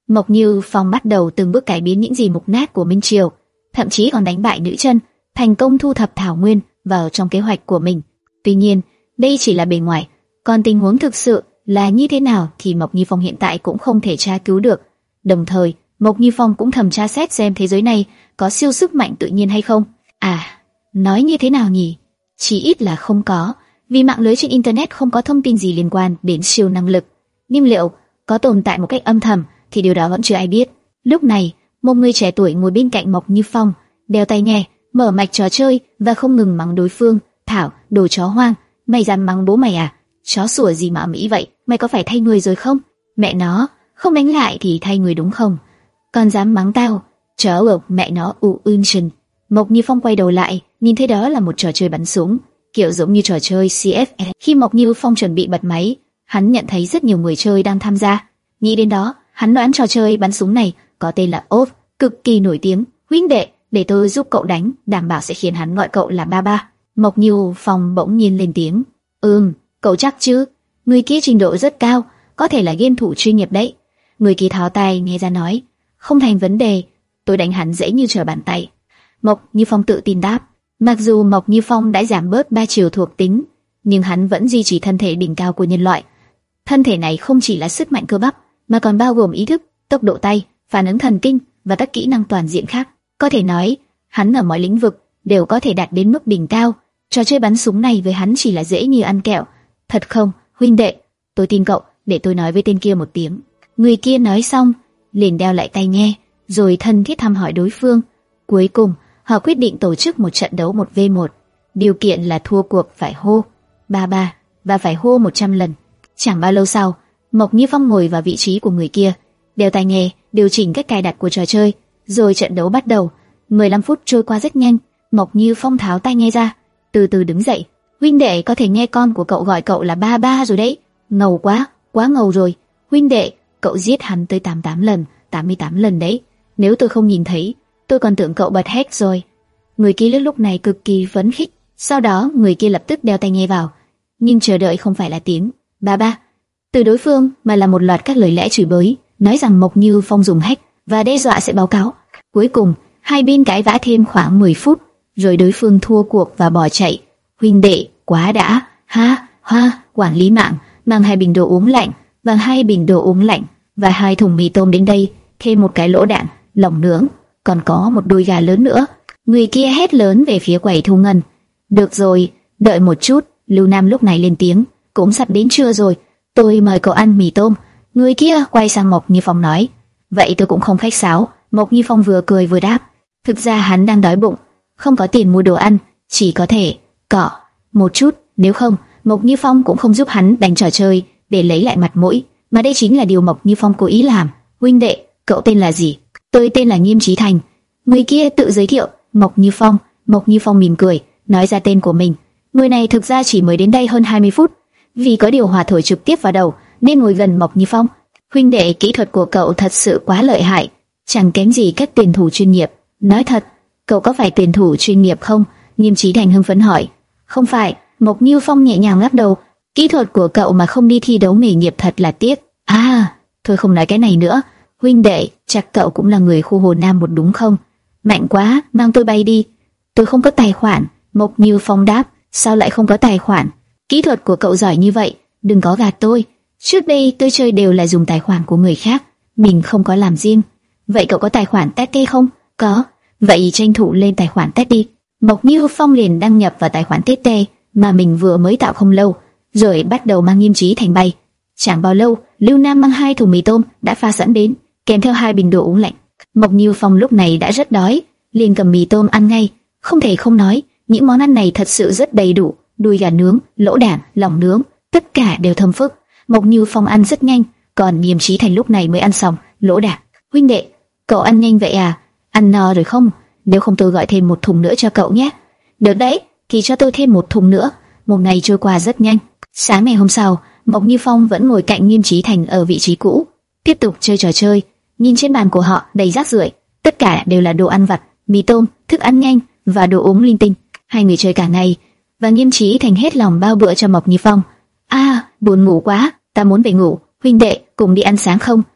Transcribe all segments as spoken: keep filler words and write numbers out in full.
Mộc Như Phong bắt đầu từng bước cải biến những gì mục nát của Minh Triều, thậm chí còn đánh bại nữ chân, thành công thu thập thảo nguyên vào trong kế hoạch của mình. Tuy nhiên, đây chỉ là bề ngoài, còn tình huống thực sự là như thế nào thì Mộc Như Phong hiện tại cũng không thể tra cứu được. Đồng thời, Mộc Như Phong cũng thầm tra xét xem thế giới này có siêu sức mạnh tự nhiên hay không. À, nói như thế nào nhỉ? Chỉ ít là không có, vì mạng lưới trên internet không có thông tin gì liên quan đến siêu năng lực. Nhưng liệu có tồn tại một cách âm thầm thì điều đó vẫn chưa ai biết. Lúc này, một người trẻ tuổi ngồi bên cạnh Mộc Như Phong, đeo tai nghe, mở mạch trò chơi và không ngừng mắng đối phương. Thảo, đồ chó hoang, mày dám mắng bố mày à? Chó sủa gì mà ầm ĩ vậy? Mày có phải thay người rồi không? Mẹ nó, không đánh lại thì thay người đúng không? Còn dám mắng tao? Chó ợp mẹ nó u ưn chân. Mộc Như Phong quay đầu lại, nhìn thấy đó là một trò chơi bắn súng, kiểu giống như trò chơi xê ép e. Khi Mộc Như Phong chuẩn bị bật máy, hắn nhận thấy rất nhiều người chơi đang tham gia. Nghĩ đến đó, hắn đoán trò chơi bắn súng này có tên là Off, cực kỳ nổi tiếng. Huynh đệ, để tôi giúp cậu đánh, đảm bảo sẽ khiến hắn gọi cậu là ba ba. Mộc Như Phong bỗng nhiên lên tiếng. Ừm, cậu chắc chứ? Người kia trình độ rất cao, có thể là game thủ chuyên nghiệp đấy. Người kia tháo tay nghe ra nói. Không thành vấn đề, tôi đánh hắn dễ như trở bàn tay. Mộc Như Phong tự tin đáp. Mặc dù Mộc Như Phong đã giảm bớt ba chiều thuộc tính, nhưng hắn vẫn duy trì thân thể đỉnh cao của nhân loại. Thân thể này không chỉ là sức mạnh cơ bắp, mà còn bao gồm ý thức, tốc độ tay, phản ứng thần kinh và các kỹ năng toàn diện khác. Có thể nói, hắn ở mọi lĩnh vực đều có thể đạt đến mức đỉnh cao. Trò chơi bắn súng này với hắn chỉ là dễ như ăn kẹo. Thật không, huynh đệ? Tôi tin cậu, để tôi nói với tên kia một tiếng. Người kia nói xong, liền đeo lại tai nghe, rồi thân thiết thăm hỏi đối phương. Cuối cùng, họ quyết định tổ chức một trận đấu một vs một. Điều kiện là thua cuộc phải hô ba ba và phải hô một trăm lần. Chẳng bao lâu sau, Mộc Như Phong ngồi vào vị trí của người kia, đeo tai nghe, điều chỉnh cách cài đặt của trò chơi, rồi trận đấu bắt đầu. mười lăm phút trôi qua rất nhanh. Mộc Như Phong tháo tai nghe ra, từ từ đứng dậy. Huynh đệ có thể nghe con của cậu gọi cậu là ba ba rồi đấy. Ngầu quá, quá ngầu rồi. Huynh đệ, cậu giết hắn tới tám mươi tám lần, tám mươi tám lần đấy. Nếu tôi không nhìn thấy, tôi còn tưởng cậu bật hack rồi. Người kia lúc lúc này cực kỳ phấn khích. Sau đó người kia lập tức đeo tai nghe vào, nhưng chờ đợi không phải là tiếng ba ba từ đối phương, mà là một loạt các lời lẽ chửi bới, nói rằng Mộc Như Phong dùng hack và đe dọa sẽ báo cáo. Cuối cùng, hai bên cãi vã thêm khoảng mười phút, rồi đối phương thua cuộc và bỏ chạy. Huynh đệ, quá đã, ha, ha, quản lý mạng, mang hai bình đồ uống lạnh, và hai bình đồ uống lạnh, và hai thùng mì tôm đến đây, thêm một cái lỗ đạn, lẩu nướng, còn có một đùi gà lớn nữa. Người kia hét lớn về phía quầy thu ngân. Được rồi, đợi một chút. Lưu Nam lúc này lên tiếng. Cũng sắp đến trưa rồi, tôi mời cậu ăn mì tôm. Người kia quay sang Mộc Như Phong nói. Vậy tôi cũng không khách sáo. Mộc Như Phong vừa cười vừa đáp. Thực ra hắn đang đói bụng, không có tiền mua đồ ăn, chỉ có thể cọ một chút. Nếu không, Mộc Như Phong cũng không giúp hắn đánh trò chơi để lấy lại mặt mũi, mà đây chính là điều Mộc Như Phong cố ý làm. Huynh đệ, cậu tên là gì? Tôi tên là Nghiêm Chí Thành. Người kia tự giới thiệu. Mộc Như Phong. Mộc Như Phong mỉm cười, nói ra tên của mình. Người này thực ra chỉ mới đến đây hơn hai mươi phút, vì có điều hòa thổi trực tiếp vào đầu nên ngồi gần Mộc Như Phong. Huynh đệ, kỹ thuật của cậu thật sự quá lợi hại, chẳng kém gì các tuyển thủ chuyên nghiệp. Nói thật, cậu có phải tuyển thủ chuyên nghiệp không? Nghiêm Chí Thành hưng phấn hỏi. Không phải. Mộc Như Phong nhẹ nhàng lắc đầu. Kỹ thuật của cậu mà không đi thi đấu nghề nghiệp thật là tiếc. À, thôi không nói cái này nữa. Huynh đệ, chắc cậu cũng là người khu Hồ Nam một đúng không? Mạnh quá, mang tôi bay đi. Tôi không có tài khoản. Mộc Như Phong đáp. Sao lại không có tài khoản? Kỹ thuật của cậu giỏi như vậy, đừng có gạt tôi. Trước đây tôi chơi đều là dùng tài khoản của người khác, mình không có làm riêng. Vậy cậu có tài khoản tét tê không? Có. Vậy tranh thủ lên tài khoản tét đi. Mộc Như Phong liền đăng nhập vào tài khoản tét tê mà mình vừa mới tạo không lâu, rồi bắt đầu mang Nghiêm Chí Thành bay. Chẳng bao lâu, Lưu Nam mang hai thùng mì tôm đã pha sẵn đến, kèm theo hai bình đồ uống lạnh. Mộc Như Phong lúc này đã rất đói, liền cầm mì tôm ăn ngay. Không thể không nói, những món ăn này thật sự rất đầy đủ, đùi gà nướng, lỗ đạn, lòng nướng, tất cả đều thơm phức. Mộc Như Phong ăn rất nhanh, còn Nghiêm Chí Thành lúc này mới ăn xong lỗ đạn. Huynh đệ, cậu ăn nhanh vậy à? Ăn no rồi không? Nếu không tôi gọi thêm một thùng nữa cho cậu nhé. Được đấy, thì cho tôi thêm một thùng nữa. Một ngày trôi qua rất nhanh. Sáng ngày hôm sau, Mộc Như Phong vẫn ngồi cạnh Nghiêm Chí Thành ở vị trí cũ, tiếp tục chơi trò chơi. Nhìn trên bàn của họ đầy rác rưởi, tất cả đều là đồ ăn vặt, mì tôm, thức ăn nhanh và đồ uống linh tinh. Hai người chơi cả ngày, và Nghiêm Chí Thành hết lòng bao bữa cho Mộc Như Phong. À, buồn ngủ quá, ta muốn về ngủ. Huynh đệ, cùng đi ăn sáng không?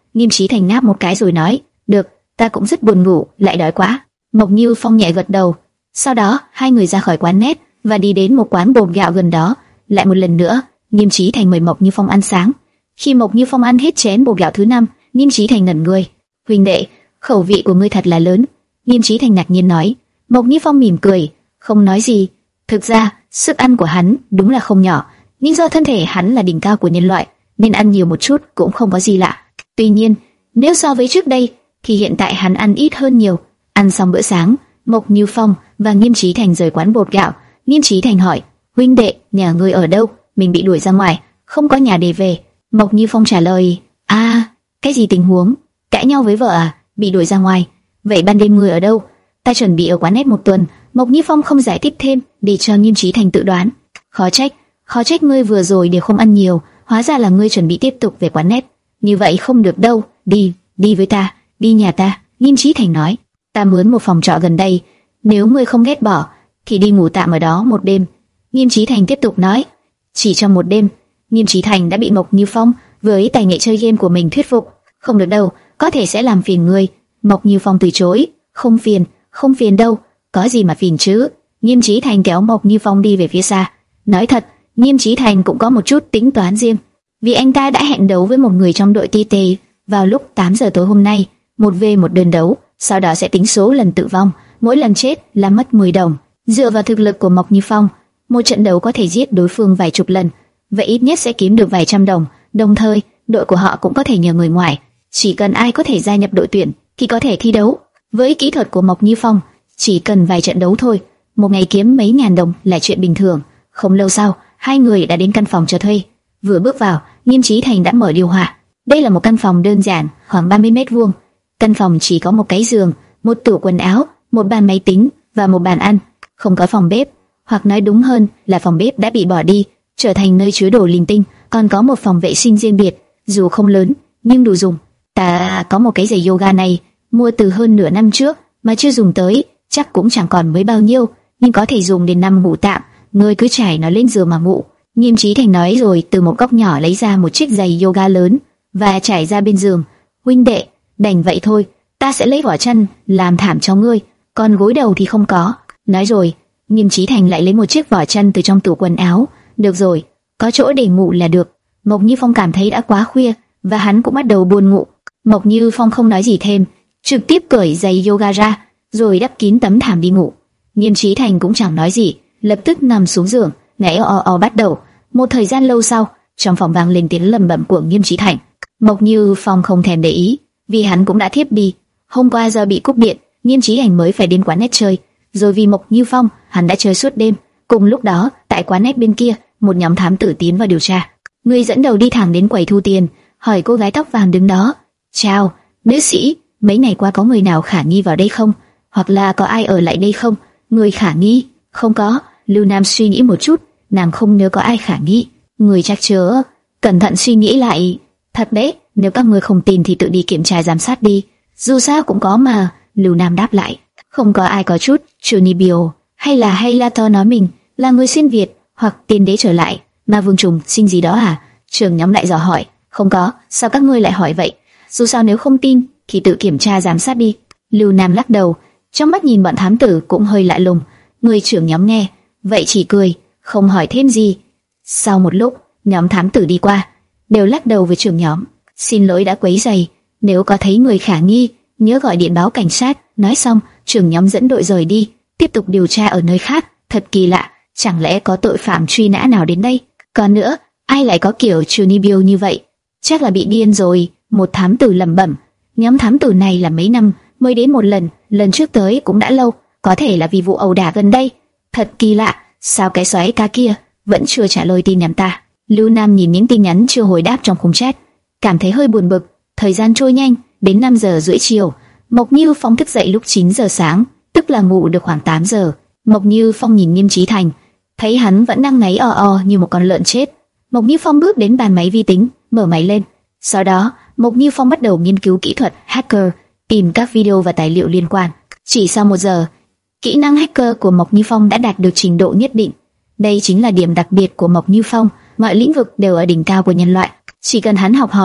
Nghiêm Chí Thành ngáp một cái rồi nói, được, ta cũng rất buồn ngủ, lại đói quá. Mộc Như Phong nhẹ gật đầu. Sau đó hai người ra khỏi quán net và đi đến một quán bột gạo gần đó. Lại một lần nữa, Nghiêm Chí Thành mời Mộc Như Phong ăn sáng. Khi Mộc Như Phong ăn hết chén bột gạo thứ năm, Nghiêm Chí Thành ngẩn người. Huynh đệ, khẩu vị của ngươi thật là lớn. Nghiêm Chí Thành ngạc nhiên nói. Mộc Như Phong mỉm cười, không nói gì. Thực ra, sức ăn của hắn đúng là không nhỏ, nhưng do thân thể hắn là đỉnh cao của nhân loại, nên ăn nhiều một chút cũng không có gì lạ. Tuy nhiên, nếu so với trước đây, thì hiện tại hắn ăn ít hơn nhiều. Ăn xong bữa sáng, Mộc Như Phong và Nghiêm Chí Thành rời quán bột gạo. Nghiêm Chí Thành hỏi, huynh đệ, nhà ngươi ở đâu? Mình bị đuổi ra ngoài, không có nhà để về. Mộc Như Phong trả lời, a, à, cái gì tình huống? Cãi nhau với vợ à? Bị đuổi ra ngoài? Vậy ban đêm ngươi ở đâu? Ta chuẩn bị ở quán net một tuần. Mộc Như Phong không giải thích thêm, để cho Nghiêm Chí Thành tự đoán. Khó trách, khó trách ngươi vừa rồi đều không ăn nhiều, hóa ra là ngươi chuẩn bị tiếp tục về quán net. Như vậy không được đâu, đi, đi với ta, đi nhà ta. Nghiêm Chí Thành nói, ta mướn một phòng trọ gần đây, nếu ngươi không ghét bỏ, thì đi ngủ tạm ở đó một đêm. Nghiêm Chí Thành tiếp tục nói, chỉ trong một đêm, Nghiêm Chí Thành đã bị Mộc Như Phong với tài nghệ chơi game của mình thuyết phục. Không được đâu, có thể sẽ làm phiền ngươi. Mộc Như Phong từ chối, không phiền, không phiền đâu, có gì mà phiền chứ. Nghiêm Chí Thành kéo Mộc Như Phong đi về phía xa. Nói thật, Nghiêm Chí Thành cũng có một chút tính toán riêng, vì anh ta đã hẹn đấu với một người trong đội tê tê vào lúc tám giờ tối hôm nay, một v một đơn đấu, sau đó sẽ tính số lần tử vong, mỗi lần chết là mất mười đồng. Dựa vào thực lực của Mộc Như Phong, một trận đấu có thể giết đối phương vài chục lần, vậy ít nhất sẽ kiếm được vài trăm đồng. Đồng thời, đội của họ cũng có thể nhờ người ngoài, chỉ cần ai có thể gia nhập đội tuyển thì có thể thi đấu. Với kỹ thuật của Mộc Như Phong, chỉ cần vài trận đấu thôi, một ngày kiếm mấy ngàn đồng là chuyện bình thường. Không lâu sau, hai người đã đến căn phòng cho thuê. Vừa bước vào, Nghiêm Chí Thành đã mở điều hòa. Đây là một căn phòng đơn giản, khoảng ba mươi mét vuông. Căn phòng chỉ có một cái giường, một tủ quần áo, một bàn máy tính và một bàn ăn, không có phòng bếp, hoặc nói đúng hơn là phòng bếp đã bị bỏ đi, trở thành nơi chứa đồ linh tinh. Còn có một phòng vệ sinh riêng biệt, dù không lớn nhưng đủ dùng. Ta có một cái giày yoga này, mua từ hơn nửa năm trước mà chưa dùng tới, chắc cũng chẳng còn mấy bao nhiêu, nhưng có thể dùng để nằm ngủ tạm. Ngươi cứ trải nó lên giường mà ngủ. Nghiêm Chí Thành nói rồi từ một góc nhỏ lấy ra một chiếc giày yoga lớn và trải ra bên giường. Huynh đệ, đành vậy thôi, ta sẽ lấy vỏ chăn làm thảm cho ngươi, còn gối đầu thì không có. Nói rồi, Nghiêm Chí Thành lại lấy một chiếc vỏ chăn từ trong tủ quần áo. Được rồi, có chỗ để ngủ là được. Mộc Như Phong cảm thấy đã quá khuya và hắn cũng bắt đầu buồn ngủ. Mộc Như Phong không nói gì thêm, trực tiếp cởi giày yoga ra, rồi đắp kín tấm thảm đi ngủ. Nghiêm Chí Thành cũng chẳng nói gì, lập tức nằm xuống giường, ngáy o o bắt đầu. Một thời gian lâu sau, trong phòng vang lên tiếng lẩm bẩm của Nghiêm Chí Thành. Mộc Như Phong không thèm để ý, vì hắn cũng đã thiếp đi. Hôm qua do bị cúp điện, Nghiêm Chí Thành mới phải đến quán net chơi. Rồi vì Mộc Như Phong, hắn đã chơi suốt đêm. Cùng lúc đó, tại quán net bên kia, một nhóm thám tử tiến vào điều tra. Người dẫn đầu đi thẳng đến quầy thu tiền, hỏi cô gái tóc vàng đứng đó. Chào, nữ sĩ, mấy ngày qua có người nào khả nghi vào đây không? Hoặc là có ai ở lại đây không? Người khả nghi? Không có. Lưu Nam suy nghĩ một chút, nàng không nhớ có ai khả nghi. Người chắc chớ, cẩn thận suy nghĩ lại. Thật đấy, nếu các người không tin thì tự đi kiểm tra giám sát đi. Dù sao cũng có mà. Lưu Nam đáp lại. Không có ai có chút Chunibyo hay là hay là to nói mình là người xuyên Việt hoặc tiên đế trở lại, ma vương trùng sinh gì đó à? Trưởng nhóm lại dò hỏi. Không có, sao các ngươi lại hỏi vậy? Dù sao nếu không tin thì tự kiểm tra giám sát đi. Lưu Nam lắc đầu, trong mắt nhìn bọn thám tử cũng hơi lạ lùng. Người trưởng nhóm nghe vậy chỉ cười, không hỏi thêm gì. Sau một lúc, nhóm thám tử đi qua, đều lắc đầu với trưởng nhóm. Xin lỗi đã quấy rầy, nếu có thấy người khả nghi, nhớ gọi điện báo cảnh sát. Nói xong, trưởng nhóm dẫn đội rời đi, tiếp tục điều tra ở nơi khác. Thật kỳ lạ, chẳng lẽ có tội phạm truy nã nào đến đây? Còn nữa, ai lại có kiểu Chunibyo như vậy? Chắc là bị điên rồi. Một thám tử lẩm bẩm. Nhóm thám tử này là mấy năm mới đến một lần, lần trước tới cũng đã lâu, có thể là vì vụ ẩu đả gần đây. Thật kỳ lạ, sao cái xoáy ca kia vẫn chưa trả lời tin nhắn ta? Lưu Nam nhìn những tin nhắn chưa hồi đáp trong khung chat, cảm thấy hơi buồn bực. Thời gian trôi nhanh, đến năm giờ rưỡi chiều, Mộc Như Phong thức dậy lúc chín giờ sáng, tức là ngủ được khoảng tám giờ. Mộc Như Phong nhìn Nghiêm Chí Thành, thấy hắn vẫn đang ngáy o o như một con lợn chết. Mộc Như Phong bước đến bàn máy vi tính, mở máy lên. Sau đó, Mộc Như Phong bắt đầu nghiên cứu kỹ thuật hacker, tìm các video và tài liệu liên quan. Chỉ sau một giờ, kỹ năng hacker của Mộc Như Phong đã đạt được trình độ nhất định. Đây chính là điểm đặc biệt của Mộc Như Phong, mọi lĩnh vực đều ở đỉnh cao của nhân loại. Chỉ cần hắn học hỏi,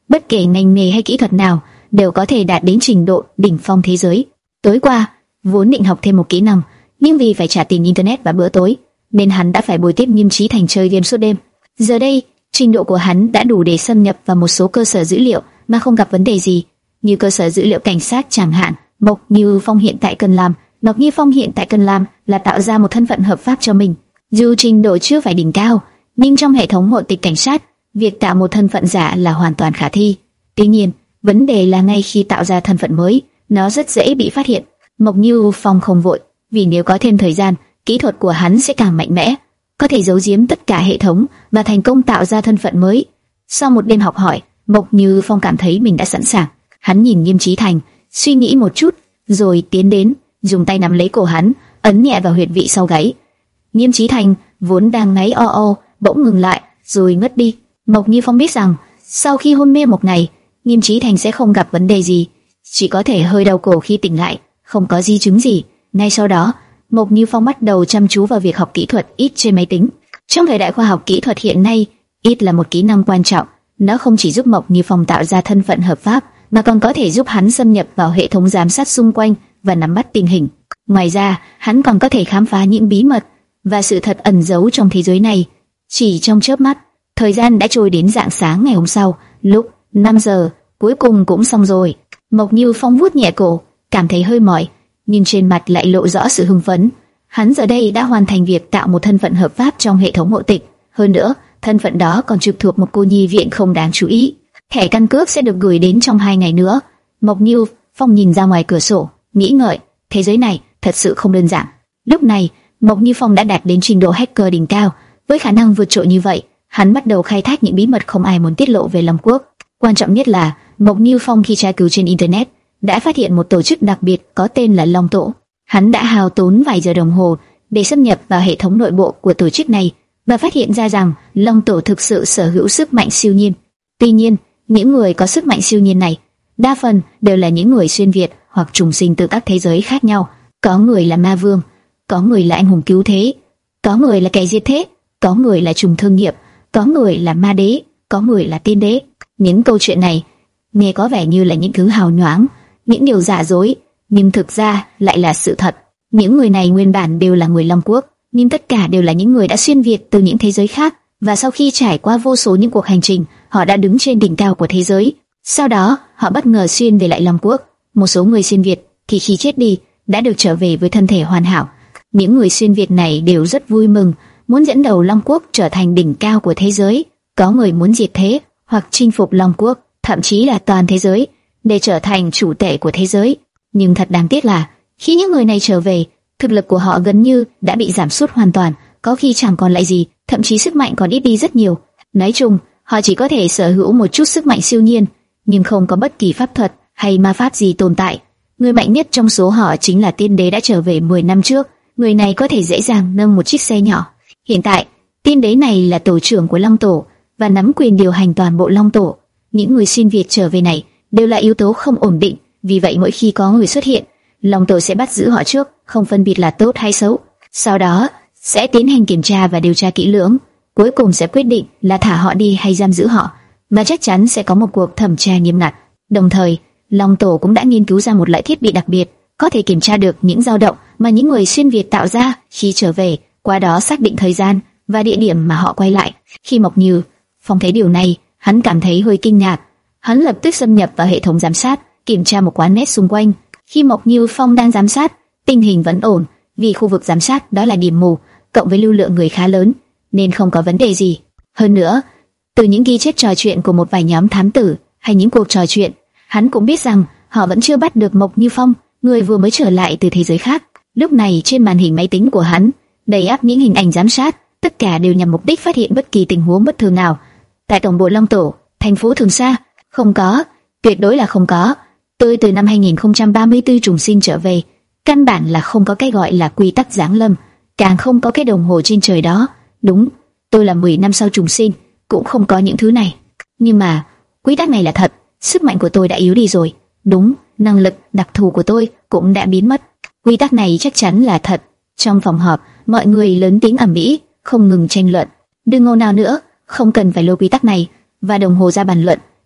bất kể ngành nghề hay kỹ thuật nào đều có thể đạt đến trình độ đỉnh phong thế giới. Tối qua, vốn định học thêm một kỹ năng, nhưng vì phải trả tiền internet và bữa tối, nên hắn đã phải bồi tiếp Nghiêm Chí Thành chơi game suốt đêm. Giờ đây, trình độ của hắn đã đủ để xâm nhập vào một số cơ sở dữ liệu mà không gặp vấn đề gì, như cơ sở dữ liệu cảnh sát chẳng hạn. Mộc Như Phong hiện tại cần làm, Mộc Như Phong hiện tại cần làm là tạo ra một thân phận hợp pháp cho mình. Dù trình độ chưa phải đỉnh cao, nhưng trong hệ thống hộ tịch cảnh sát, việc tạo một thân phận giả là hoàn toàn khả thi. Tuy nhiên, vấn đề là ngay khi tạo ra thân phận mới, nó rất dễ bị phát hiện. Mộc Như Phong không vội, vì nếu có thêm thời gian, kỹ thuật của hắn sẽ càng mạnh mẽ, có thể giấu giếm tất cả hệ thống và thành công tạo ra thân phận mới. Sau một đêm học hỏi, Mộc Như Phong cảm thấy mình đã sẵn sàng. Hắn nhìn Nghiêm Chí Thành, suy nghĩ một chút, rồi tiến đến, dùng tay nắm lấy cổ hắn, ấn nhẹ vào huyệt vị sau gáy. Nghiêm Chí Thành vốn đang ngáy o o, bỗng ngừng lại, rồi ngất đi. Mộc Như Phong biết rằng sau khi hôn mê một ngày, Nghiêm Chí Thành sẽ không gặp vấn đề gì, chỉ có thể hơi đau cổ khi tỉnh lại, không có di chứng gì. Ngay sau đó, Mộc Như Phong bắt đầu chăm chú vào việc học kỹ thuật ít trên máy tính. Trong thời đại khoa học kỹ thuật hiện nay, ít là một kỹ năng quan trọng. Nó không chỉ giúp Mộc Như Phong tạo ra thân phận hợp pháp, mà còn có thể giúp hắn xâm nhập vào hệ thống giám sát xung quanh và nắm bắt tình hình. Ngoài ra, hắn còn có thể khám phá những bí mật và sự thật ẩn giấu trong thế giới này. Chỉ trong chớp mắt, thời gian đã trôi đến rạng sáng ngày hôm sau, lúc năm giờ, cuối cùng cũng xong rồi. Mộc Như Phong vuốt nhẹ cổ, cảm thấy hơi mỏi, nhưng trên mặt lại lộ rõ sự hưng phấn. Hắn giờ đây đã hoàn thành việc tạo một thân phận hợp pháp trong hệ thống hộ tịch. Hơn nữa, thân phận đó còn trực thuộc một cô nhi viện không đáng chú ý. Thẻ căn cước sẽ được gửi đến trong hai ngày nữa. Mộc Như Phong nhìn ra ngoài cửa sổ, nghĩ ngợi, thế giới này thật sự không đơn giản. Lúc này, Mộc Như Phong đã đạt đến trình độ hacker đỉnh cao, với khả năng vượt trội như vậy, hắn bắt đầu khai thác những bí mật không ai muốn tiết lộ về Long Quốc. Quan trọng nhất là, Mộc Như Phong khi tra cứu trên internet đã phát hiện một tổ chức đặc biệt có tên là Long Tổ. Hắn đã hao tốn vài giờ đồng hồ để xâm nhập vào hệ thống nội bộ của tổ chức này và phát hiện ra rằng Long Tổ thực sự sở hữu sức mạnh siêu nhiên. Tuy nhiên, những người có sức mạnh siêu nhiên này đa phần đều là những người xuyên việt hoặc trùng sinh từ các thế giới khác nhau. Có người là ma vương, có người là anh hùng cứu thế, có người là kẻ diệt thế, có người là trùng thương nghiệp, có người là ma đế, có người là tiên đế. Những câu chuyện này nghe có vẻ như là những thứ hào nhoáng, những điều giả dối, nhưng thực ra lại là sự thật. Những người này nguyên bản đều là người Long Quốc, nhưng tất cả đều là những người đã xuyên việt từ những thế giới khác, và sau khi trải qua vô số những cuộc hành trình, họ đã đứng trên đỉnh cao của thế giới. Sau đó, họ bất ngờ xuyên về lại Long Quốc. Một số người xuyên việt thì khi chết đi đã được trở về với thân thể hoàn hảo. Những người xuyên việt này đều rất vui mừng, muốn dẫn đầu Long Quốc trở thành đỉnh cao của thế giới. Có người muốn diệt thế hoặc chinh phục Long Quốc, thậm chí là toàn thế giới, để trở thành chủ tể của thế giới. Nhưng thật đáng tiếc là khi những người này trở về, thực lực của họ gần như đã bị giảm sút hoàn toàn, có khi chẳng còn lại gì, thậm chí sức mạnh còn ít đi rất nhiều. Nói chung, họ chỉ có thể sở hữu một chút sức mạnh siêu nhiên, nhưng không có bất kỳ pháp thuật hay ma pháp gì tồn tại. Người mạnh nhất trong số họ chính là tiên đế đã trở về mười năm trước. Người này có thể dễ dàng nâng một chiếc xe nhỏ. Hiện tại, tiên đế này là tổ trưởng của Long Tổ và nắm quyền điều hành toàn bộ Long Tổ. Những người xuyên việt trở về này đều là yếu tố không ổn định, vì vậy mỗi khi có người xuất hiện, Long Tổ sẽ bắt giữ họ trước, không phân biệt là tốt hay xấu. Sau đó sẽ tiến hành kiểm tra và điều tra kỹ lưỡng, cuối cùng sẽ quyết định là thả họ đi hay giam giữ họ, và chắc chắn sẽ có một cuộc thẩm tra nghiêm ngặt. Đồng thời, Long Tổ cũng đã nghiên cứu ra một loại thiết bị đặc biệt, có thể kiểm tra được những dao động mà những người xuyên việt tạo ra khi trở về, qua đó xác định thời gian và địa điểm mà họ quay lại. Khi Mộc Như Phong thấy điều này, hắn cảm thấy hơi kinh ngạc. Hắn lập tức xâm nhập vào hệ thống giám sát, kiểm tra một quán net xung quanh. Khi Mộc Như Phong đang giám sát, tình hình vẫn ổn, vì khu vực giám sát đó là điểm mù, cộng với lưu lượng người khá lớn, nên không có vấn đề gì. Hơn nữa, từ những ghi chép trò chuyện của một vài nhóm thám tử hay những cuộc trò chuyện, hắn cũng biết rằng họ vẫn chưa bắt được Mộc Như Phong, người vừa mới trở lại từ thế giới khác. Lúc này trên màn hình máy tính của hắn đầy ắp những hình ảnh giám sát, tất cả đều nhằm mục đích phát hiện bất kỳ tình huống bất thường nào. Tại tổng bộ Long Tổ, thành phố Thường Sa, không có, tuyệt đối là không có. Tôi từ năm hai nghìn không trăm ba mươi tư trùng sinh trở về, căn bản là không có cái gọi là quy tắc giáng lâm, càng không có cái đồng hồ trên trời đó. Đúng, tôi là mười năm sau trùng sinh, cũng không có những thứ này. Nhưng mà quy tắc này là thật, sức mạnh của tôi đã yếu đi rồi. Đúng, năng lực đặc thù của tôi cũng đã biến mất. Quy tắc này chắc chắn là thật. Trong phòng họp, mọi người lớn tiếng ầm ĩ, không ngừng tranh luận. Đừng ồn nào nữa, không cần phải lôi quy tắc này và đồng hồ ra bàn luận.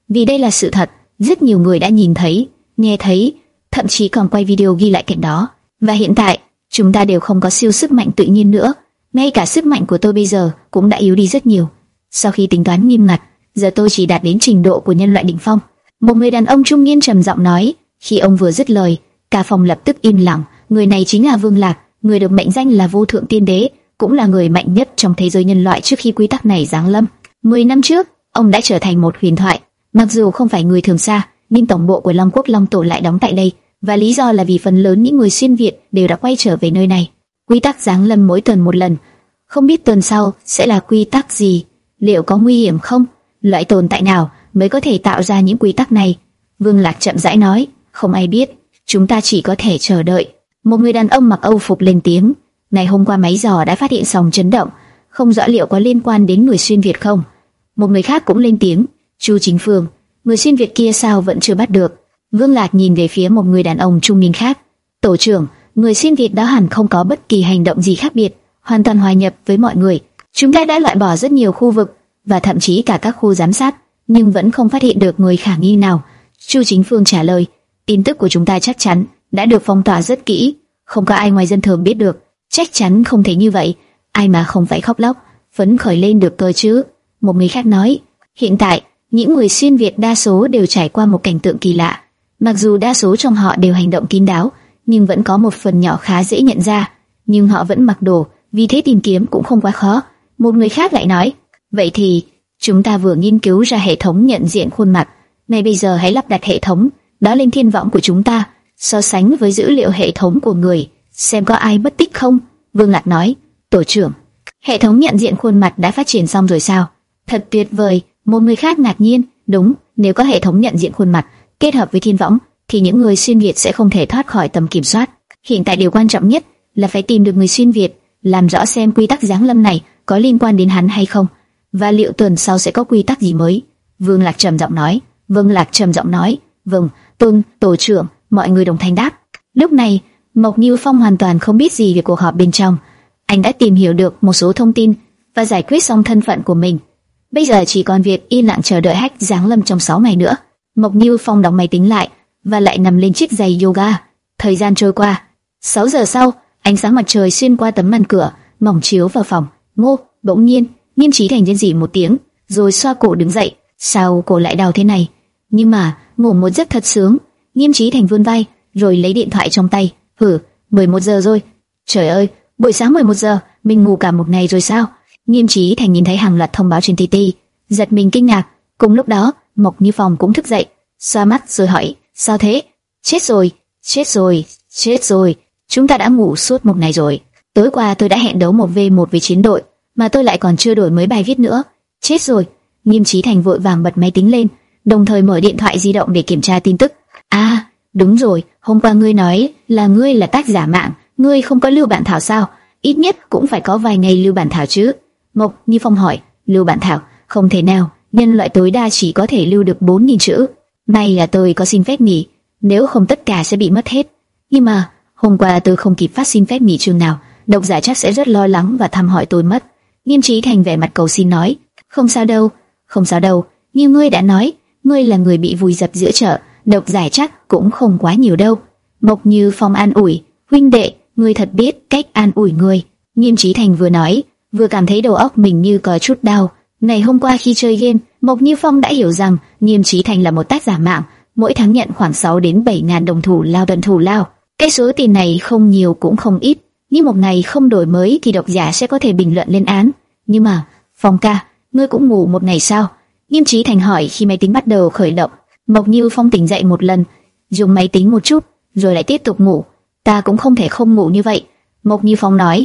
vì đây là sự thật. Rất nhiều người đã nhìn thấy, nghe thấy, thậm chí còn quay video ghi lại cảnh đó. Và hiện tại, chúng ta đều không có siêu sức mạnh tự nhiên nữa. Ngay cả sức mạnh của tôi bây giờ cũng đã yếu đi rất nhiều. Sau khi tính toán nghiêm ngặt, giờ tôi chỉ đạt đến trình độ của nhân loại đỉnh phong. Một người đàn ông trung niên trầm giọng nói. Khi ông vừa dứt lời, cả phòng lập tức im lặng. Người này chính là Vương Lạc, người được mệnh danh là vô thượng tiên đế, cũng là người mạnh nhất trong thế giới nhân loại trước khi quy tắc này giáng lâm. Mười năm trước, ông đã trở thành một huyền thoại. Mặc dù không phải người thường xa, nhưng tổng bộ của Long Quốc Long Tổ lại đóng tại đây, và lý do là vì phần lớn những người xuyên Việt đều đã quay trở về nơi này. Quy tắc giáng lâm mỗi tuần một lần, không biết tuần sau sẽ là quy tắc gì, liệu có nguy hiểm không? Loại tồn tại nào mới có thể tạo ra những quy tắc này? Vương Lạc chậm rãi nói, không ai biết, chúng ta chỉ có thể chờ đợi. Một người đàn ông mặc Âu phục lên tiếng, ngày hôm qua máy dò đã phát hiện sóng chấn động, không rõ liệu có liên quan đến người xuyên Việt không. Một người khác cũng lên tiếng, Chu Chính Phương, người xuyên Việt kia sao vẫn chưa bắt được? Vương Lạc nhìn về phía một người đàn ông trung niên khác, tổ trưởng, người xuyên Việt đó hẳn không có bất kỳ hành động gì khác biệt, hoàn toàn hòa nhập với mọi người. Chúng ta đã loại bỏ rất nhiều khu vực và thậm chí cả các khu giám sát, nhưng vẫn không phát hiện được người khả nghi nào. Chu Chính Phương trả lời, tin tức của chúng ta chắc chắn đã được phong tỏa rất kỹ, không có ai ngoài dân thường biết được. Chắc chắn không thể như vậy, ai mà không phải khóc lóc, phấn khởi lên được cơ chứ? Một người khác nói, hiện tại những người xuyên Việt đa số đều trải qua một cảnh tượng kỳ lạ. Mặc dù đa số trong họ đều hành động kín đáo, nhưng vẫn có một phần nhỏ khá dễ nhận ra. Nhưng họ vẫn mặc đồ, vì thế tìm kiếm cũng không quá khó. Một người khác lại nói, vậy thì chúng ta vừa nghiên cứu ra hệ thống nhận diện khuôn mặt, ngay bây giờ hãy lắp đặt hệ thống đó lên thiên võng của chúng ta, so sánh với dữ liệu hệ thống của người, xem có ai mất tích không. Vương Lạc nói, tổ trưởng, hệ thống nhận diện khuôn mặt đã phát triển xong rồi sao? Thật tuyệt vời. Một người khác ngạc nhiên, đúng, nếu có hệ thống nhận diện khuôn mặt kết hợp với thiên võng, thì những người xuyên Việt sẽ không thể thoát khỏi tầm kiểm soát. Hiện tại điều quan trọng nhất là phải tìm được người xuyên Việt, làm rõ xem quy tắc giáng lâm này có liên quan đến hắn hay không, và liệu tuần sau sẽ có quy tắc gì mới. Vương Lạc trầm giọng nói. Vương Lạc trầm giọng nói, vâng, tôn tổ trưởng. Mọi người đồng thanh đáp. Lúc này, Mộc Như Phong hoàn toàn không biết gì về cuộc họp bên trong. Anh đã tìm hiểu được một số thông tin và giải quyết xong thân phận của mình. Bây giờ chỉ còn việc yên lặng chờ đợi hách giáng lâm trong sáu ngày nữa. Mộc Như Phong đóng máy tính lại và lại nằm lên chiếc giày yoga. Thời gian trôi qua. sáu giờ sau, ánh sáng mặt trời xuyên qua tấm màn cửa mỏng chiếu vào phòng. Ngô, bỗng nhiên, Nghiêm Chí Thành rên rỉ một tiếng, rồi xoa cổ đứng dậy. Sao cổ lại đau thế này? Nhưng mà ngủ một giấc thật sướng. Nghiêm Chí Thành vươn vai, rồi lấy điện thoại trong tay. Hử, mười một giờ rồi. Trời ơi, buổi sáng mười một giờ, mình ngủ cả một ngày rồi sao? Nghiêm Chí Thành nhìn thấy hàng loạt thông báo trên tê tê, giật mình kinh ngạc. Cùng lúc đó, Mộc Như Phong cũng thức dậy, xoa mắt rồi hỏi, sao thế? Chết rồi, chết rồi, chết rồi. Chúng ta đã ngủ suốt một ngày rồi. Tối qua tôi đã hẹn đấu một vs một với chiến đội, mà tôi lại còn chưa đổi mới bài viết nữa. Chết rồi. Nghiêm Chí Thành vội vàng bật máy tính lên, đồng thời mở điện thoại di động để kiểm tra tin tức. À, đúng rồi, hôm qua ngươi nói là ngươi là tác giả mạng, ngươi không có lưu bản thảo sao? Ít nhất cũng phải có vài ngày lưu bản thảo chứ. Mộc Như Phong hỏi, lưu bản thảo? Không thể nào, nhân loại tối đa chỉ có thể lưu được bốn nghìn chữ. May là tôi có xin phép nghỉ, nếu không tất cả sẽ bị mất hết. Nhưng mà, hôm qua tôi không kịp phát xin phép nghỉ chương nào, độc giả chắc sẽ rất lo lắng và thăm hỏi tôi mất. Nghiêm Chí Thành vẻ mặt cầu xin nói, không sao đâu, không sao đâu, như ngươi đã nói, ngươi là người bị vùi dập giữa chợ, độc giả chắc cũng không quá nhiều đâu. Mộc Như Phong an ủi, huynh đệ, ngươi thật biết cách an ủi người. Nghiêm Chí Thành vừa nói, vừa cảm thấy đầu óc mình như có chút đau. Ngày hôm qua khi chơi game, Mộc Như Phong đã hiểu rằng Nghiêm Chí Thành là một tác giả mạng, mỗi tháng nhận khoảng sáu đến bảy ngàn đồng thủ lao tuần thủ lao. Cái số tiền này không nhiều cũng không ít, nhưng một ngày không đổi mới thì độc giả sẽ có thể bình luận lên án. Nhưng mà, Phong ca, ngươi cũng ngủ một ngày sao? Nghiêm Chí Thành hỏi khi máy tính bắt đầu khởi động. Mộc Như Phong tỉnh dậy một lần, dùng máy tính một chút, rồi lại tiếp tục ngủ. Ta cũng không thể không ngủ như vậy. Mộc Như Phong nói.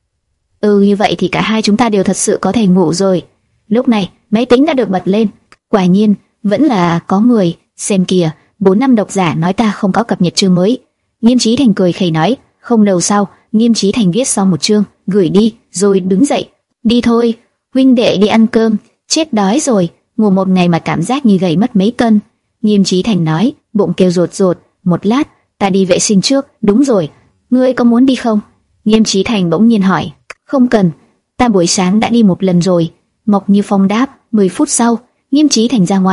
Ừ, như vậy thì cả hai chúng ta đều thật sự có thể ngủ rồi. Lúc này, máy tính đã được bật lên. Quả nhiên, vẫn là có người. Xem kìa, bốn năm độc giả nói ta không có cập nhật chương mới. Nghiêm Chí Thành cười khẩy nói. Không lâu sau, Nghiêm Chí Thành viết xong một chương, gửi đi, rồi đứng dậy. Đi thôi, huynh đệ đi ăn cơm. Chết đói rồi, ngủ một ngày mà cảm giác như gầy mất mấy cân. Nghiêm Chí Thành nói, bụng kêu rột rột. Một lát, ta đi vệ sinh trước. Đúng rồi, ngươi có muốn đi không? Nghiêm Chí Thành bỗng nhiên hỏi. Không cần, ta buổi sáng đã đi một lần rồi. Mộc Như Phong đáp. Mười phút sau, Nghiêm Chí Thành ra ngoài,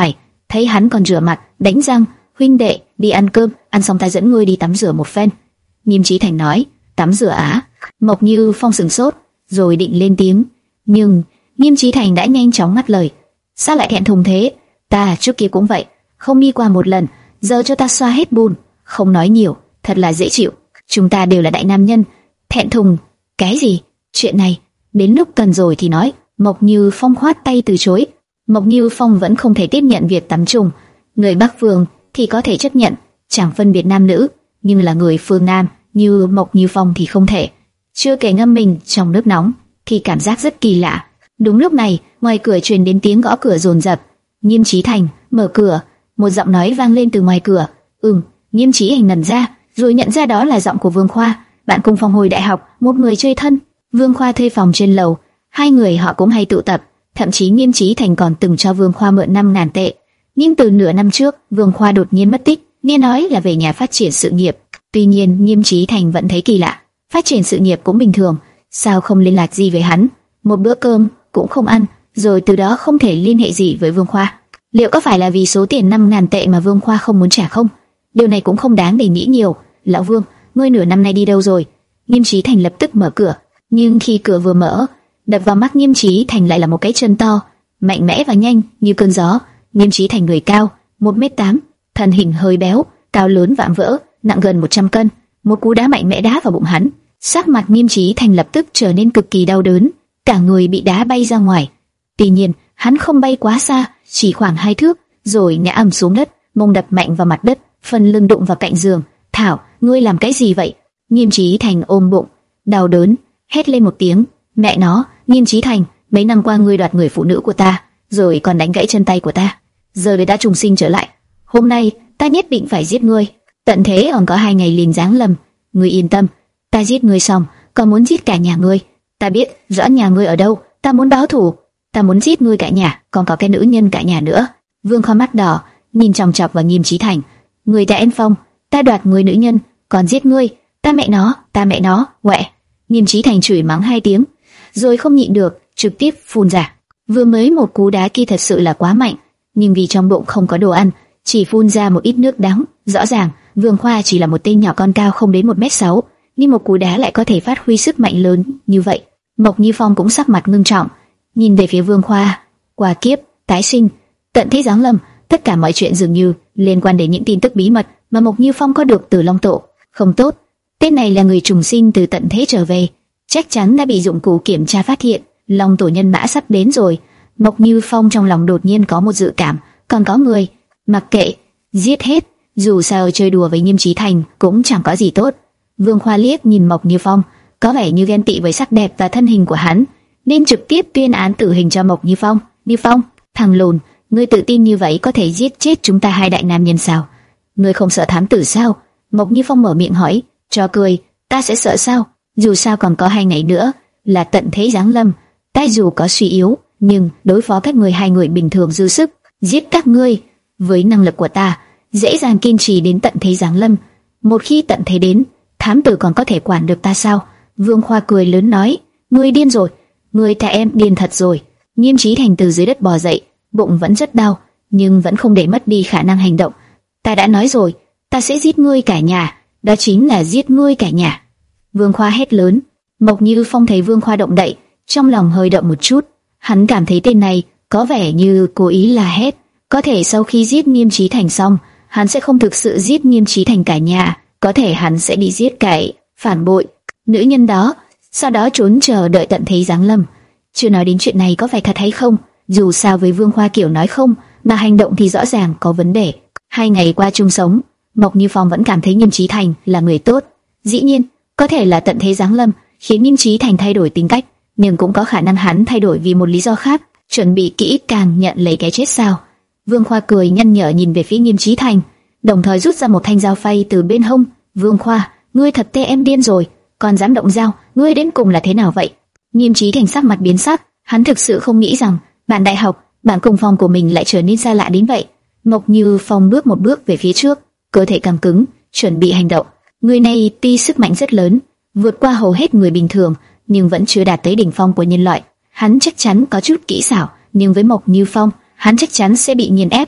thấy hắn còn rửa mặt, đánh răng. Huynh đệ, đi ăn cơm, ăn xong ta dẫn ngươi đi tắm rửa một phen. Nghiêm Chí Thành nói. Tắm rửa á? Mộc Như Phong sững sốt, rồi định lên tiếng, nhưng Nghiêm Chí Thành đã nhanh chóng ngắt lời. Sao lại thẹn thùng thế? Ta trước kia cũng vậy, không đi qua một lần, giờ cho ta xoa hết bùn. Không nói nhiều, thật là dễ chịu. Chúng ta đều là đại nam nhân, thẹn thùng cái gì? Chuyện này đến lúc cần rồi thì nói. Mộc Như Phong khoát tay từ chối. Mộc Như Phong vẫn không thể tiếp nhận việc tắm chung. Người Bắc Phương thì có thể chấp nhận, chẳng phân biệt nam nữ, nhưng là người phương Nam như Mộc Như Phong thì không thể. Chưa kể ngâm mình trong nước nóng thì cảm giác rất kỳ lạ. Đúng lúc này, ngoài cửa truyền đến tiếng gõ cửa dồn dập. Nghiêm Chí Thành mở cửa, một giọng nói vang lên từ ngoài cửa. Ừm. Nghiêm Chí Thành ngẩn ra, rồi nhận ra đó là giọng của Vương Khoa, bạn cùng phòng hồi đại học, một người chơi thân. Vương Khoa thuê phòng trên lầu, hai người họ cũng hay tụ tập, thậm chí Nghiêm Chí Thành còn từng cho Vương Khoa mượn năm ngàn tệ. Nhưng từ nửa năm trước, Vương Khoa đột nhiên mất tích, nghe nói là về nhà phát triển sự nghiệp. Tuy nhiên, Nghiêm Chí Thành vẫn thấy kỳ lạ, phát triển sự nghiệp cũng bình thường, sao không liên lạc gì với hắn, một bữa cơm cũng không ăn, rồi từ đó không thể liên hệ gì với Vương Khoa. Liệu có phải là vì số tiền năm ngàn tệ mà Vương Khoa không muốn trả không? Điều này cũng không đáng để nghĩ nhiều. Lão Vương, ngươi nửa năm nay đi đâu rồi? Nghiêm Chí Thành lập tức mở cửa, nhưng khi cửa vừa mở, đập vào mắt Nghiêm Chí Thành lại là một cái chân to, mạnh mẽ và nhanh như cơn gió. Nghiêm Chí Thành người cao, một mét tám, thân hình hơi béo, cao lớn vạm vỡ, nặng gần một trăm cân. Một cú đá mạnh mẽ đá vào bụng hắn, sắc mặt Nghiêm Chí Thành lập tức trở nên cực kỳ đau đớn, cả người bị đá bay ra ngoài. Tuy nhiên, hắn không bay quá xa, chỉ khoảng hai thước, rồi ngã ầm xuống đất, mông đập mạnh vào mặt đất, phần lưng đụng vào cạnh giường. Thảo, ngươi làm cái gì vậy? Nghiêm Chí Thành ôm bụng, đau đớn, hét lên một tiếng. Mẹ nó, Nghiêm Chí Thành, mấy năm qua ngươi đoạt người phụ nữ của ta, rồi còn đánh gãy chân tay của ta, giờ để đã trùng sinh trở lại. Hôm nay ta nhất định phải giết ngươi. Tận thế còn có hai ngày liền giáng lâm, ngươi yên tâm, ta giết ngươi xong, còn muốn giết cả nhà ngươi. Ta biết rõ nhà ngươi ở đâu, ta muốn báo thù, ta muốn giết ngươi cả nhà, còn có cái nữ nhân cả nhà nữa. Vương Khoa mắt đỏ, nhìn chòng chọc vào Nghiêm Chí Thành. Ngươi ta En Phong, ta đoạt người nữ nhân, còn giết ngươi, ta mẹ nó, ta mẹ nó, quẹ. Nghiêm Chí Thành chửi mắng hai tiếng, rồi không nhịn được, trực tiếp phun ra. Vừa mới một cú đá kia thật sự là quá mạnh, nhưng vì trong bụng không có đồ ăn, chỉ phun ra một ít nước đắng. Rõ ràng, Vương Khoa chỉ là một tên nhỏ con cao không đến một mét sáu, nhưng một cú đá lại có thể phát huy sức mạnh lớn như vậy. Mộc Như Phong cũng sắc mặt ngưng trọng, nhìn về phía Vương Khoa. Qua kiếp, tái sinh, tận thế giáng lâm, tất cả mọi chuyện dường như liên quan đến những tin tức bí mật mà Mộc Như Phong có được từ Long Tổ. Không tốt, tên này là người trùng sinh từ tận thế trở về, chắc chắn đã bị dụng cụ kiểm tra phát hiện. Long Tổ nhân mã sắp đến rồi. Mộc Như Phong trong lòng đột nhiên có một dự cảm, còn có người, mặc kệ, giết hết, dù sao chơi đùa với Nghiêm Chí Thành cũng chẳng có gì tốt. Vương Khoa liếc nhìn Mộc Như Phong, có vẻ như ghen tị với sắc đẹp và thân hình của hắn, nên trực tiếp tuyên án tử hình cho Mộc Như Phong. Như Phong, thằng lùn, ngươi tự tin như vậy có thể giết chết chúng ta hai đại nam nhân sao? Ngươi không sợ thám tử sao? Mộc Như Phong mở miệng hỏi. Cho cười, ta sẽ sợ sao? Dù sao còn có hai ngày nữa là tận thế giáng lâm, ta dù có suy yếu, nhưng đối phó các ngươi hai người bình thường dư sức. Giết các ngươi, với năng lực của ta, dễ dàng kiên trì đến tận thế giáng lâm. Một khi tận thế đến, thám tử còn có thể quản được ta sao? Vương Khoa cười lớn nói. Ngươi điên rồi, ngươi ta em điên thật rồi. Nghiêm Chí Thành từ dưới đất bò dậy, bụng vẫn rất đau, nhưng vẫn không để mất đi khả năng hành động. Ta đã nói rồi, ta sẽ giết ngươi cả nhà, đó chính là giết ngươi cả nhà. Vương Khoa hét lớn. Mộc Như Phong thấy Vương Khoa động đậy, trong lòng hơi động một chút. Hắn cảm thấy tên này có vẻ như cố ý la hét. Có thể sau khi giết Nghiêm Chí Thành xong, hắn sẽ không thực sự giết Nghiêm Chí Thành cả nhà, có thể hắn sẽ đi giết cái phản bội nữ nhân đó, sau đó trốn chờ đợi tận thế giáng lâm. Chưa nói đến chuyện này có phải thật hay không, dù sao với Vương Khoa kiểu nói không mà hành động thì rõ ràng có vấn đề. Hai ngày qua chung sống, Mộc Như Phong vẫn cảm thấy Nghiêm Chí Thành là người tốt. Dĩ nhiên, có thể là tận thế giáng lâm khiến Nghiêm Chí Thành thay đổi tính cách, nhưng cũng có khả năng hắn thay đổi vì một lý do khác, chuẩn bị kỹ càng nhận lấy cái chết sao? Vương Khoa cười nhăn nhở nhìn về phía Nghiêm Chí Thành, đồng thời rút ra một thanh dao phay từ bên hông. Vương Khoa, ngươi thật tê em điên rồi, còn dám động dao, ngươi đến cùng là thế nào vậy? Nghiêm Chí Thành sắc mặt biến sắc, hắn thực sự không nghĩ rằng bạn đại học, bạn cùng phòng của mình lại trở nên xa lạ đến vậy. Mộc Như Phong bước một bước về phía trước, cơ thể căng cứng, chuẩn bị hành động. Người này tuy sức mạnh rất lớn, vượt qua hầu hết người bình thường, nhưng vẫn chưa đạt tới đỉnh phong của nhân loại. Hắn chắc chắn có chút kỹ xảo, nhưng với Mộc Như Phong, hắn chắc chắn sẽ bị nghiền ép.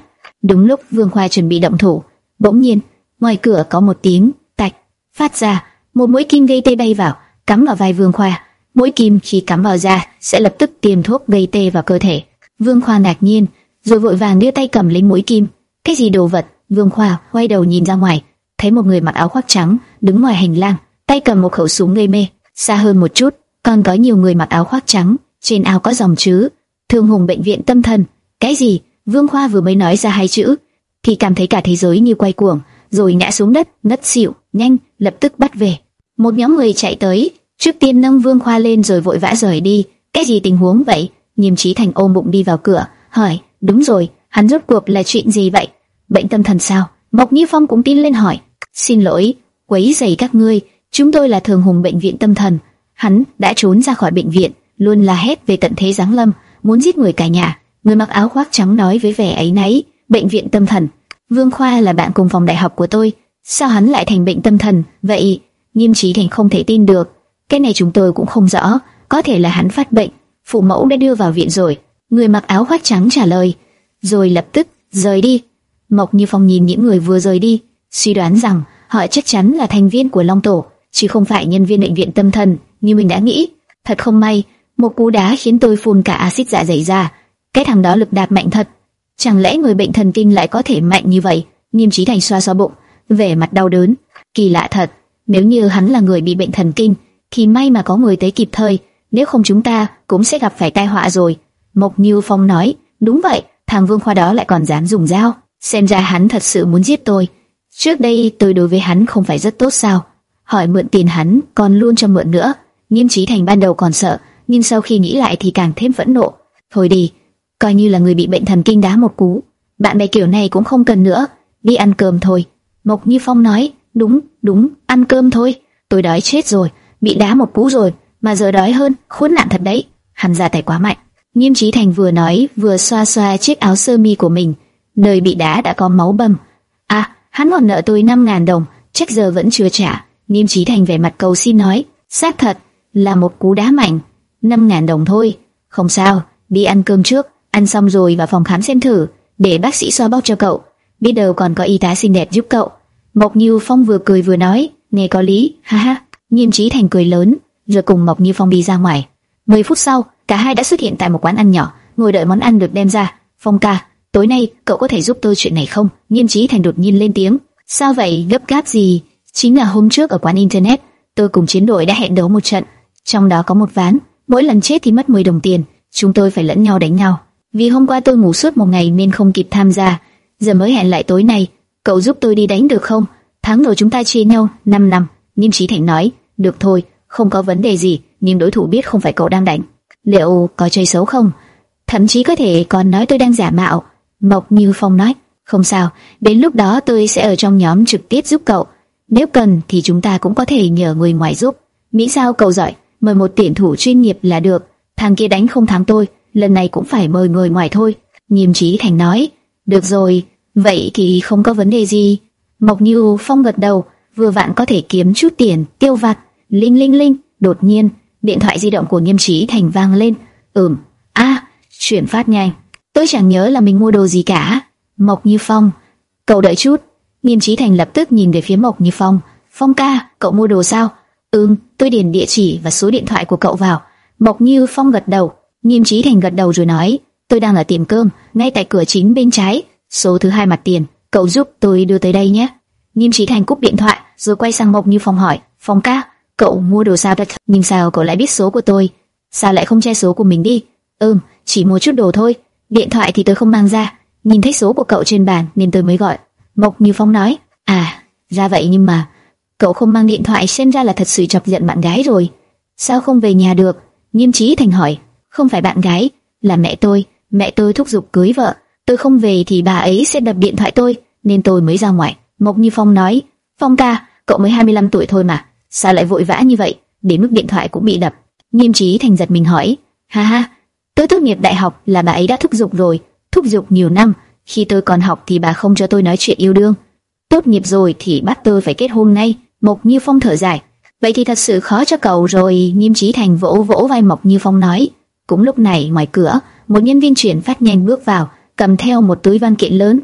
Đúng lúc Vương Khoa chuẩn bị động thủ, bỗng nhiên ngoài cửa có một tiếng tạch phát ra, một mũi kim gây tê bay vào, cắm vào vai Vương Khoa. Mũi kim khi cắm vào da sẽ lập tức tiêm thuốc gây tê vào cơ thể. Vương Khoa ngạc nhiên, rồi vội vàng đưa tay cầm lấy mũi kim. Cái gì đồ vật? Vương Khoa quay đầu nhìn ra ngoài, thấy một người mặc áo khoác trắng đứng ngoài hành lang, tay cầm một khẩu súng gây mê. Xa hơn một chút, còn có nhiều người mặc áo khoác trắng, trên áo có dòng chữ Thương Hùng bệnh viện tâm thần. Cái gì? Vương Khoa vừa mới nói ra hai chữ thì cảm thấy cả thế giới như quay cuồng, rồi ngã xuống đất, ngất xỉu. Nhanh, lập tức bắt về. Một nhóm người chạy tới, trước tiên nâng Vương Khoa lên rồi vội vã rời đi. Cái gì tình huống vậy? Nghiêm Chí Thành ôm bụng đi vào cửa, hỏi. Đúng rồi, hắn rốt cuộc là chuyện gì vậy? Bệnh tâm thần sao? Mộc Như Phong cũng tin lên hỏi. Xin lỗi, quấy rầy các ngươi, chúng tôi là Thường Hùng bệnh viện tâm thần. Hắn đã trốn ra khỏi bệnh viện, luôn la hét về tận thế giáng lâm, muốn giết người cả nhà. Người mặc áo khoác trắng nói với vẻ áy náy. Bệnh viện tâm thần? Vương Khoa là bạn cùng phòng đại học của tôi, sao hắn lại thành bệnh tâm thần vậy? Nghiêm Chí Thành không thể tin được. Cái này chúng tôi cũng không rõ, có thể là hắn phát bệnh, phụ mẫu đã đưa vào viện rồi. Người mặc áo khoác trắng trả lời, rồi lập tức rời đi. Mộc Như Phong nhìn những người vừa rời đi, suy đoán rằng họ chắc chắn là thành viên của Long Tổ, chứ không phải nhân viên bệnh viện tâm thần như mình đã nghĩ. Thật không may, một cú đá khiến tôi phun cả axit dạ dày ra. Cái thằng đó lực đạp mạnh thật. Chẳng lẽ người bệnh thần kinh lại có thể mạnh như vậy? Nghiêm Chí Thành xoa xoa bụng, vẻ mặt đau đớn. Kỳ lạ thật, nếu như hắn là người bị bệnh thần kinh, thì may mà có người tới kịp thời, nếu không chúng ta cũng sẽ gặp phải tai họa rồi. Mộc Như Phong nói, đúng vậy, thằng Vương Khoa đó lại còn dám dùng dao, xem ra hắn thật sự muốn giết tôi. Trước đây tôi đối với hắn không phải rất tốt sao? Hỏi mượn tiền hắn còn luôn cho mượn nữa. Nghiêm Chí Thành ban đầu còn sợ, nhưng sau khi nghĩ lại thì càng thêm phẫn nộ. Thôi đi, coi như là người bị bệnh thần kinh đá một cú, bạn bè kiểu này cũng không cần nữa, đi ăn cơm thôi. Mộc Như Phong nói, đúng, đúng, ăn cơm thôi, tôi đói chết rồi, bị đá một cú rồi, mà giờ đói hơn, khốn nạn thật đấy. Hắn ra tay quá mạnh. Nghiêm Chí Thành vừa nói vừa xoa xoa chiếc áo sơ mi của mình, nơi bị đá đã có máu bầm. À, hắn còn nợ tôi năm ngàn đồng, chắc giờ vẫn chưa trả. Nghiêm Chí Thành vẻ mặt cầu xin nói, xác thật là một cú đá mạnh, năm ngàn đồng thôi, không sao, đi ăn cơm trước, ăn xong rồi vào phòng khám xem thử, để bác sĩ xoa bóp cho cậu, biết đâu còn có y tá xinh đẹp giúp cậu. Mộc Như Phong vừa cười vừa nói, nghe có lý, ha ha. Nghiêm Chí Thành cười lớn, rồi cùng Mộc Như Phong đi ra ngoài. Mười phút sau, cả hai đã xuất hiện tại một quán ăn nhỏ, ngồi đợi món ăn được đem ra. Phong ca, tối nay cậu có thể giúp tôi chuyện này không? Nghiêm Chí Thành đột nhiên lên tiếng. Sao vậy, gấp gáp gì? Chính là hôm trước ở quán internet, tôi cùng chiến đội đã hẹn đấu một trận, trong đó có một ván, mỗi lần chết thì mất mười đồng tiền, chúng tôi phải lẫn nhau đánh nhau. Vì hôm qua tôi ngủ suốt một ngày nên không kịp tham gia, giờ mới hẹn lại tối nay. Cậu giúp tôi đi đánh được không? Thắng rồi chúng ta chia nhau năm năm. Nghiêm Chí Thành nói, được thôi, không có vấn đề gì, nhưng đối thủ biết không phải cậu đang đánh, liệu có chơi xấu không? Thậm chí có thể còn nói tôi đang giả mạo. Mộc Như Phong nói, không sao, đến lúc đó tôi sẽ ở trong nhóm trực tiếp giúp cậu. Nếu cần thì chúng ta cũng có thể nhờ người ngoài giúp. Mỹ sao cậu giỏi, mời một tuyển thủ chuyên nghiệp là được. Thằng kia đánh không thắng tôi, lần này cũng phải mời người ngoài thôi. Nghiêm Chí Thành nói, được rồi, vậy thì không có vấn đề gì. Mộc Như Phong gật đầu, vừa vặn có thể kiếm chút tiền tiêu vặt. Linh linh linh, đột nhiên điện thoại di động của Nghiêm Chí Thành vang lên. Ừm, a, à, chuyển phát nhanh. Tôi chẳng nhớ là mình mua đồ gì cả. Mộc Như Phong, cậu đợi chút. Nghiêm Chí Thành lập tức nhìn về phía Mộc Như Phong. Phong ca, cậu mua đồ sao? Ừm, tôi điền địa chỉ và số điện thoại của cậu vào. Mộc Như Phong gật đầu. Nghiêm Chí Thành gật đầu rồi nói, tôi đang ở tiệm cơm, ngay tại cửa chính bên trái, số thứ hai mặt tiền, cậu giúp tôi đưa tới đây nhé. Nghiêm Chí Thành cúp điện thoại, rồi quay sang Mộc Như Phong hỏi, Phong ca, cậu mua đồ sao? Nhưng sao cậu lại biết số của tôi? Sao lại không che số của mình đi? Ừm, chỉ mua chút đồ thôi, điện thoại thì tôi không mang ra, nhìn thấy số của cậu trên bàn nên tôi mới gọi. Mộc Như Phong nói, à, ra vậy, nhưng mà cậu không mang điện thoại xem ra là thật sự chọc giận bạn gái rồi. Sao không về nhà được? Nghiêm Chí Thành hỏi. Không phải bạn gái, là mẹ tôi. Mẹ tôi thúc giục cưới vợ, tôi không về thì bà ấy sẽ đập điện thoại tôi, nên tôi mới ra ngoài. Mộc Như Phong nói, Phong ca, cậu mới hai mươi lăm tuổi thôi mà, sao lại vội vã như vậy, đến mức điện thoại cũng bị đập. Nghiêm Chí Thành giật mình hỏi, ha ha, tôi tốt nghiệp đại học là bà ấy đã thúc giục rồi, thúc giục nhiều năm. Khi tôi còn học thì bà không cho tôi nói chuyện yêu đương, tốt nghiệp rồi thì bắt tôi phải kết hôn ngay. Mộc Như Phong thở dài, vậy thì thật sự khó cho cậu rồi. Nghiêm Chí Thành vỗ vỗ vai Mộc Như Phong nói. Cũng lúc này ngoài cửa, một nhân viên chuyển phát nhanh bước vào, cầm theo một túi văn kiện lớn.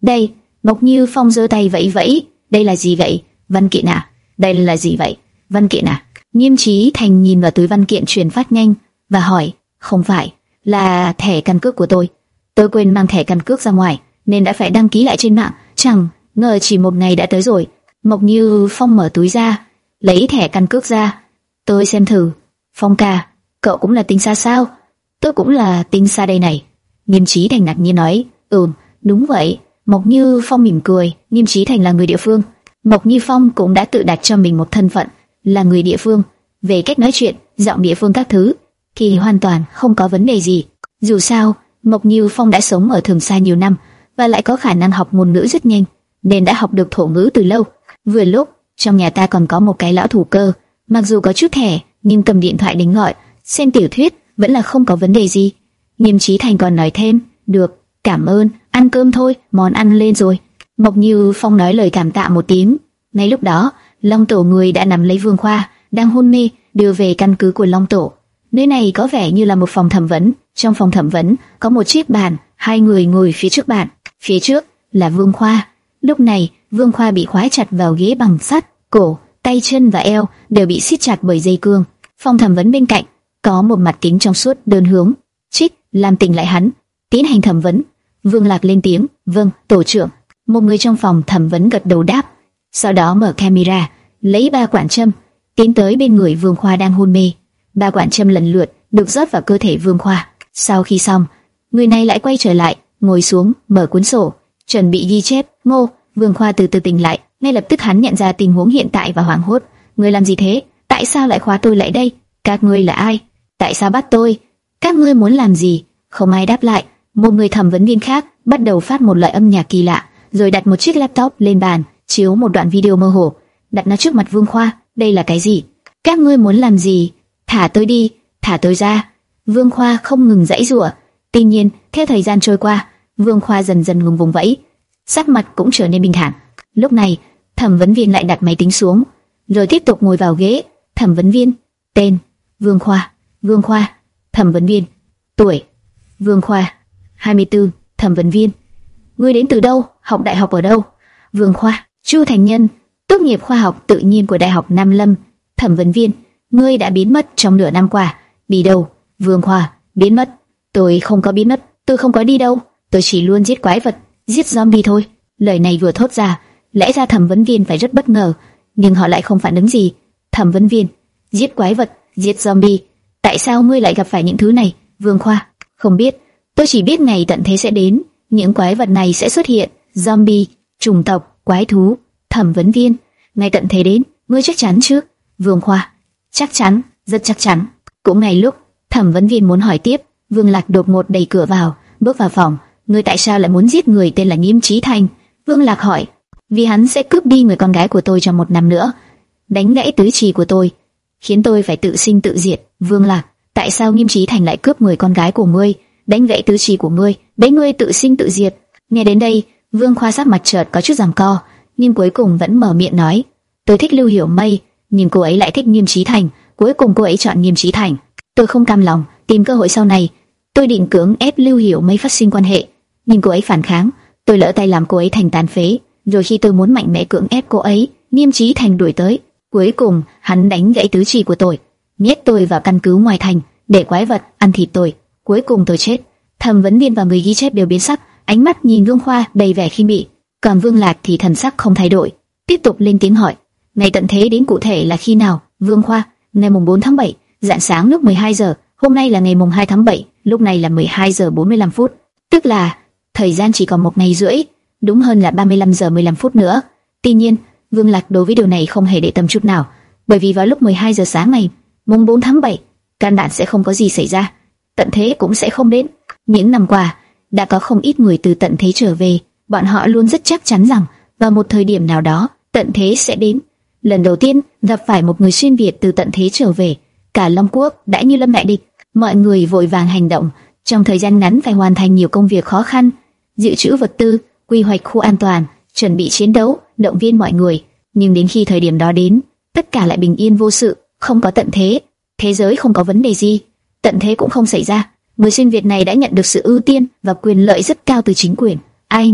Đây, Mộc Như Phong giơ tay vẫy vẫy, đây là gì vậy? Văn kiện à? Đây là gì vậy? Văn kiện à? Nghiêm Chí Thành nhìn vào túi văn kiện truyền phát nhanh và hỏi, không phải, là thẻ căn cước của tôi. Tôi quên mang thẻ căn cước ra ngoài, nên đã phải đăng ký lại trên mạng. Chẳng ngờ chỉ một ngày đã tới rồi. Mộc Như Phong mở túi ra, lấy thẻ căn cước ra. Tôi xem thử. Phong ca, cậu cũng là tinh xa sao? Tôi cũng là tinh xa đây này. Nghiêm Chí Thành ngạc nhiên nói, ừm, đúng vậy. Mộc Như Phong mỉm cười. Nghiêm Chí Thành là người địa phương. Mộc Như Phong cũng đã tự đặt cho mình một thân phận là người địa phương. Về cách nói chuyện, giọng địa phương các thứ thì hoàn toàn không có vấn đề gì. Dù sao, Mộc Như Phong đã sống ở Thường Sa nhiều năm và lại có khả năng học ngôn ngữ rất nhanh, nên đã học được thổ ngữ từ lâu. Vừa lúc trong nhà ta còn có một cái lão thủ cơ, mặc dù có chút thẻ nhưng cầm điện thoại đánh gọi, xem tiểu thuyết vẫn là không có vấn đề gì. Nghiêm Chí Thành còn nói thêm, được, cảm ơn, ăn cơm thôi, món ăn lên rồi. Mộc Như Phong nói lời cảm tạ một tiếng. Ngay lúc đó, Long Tổ người đã nắm lấy Vương Khoa đang hôn mê, đưa về căn cứ của Long Tổ. Nơi này có vẻ như là một phòng thẩm vấn. Trong phòng thẩm vấn có một chiếc bàn, hai người ngồi phía trước bàn. Phía trước là Vương Khoa. Lúc này Vương Khoa bị khóa chặt vào ghế bằng sắt, cổ, tay chân và eo đều bị siết chặt bởi dây cương. Phòng thẩm vấn bên cạnh có một mặt kính trong suốt đơn hướng, trích làm tỉnh lại hắn, tiến hành thẩm vấn. Vương Lạc lên tiếng, vâng, tổ trưởng. Một người trong phòng thẩm vấn gật đầu đáp, sau đó mở camera, lấy ba quản châm, tiến tới bên người Vương Khoa đang hôn mê. Ba quản châm lần lượt được rót vào cơ thể Vương Khoa. Sau khi xong, người này lại quay trở lại, ngồi xuống, mở cuốn sổ, chuẩn bị ghi chép. Ngô, Vương Khoa từ từ tỉnh lại, ngay lập tức hắn nhận ra tình huống hiện tại và hoảng hốt. Người làm gì thế? Tại sao lại khóa tôi lại đây? Các ngươi là ai? Tại sao bắt tôi? Các ngươi muốn làm gì? Không ai đáp lại. Một người thẩm vấn viên khác bắt đầu phát một loại âm nhạc kỳ lạ, rồi đặt một chiếc laptop lên bàn, chiếu một đoạn video mơ hồ, đặt nó trước mặt Vương Khoa. Đây là cái gì? Các ngươi muốn làm gì? Thả tôi đi, thả tôi ra. Vương Khoa không ngừng giãy giụa. Tuy nhiên, theo thời gian trôi qua, Vương Khoa dần dần ngừng vùng vẫy, sắc mặt cũng trở nên bình thản. Lúc này, thẩm vấn viên lại đặt máy tính xuống, rồi tiếp tục ngồi vào ghế. Thẩm vấn viên, tên Vương Khoa. Vương Khoa. Thẩm vấn viên, tuổi Vương Khoa, hai mươi tư. Thẩm vấn viên, ngươi đến từ đâu? Học đại học ở đâu? Vương Khoa, Chu Thành Nhân, tốt nghiệp khoa học tự nhiên của Đại học Nam Lâm. Thẩm vấn viên, ngươi đã biến mất trong nửa năm qua. Đi đâu? Vương Khoa, biến mất. Tôi không có biến mất, tôi không có đi đâu. Tôi chỉ luôn giết quái vật, giết zombie thôi. Lời này vừa thốt ra, lẽ ra thẩm vấn viên phải rất bất ngờ, nhưng họ lại không phản ứng gì. Thẩm vấn viên, giết quái vật, giết zombie. Tại sao ngươi lại gặp phải những thứ này? Vương Khoa, không biết. Tôi chỉ biết ngày tận thế sẽ đến, những quái vật này sẽ xuất hiện, zombie, chủng tộc, quái thú. Thẩm vấn viên, ngày tận thế đến, ngươi chắc chắn chứ? Vương Khoa, chắc chắn, rất chắc chắn. Cũng ngay lúc thẩm vấn viên muốn hỏi tiếp, Vương Lạc đột ngột đẩy cửa vào, bước vào phòng. Ngươi tại sao lại muốn giết người tên là Nghiêm Chí Thành? Vương Lạc hỏi. Vì hắn sẽ cướp đi người con gái của tôi trong một năm nữa, đánh gãy tứ chi của tôi, khiến tôi phải tự sinh tự diệt. Vương Lạc, tại sao Nghiêm Chí Thành lại cướp người con gái của ngươi, đánh gãy tứ chi của ngươi, bế ngươi tự sinh tự diệt? Nghe đến đây, Vương Khoa sắc mặt chợt có chút giằng co, nhưng cuối cùng vẫn mở miệng nói, tôi thích Lưu Hiểu Mây, nhưng cô ấy lại thích Nghiêm Chí Thành. Cuối cùng cô ấy chọn Nghiêm Chí Thành. Tôi không cam lòng, tìm cơ hội sau này, tôi định cưỡng ép Lưu Hiểu Mây phát sinh quan hệ, nhưng cô ấy phản kháng, tôi lỡ tay làm cô ấy thành tàn phế. Rồi khi tôi muốn mạnh mẽ cưỡng ép cô ấy, Nghiêm Chí Thành đuổi tới. Cuối cùng hắn đánh gãy tứ chi của tôi, nhét tôi vào căn cứ ngoài thành để quái vật ăn thịt tôi. Cuối cùng tôi chết. Thẩm vấn viên và người ghi chép đều biến sắc, ánh mắt nhìn Vương Khoa đầy vẻ khinh bỉ. Còn Vương Lạc thì thần sắc không thay đổi, tiếp tục lên tiếng hỏi, ngày tận thế đến cụ thể là khi nào? Vương Khoa, ngày mùng bốn tháng bảy, rạng sáng lúc mười hai giờ. Hôm nay là ngày mùng hai tháng bảy, lúc này là mười hai giờ bốn mươi lăm phút, tức là thời gian chỉ còn một ngày rưỡi, đúng hơn là ba mươi lăm giờ mười lăm phút nữa. Tuy nhiên, Vương Lạc đối với điều này không hề để tâm chút nào, bởi vì vào lúc mười hai giờ sáng ngày mùng bốn tháng bảy, căn bản sẽ không có gì xảy ra, tận thế cũng sẽ không đến. Những năm qua, đã có không ít người từ tận thế trở về, bọn họ luôn rất chắc chắn rằng vào một thời điểm nào đó, tận thế sẽ đến. Lần đầu tiên gặp phải một người xuyên Việt từ tận thế trở về, cả Long Quốc đã như lâm đại địch. Mọi người vội vàng hành động, trong thời gian ngắn phải hoàn thành nhiều công việc khó khăn, dự trữ vật tư, quy hoạch khu an toàn, chuẩn bị chiến đấu, động viên mọi người. Nhưng đến khi thời điểm đó đến, tất cả lại bình yên vô sự, không có tận thế, thế giới không có vấn đề gì, tận thế cũng không xảy ra. Người xuyên Việt này đã nhận được sự ưu tiên và quyền lợi rất cao từ chính quyền. Ai ngờ,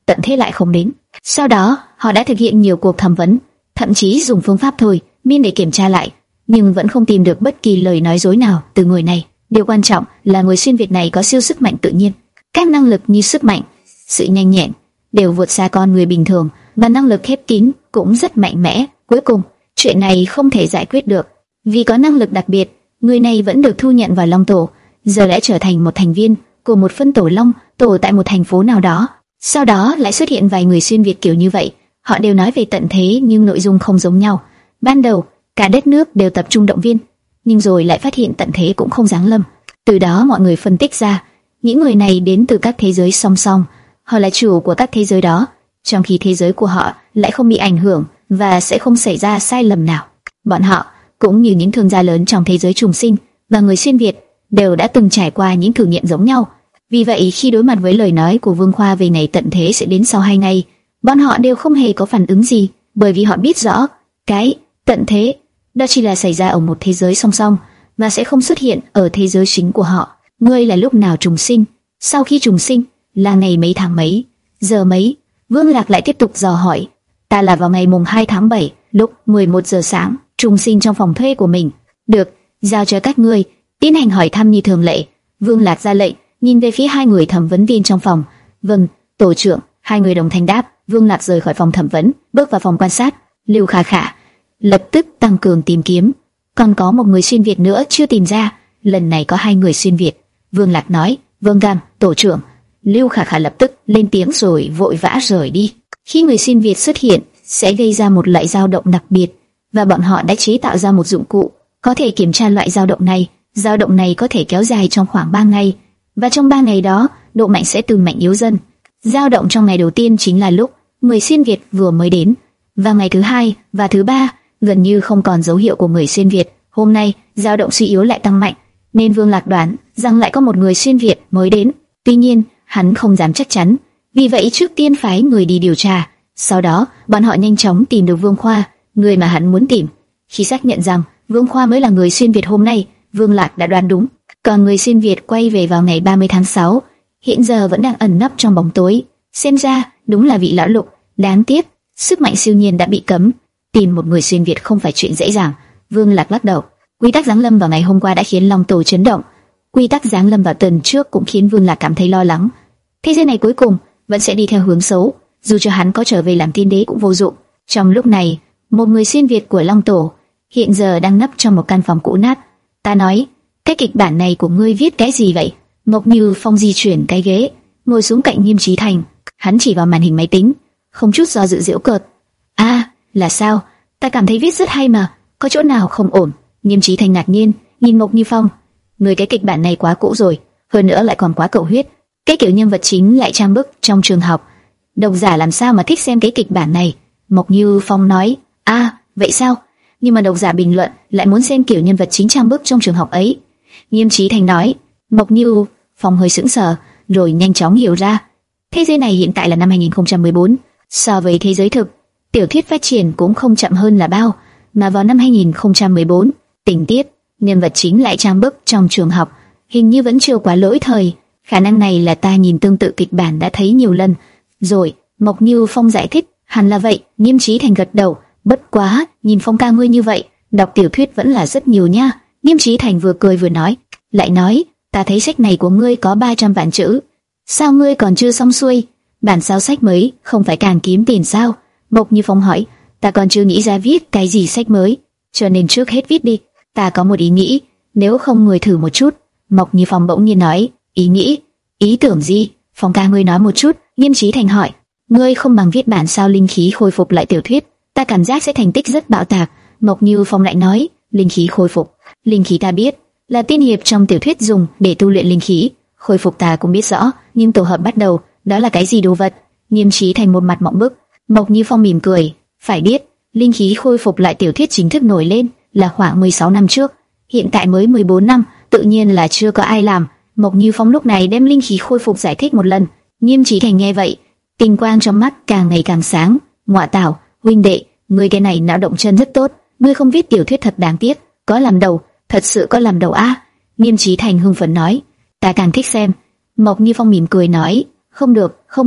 tận thế lại không đến. Sau đó, họ đã thực hiện nhiều cuộc thẩm vấn, thậm chí dùng phương pháp thôi miên để kiểm tra lại, nhưng vẫn không tìm được bất kỳ lời nói dối nào từ người này. Điều quan trọng là người xuyên Việt này có siêu sức mạnh tự nhiên, các năng lực như sức mạnh, sự nhanh nhẹn đều vượt xa con người bình thường, và năng lực khép kín cũng rất mạnh mẽ. Cuối cùng, chuyện này không thể giải quyết được. Vì có năng lực đặc biệt, người này vẫn được thu nhận vào Long Tổ, giờ đã trở thành một thành viên của một phân tổ Long Tổ tại một thành phố nào đó. Sau đó lại xuất hiện vài người xuyên Việt kiểu như vậy, họ đều nói về tận thế nhưng nội dung không giống nhau. Ban đầu, cả đất nước đều tập trung động viên, nhưng rồi lại phát hiện tận thế cũng không giáng lâm. Từ đó mọi người phân tích ra, những người này đến từ các thế giới song song, họ là chủ của các thế giới đó, trong khi thế giới của họ lại không bị ảnh hưởng và sẽ không xảy ra sai lầm nào. Bọn họ cũng như những thương gia lớn trong thế giới trùng sinh và người xuyên Việt đều đã từng trải qua những thử nghiệm giống nhau. Vì vậy khi đối mặt với lời nói của Vương Khoa về ngày tận thế sẽ đến sau hai ngày, bọn họ đều không hề có phản ứng gì, bởi vì họ biết rõ cái tận thế đó chỉ là xảy ra ở một thế giới song song và sẽ không xuất hiện ở thế giới chính của họ. Ngươi là lúc nào trùng sinh? Sau khi trùng sinh là ngày mấy tháng mấy, giờ mấy? Vương Lạc lại tiếp tục dò hỏi. Ta là vào ngày mùng hai tháng bảy, lúc mười một giờ sáng, trùng sinh trong phòng thuê của mình. Được, giao cho các ngươi tiến hành hỏi thăm như thường lệ. Vương Lạc ra lệnh, nhìn về phía hai người thẩm vấn viên trong phòng. Vâng, tổ trưởng. Hai người đồng thanh đáp. Vương Lạc rời khỏi phòng thẩm vấn, bước vào phòng quan sát. Lưu Khả Khả lập tức tăng cường tìm kiếm. Còn có một người xuyên Việt nữa chưa tìm ra. Lần này có hai người xuyên Việt. Vương Lạc nói. Vâng cam, tổ trưởng. Lưu Khả Khả lập tức lên tiếng rồi vội vã rời đi. Khi người xuyên Việt xuất hiện, sẽ gây ra một loại dao động đặc biệt, và bọn họ đã chế tạo ra một dụng cụ có thể kiểm tra loại dao động này. Dao động này có thể kéo dài trong khoảng ba ngày, và trong ba ngày đó, độ mạnh sẽ từ mạnh yếu dần. Dao động trong ngày đầu tiên chính là lúc người xuyên Việt vừa mới đến, và ngày thứ hai và thứ ba gần như không còn dấu hiệu của người xuyên Việt. Hôm nay, dao động suy yếu lại tăng mạnh, nên Vương Lạc đoán rằng lại có một người xuyên Việt mới đến. Tuy nhiên, hắn không dám chắc chắn, vì vậy trước tiên phái người đi điều tra. Sau đó, bọn họ nhanh chóng tìm được Vương Khoa, người mà hắn muốn tìm. Khi xác nhận rằng Vương Khoa mới là người xuyên Việt hôm nay, Vương Lạc đã đoán đúng. Còn người xuyên Việt quay về vào ngày ba mươi tháng sáu, hiện giờ vẫn đang ẩn nấp trong bóng tối. Xem ra, đúng là vị lão lục. Đáng tiếc, sức mạnh siêu nhiên đã bị cấm. Tìm một người xuyên Việt không phải chuyện dễ dàng. Vương Lạc lắc đầu. Quy tắc giáng lâm vào ngày hôm qua đã khiến Long Tổ chấn động. Quy tắc giáng lâm vào tuần trước cũng khiến Vương Lạc cảm thấy lo lắng. Thế giới này cuối cùng vẫn sẽ đi theo hướng xấu, dù cho hắn có trở về làm tiên đế cũng vô dụng. Trong lúc này, một người xuyên Việt của Long Tổ hiện giờ đang nấp trong một căn phòng cũ nát. Ta nói, cái kịch bản này của ngươi viết cái gì vậy? Mộc Như Phong di chuyển cái ghế, ngồi xuống cạnh Nghiêm Chí Thành. Hắn chỉ vào màn hình máy tính, không chút do dự giễu cợt. A, à, là sao? Ta cảm thấy viết rất hay mà, có chỗ nào không ổn? Nghiêm Chí Thành ngạc nhiên nhìn Mộc Như Phong. Người cái kịch bản này quá cũ rồi, hơn nữa lại còn quá cầu huyết. Cái kiểu nhân vật chính lại trang bức trong trường học, độc giả làm sao mà thích xem cái kịch bản này? Mộc Như Phong nói. A, à, vậy sao? Nhưng mà độc giả bình luận lại muốn xem kiểu nhân vật chính trang bức trong trường học ấy. Nghiêm Chí Thành nói. Mộc Như Phong hơi sững sờ, rồi nhanh chóng hiểu ra. Thế giới này hiện tại là năm hai nghìn không trăm mười bốn, so với thế giới thực, tiểu thuyết phát triển cũng không chậm hơn là bao. Mà vào năm hai nghìn không trăm mười bốn, tình tiết nhân vật chính lại trang bức trong trường học, hình như vẫn chưa quá lỗi thời. Khả năng này là ta nhìn tương tự kịch bản đã thấy nhiều lần rồi. Mộc Như Phong giải thích. Hẳn là vậy. Nghiêm Chí Thành gật đầu. Bất quá, nhìn Phong ca ngươi như vậy, đọc tiểu thuyết vẫn là rất nhiều nha. Nghiêm Chí Thành vừa cười vừa nói. Lại nói, ta thấy sách này của ngươi có ba trăm vạn chữ, sao ngươi còn chưa xong xuôi? Bản sao sách mới không phải càng kiếm tiền sao? Mộc Như Phong hỏi. Ta còn chưa nghĩ ra viết cái gì sách mới, cho nên trước hết viết đi. Ta có một ý nghĩ, nếu không người thử một chút. Mộc Như Phong bỗng nhiên nói. Ý nghĩ? Ý tưởng gì? Phong ca ngươi nói một chút. Nghiêm Chí Thành hỏi. Ngươi không bằng viết bản sao linh khí khôi phục lại tiểu thuyết, ta cảm giác sẽ thành tích rất bạo tạc. Mộc Như Phong lại nói. Linh khí khôi phục? Linh khí ta biết, là tiên hiệp trong tiểu thuyết dùng để tu luyện linh khí. Khôi phục ta cũng biết rõ, nhưng tổ hợp bắt đầu, đó là cái gì đồ vật? Nghiêm Chí Thành một mặt mộng bức. Mộc Như Phong mỉm cười. Phải biết, linh khí khôi phục lại tiểu thuyết chính thức nổi lên là khoảng mười sáu năm trước, hiện tại mới mười bốn năm, tự nhiên là chưa có ai làm. Mộc Như Phong lúc này đem linh khí khôi phục giải thích một lần. Nghiêm Chí Thành nghe vậy, tinh quang trong mắt càng ngày càng sáng. Ngọa tảo, huynh đệ, ngươi cái này não động chân rất tốt, ngươi không viết tiểu thuyết thật đáng tiếc, có làm đầu, thật sự có làm đầu a. À? Nghiêm Chí Thành hưng phấn nói. Ta càng thích xem. Mộc Như Phong mỉm cười nói. Không được, không được,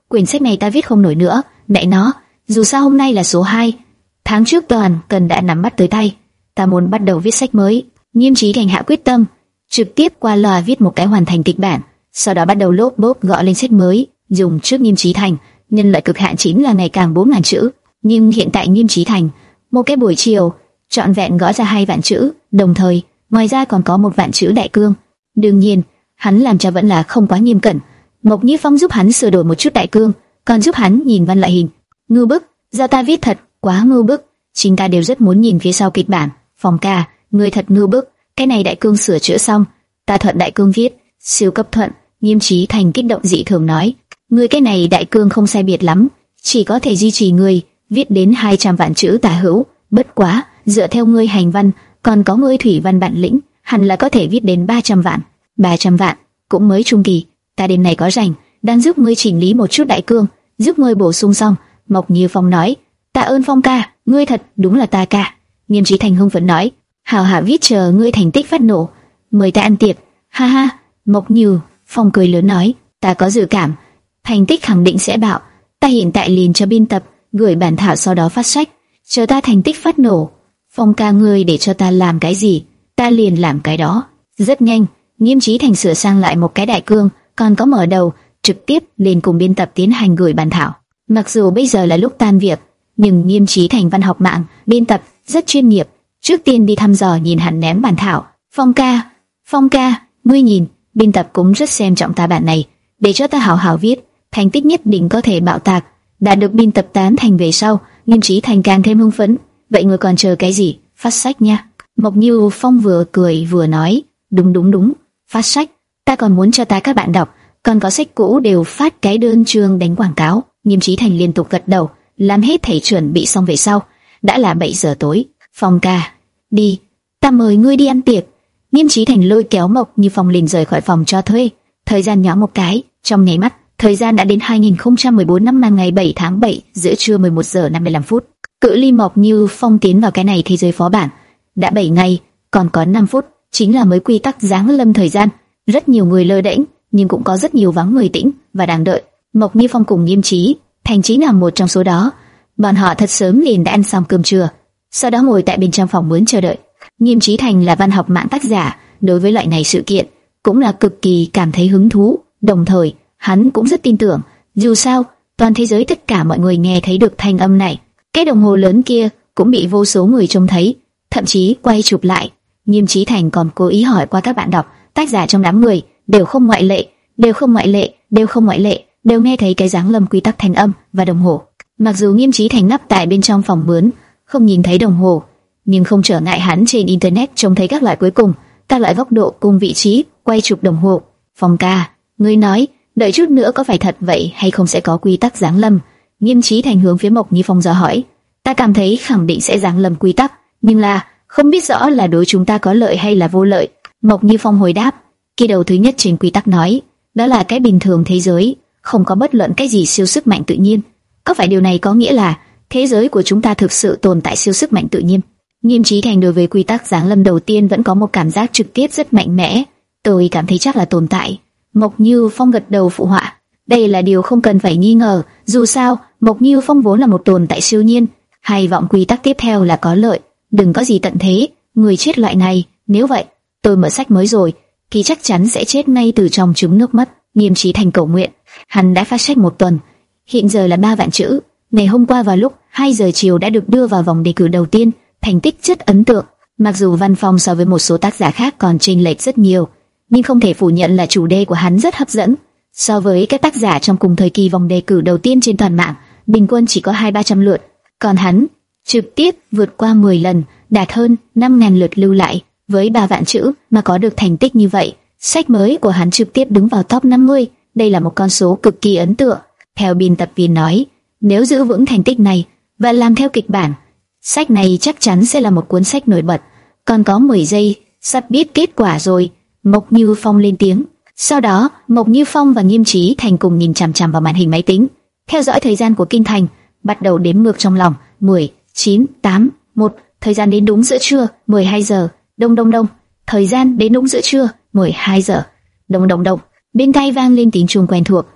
quyển sách này ta viết không nổi nữa, mẹ nó, dù sao hôm nay là số hai, tháng trước toàn cần đã nắm bắt tới tay, ta muốn bắt đầu viết sách mới. Nghiêm Chí Thành hạ quyết tâm, trực tiếp qua loa viết một cái hoàn thành kịch bản, sau đó bắt đầu lốp bốp gõ lên sách mới. Dùng trước Nghiêm Chí Thành, nhân loại cực hạn chính là ngày càng bốn ngàn chữ, nhưng hiện tại Nghiêm Chí Thành, một cái buổi chiều, trọn vẹn gõ ra hai vạn chữ, đồng thời, ngoài ra còn có một vạn chữ đại cương. Đương nhiên, hắn làm cho vẫn là không quá nghiêm cẩn. Mộc Như Phong giúp hắn sửa đổi một chút đại cương, còn giúp hắn nhìn văn loại hình. Ngưu bức, do ta viết thật quá ngưu bức, chính ta đều rất muốn nhìn phía sau kịch bản. Phong ca, ngươi thật ngưu bức, cái này đại cương sửa chữa xong, ta thuận đại cương viết, siêu cấp thuận. Nghiêm Chí Thành kích động dị thường nói, ngươi cái này đại cương không sai biệt lắm, chỉ có thể duy trì ngươi viết đến hai trăm vạn chữ tả hữu, bất quá, dựa theo ngươi hành văn, còn có ngươi thủy văn bản lĩnh, hẳn là có thể viết đến ba trăm vạn. ba trăm vạn, cũng mới trung kỳ, ta đêm này có rảnh, đang giúp ngươi chỉnh lý một chút đại cương, giúp ngươi bổ sung xong. Mộc Như Phong nói, tạ ơn Phong ca, ngươi thật đúng là ta ca. Nghiêm Chí Thành hưng phấn nói, hảo hảo viết chờ ngươi thành tích phát nổ, mời ta ăn tiệc. Ha ha. Mộc Như Phong cười lớn nói, ta có dự cảm, thành tích khẳng định sẽ bạo, ta hiện tại liền cho biên tập, gửi bản thảo sau đó phát sách, chờ ta thành tích phát nổ. Phong ca ngươi để cho ta làm cái gì, ta liền làm cái đó. Rất nhanh, Nghiêm Chí Thành sửa sang lại một cái đại cương, còn có mở đầu, trực tiếp liền cùng biên tập tiến hành gửi bản thảo. Mặc dù bây giờ là lúc tan việc, nhưng Nghiêm Chí Thành văn học mạng, biên tập rất chuyên nghiệp. Trước tiên đi thăm dò nhìn hắn ném bản thảo. Phong ca, Phong ca, ngươi nhìn, biên tập cũng rất xem trọng ta bản này, để cho ta hảo hảo viết, thành tích nhất định có thể bạo tạc. Đã được biên tập tán thành về sau, Nghiêm Chí Thành càng thêm hưng phấn. Vậy ngươi còn chờ cái gì, phát sách nha. Mộc Như Phong vừa cười vừa nói, đúng đúng đúng, phát sách, ta còn muốn cho ta các bạn đọc, còn có sách cũ đều phát cái đơn chương đánh quảng cáo. Nghiêm Chí Thành liên tục gật đầu, làm hết thảy chuẩn bị xong về sau, đã là bảy giờ tối. Phong ca, đi, ta mời ngươi đi ăn tiệc. Nghiêm Chí Thành lôi kéo Mộc Như Phong liền rời khỏi phòng cho thuê. Thời gian nhoáng một cái, trong nháy mắt, thời gian đã đến hai nghìn không trăm mười bốn năm ngày bảy tháng bảy, giữa trưa mười một giờ năm mươi lăm phút. Cự ly Mộc Như Phong tiến vào cái này thế giới phó bản đã bảy ngày, còn có năm phút, chính là mới quy tắc giáng lâm thời gian. Rất nhiều người lơ đễnh, nhưng cũng có rất nhiều vắng người tĩnh và đang đợi. Mộc Như Phong cùng Nghiêm Chí Thành chính là một trong số đó. Bọn họ thật sớm liền đã ăn xong cơm trưa, sau đó ngồi tại bên trong phòng muốn chờ đợi. Nghiêm Chí Thành là văn học mạng tác giả, đối với loại này sự kiện cũng là cực kỳ cảm thấy hứng thú. Đồng thời, hắn cũng rất tin tưởng, dù sao toàn thế giới tất cả mọi người nghe thấy được thanh âm này. Cái đồng hồ lớn kia cũng bị vô số người trông thấy, thậm chí quay chụp lại. Nghiêm Chí Thành còn cố ý hỏi qua các bạn đọc, tác giả trong đám người đều không ngoại lệ, đều không ngoại lệ, đều không ngoại lệ, đều nghe thấy cái giáng lâm quy tắc thanh âm và đồng hồ. Mặc dù Nghiêm Chí Thành nấp tại bên trong phòng mướn, không nhìn thấy đồng hồ, nhưng không trở ngại hắn trên internet trông thấy các loại cuối cùng, các loại góc độ cùng vị trí quay chụp đồng hồ. Phong ca, ngươi nói, đợi chút nữa có phải thật vậy hay không sẽ có quy tắc giáng lâm? Nghiêm Chí Thành hướng phía Mộc Như Phong dò hỏi. Ta cảm thấy khẳng định sẽ giáng lâm quy tắc, nhưng là không biết rõ là đối chúng ta có lợi hay là vô lợi. Mộc Như Phong hồi đáp. Kỳ đầu thứ nhất trên quy tắc nói, đó là cái bình thường thế giới, không có bất luận cái gì siêu sức mạnh tự nhiên. Có phải điều này có nghĩa là thế giới của chúng ta thực sự tồn tại siêu sức mạnh tự nhiên? Nghiêm Chí Thành đối với quy tắc giáng lâm đầu tiên vẫn có một cảm giác trực tiếp rất mạnh mẽ. Tôi cảm thấy chắc là tồn tại. Mộc Như Phong gật đầu phụ họa. Đây là điều không cần phải nghi ngờ. Dù sao, Mộc Như Phong vốn là một tồn tại siêu nhiên. Hy vọng quy tắc tiếp theo là có lợi. Đừng có gì tận thế, người chết loại này. Nếu vậy, tôi mở sách mới rồi, thì chắc chắn sẽ chết ngay từ trong trứng nước mắt. Nghiêm Chí Thành cầu nguyện. Hắn đã phát sách một tuần, hiện giờ là ba vạn chữ. Ngày hôm qua vào lúc hai giờ chiều đã được đưa vào vòng đề cử đầu tiên, thành tích rất ấn tượng. Mặc dù văn phong so với một số tác giả khác còn chênh lệch rất nhiều, nhưng không thể phủ nhận là chủ đề của hắn rất hấp dẫn. So với các tác giả trong cùng thời kỳ vòng đề cử đầu tiên trên toàn mạng, bình quân chỉ có hai ba trăm lượt, còn hắn trực tiếp vượt qua mười lần, đạt hơn năm nghìn lượt lưu lại. Với ba vạn chữ mà có được thành tích như vậy, sách mới của hắn trực tiếp đứng vào top năm mươi. Đây là một con số cực kỳ ấn tượng. Theo biên tập viên nói, nếu giữ vững thành tích này và làm theo kịch bản, sách này chắc chắn sẽ là một cuốn sách nổi bật. Còn có mười giây, sắp biết kết quả rồi. Mộc Như Phong lên tiếng. Sau đó, Mộc Như Phong và Nghiêm Chí Thành cùng nhìn chằm chằm vào màn hình máy tính, theo dõi thời gian của Kinh Thành, bắt đầu đếm ngược trong lòng. mười, chín, tám, một, thời gian đến đúng giữa trưa, mười hai giờ. Đông đông đông, thời gian đến đúng giữa trưa, mười hai giờ. Đông đông đông. Bên tai vang lên tiếng chuông quen thuộc.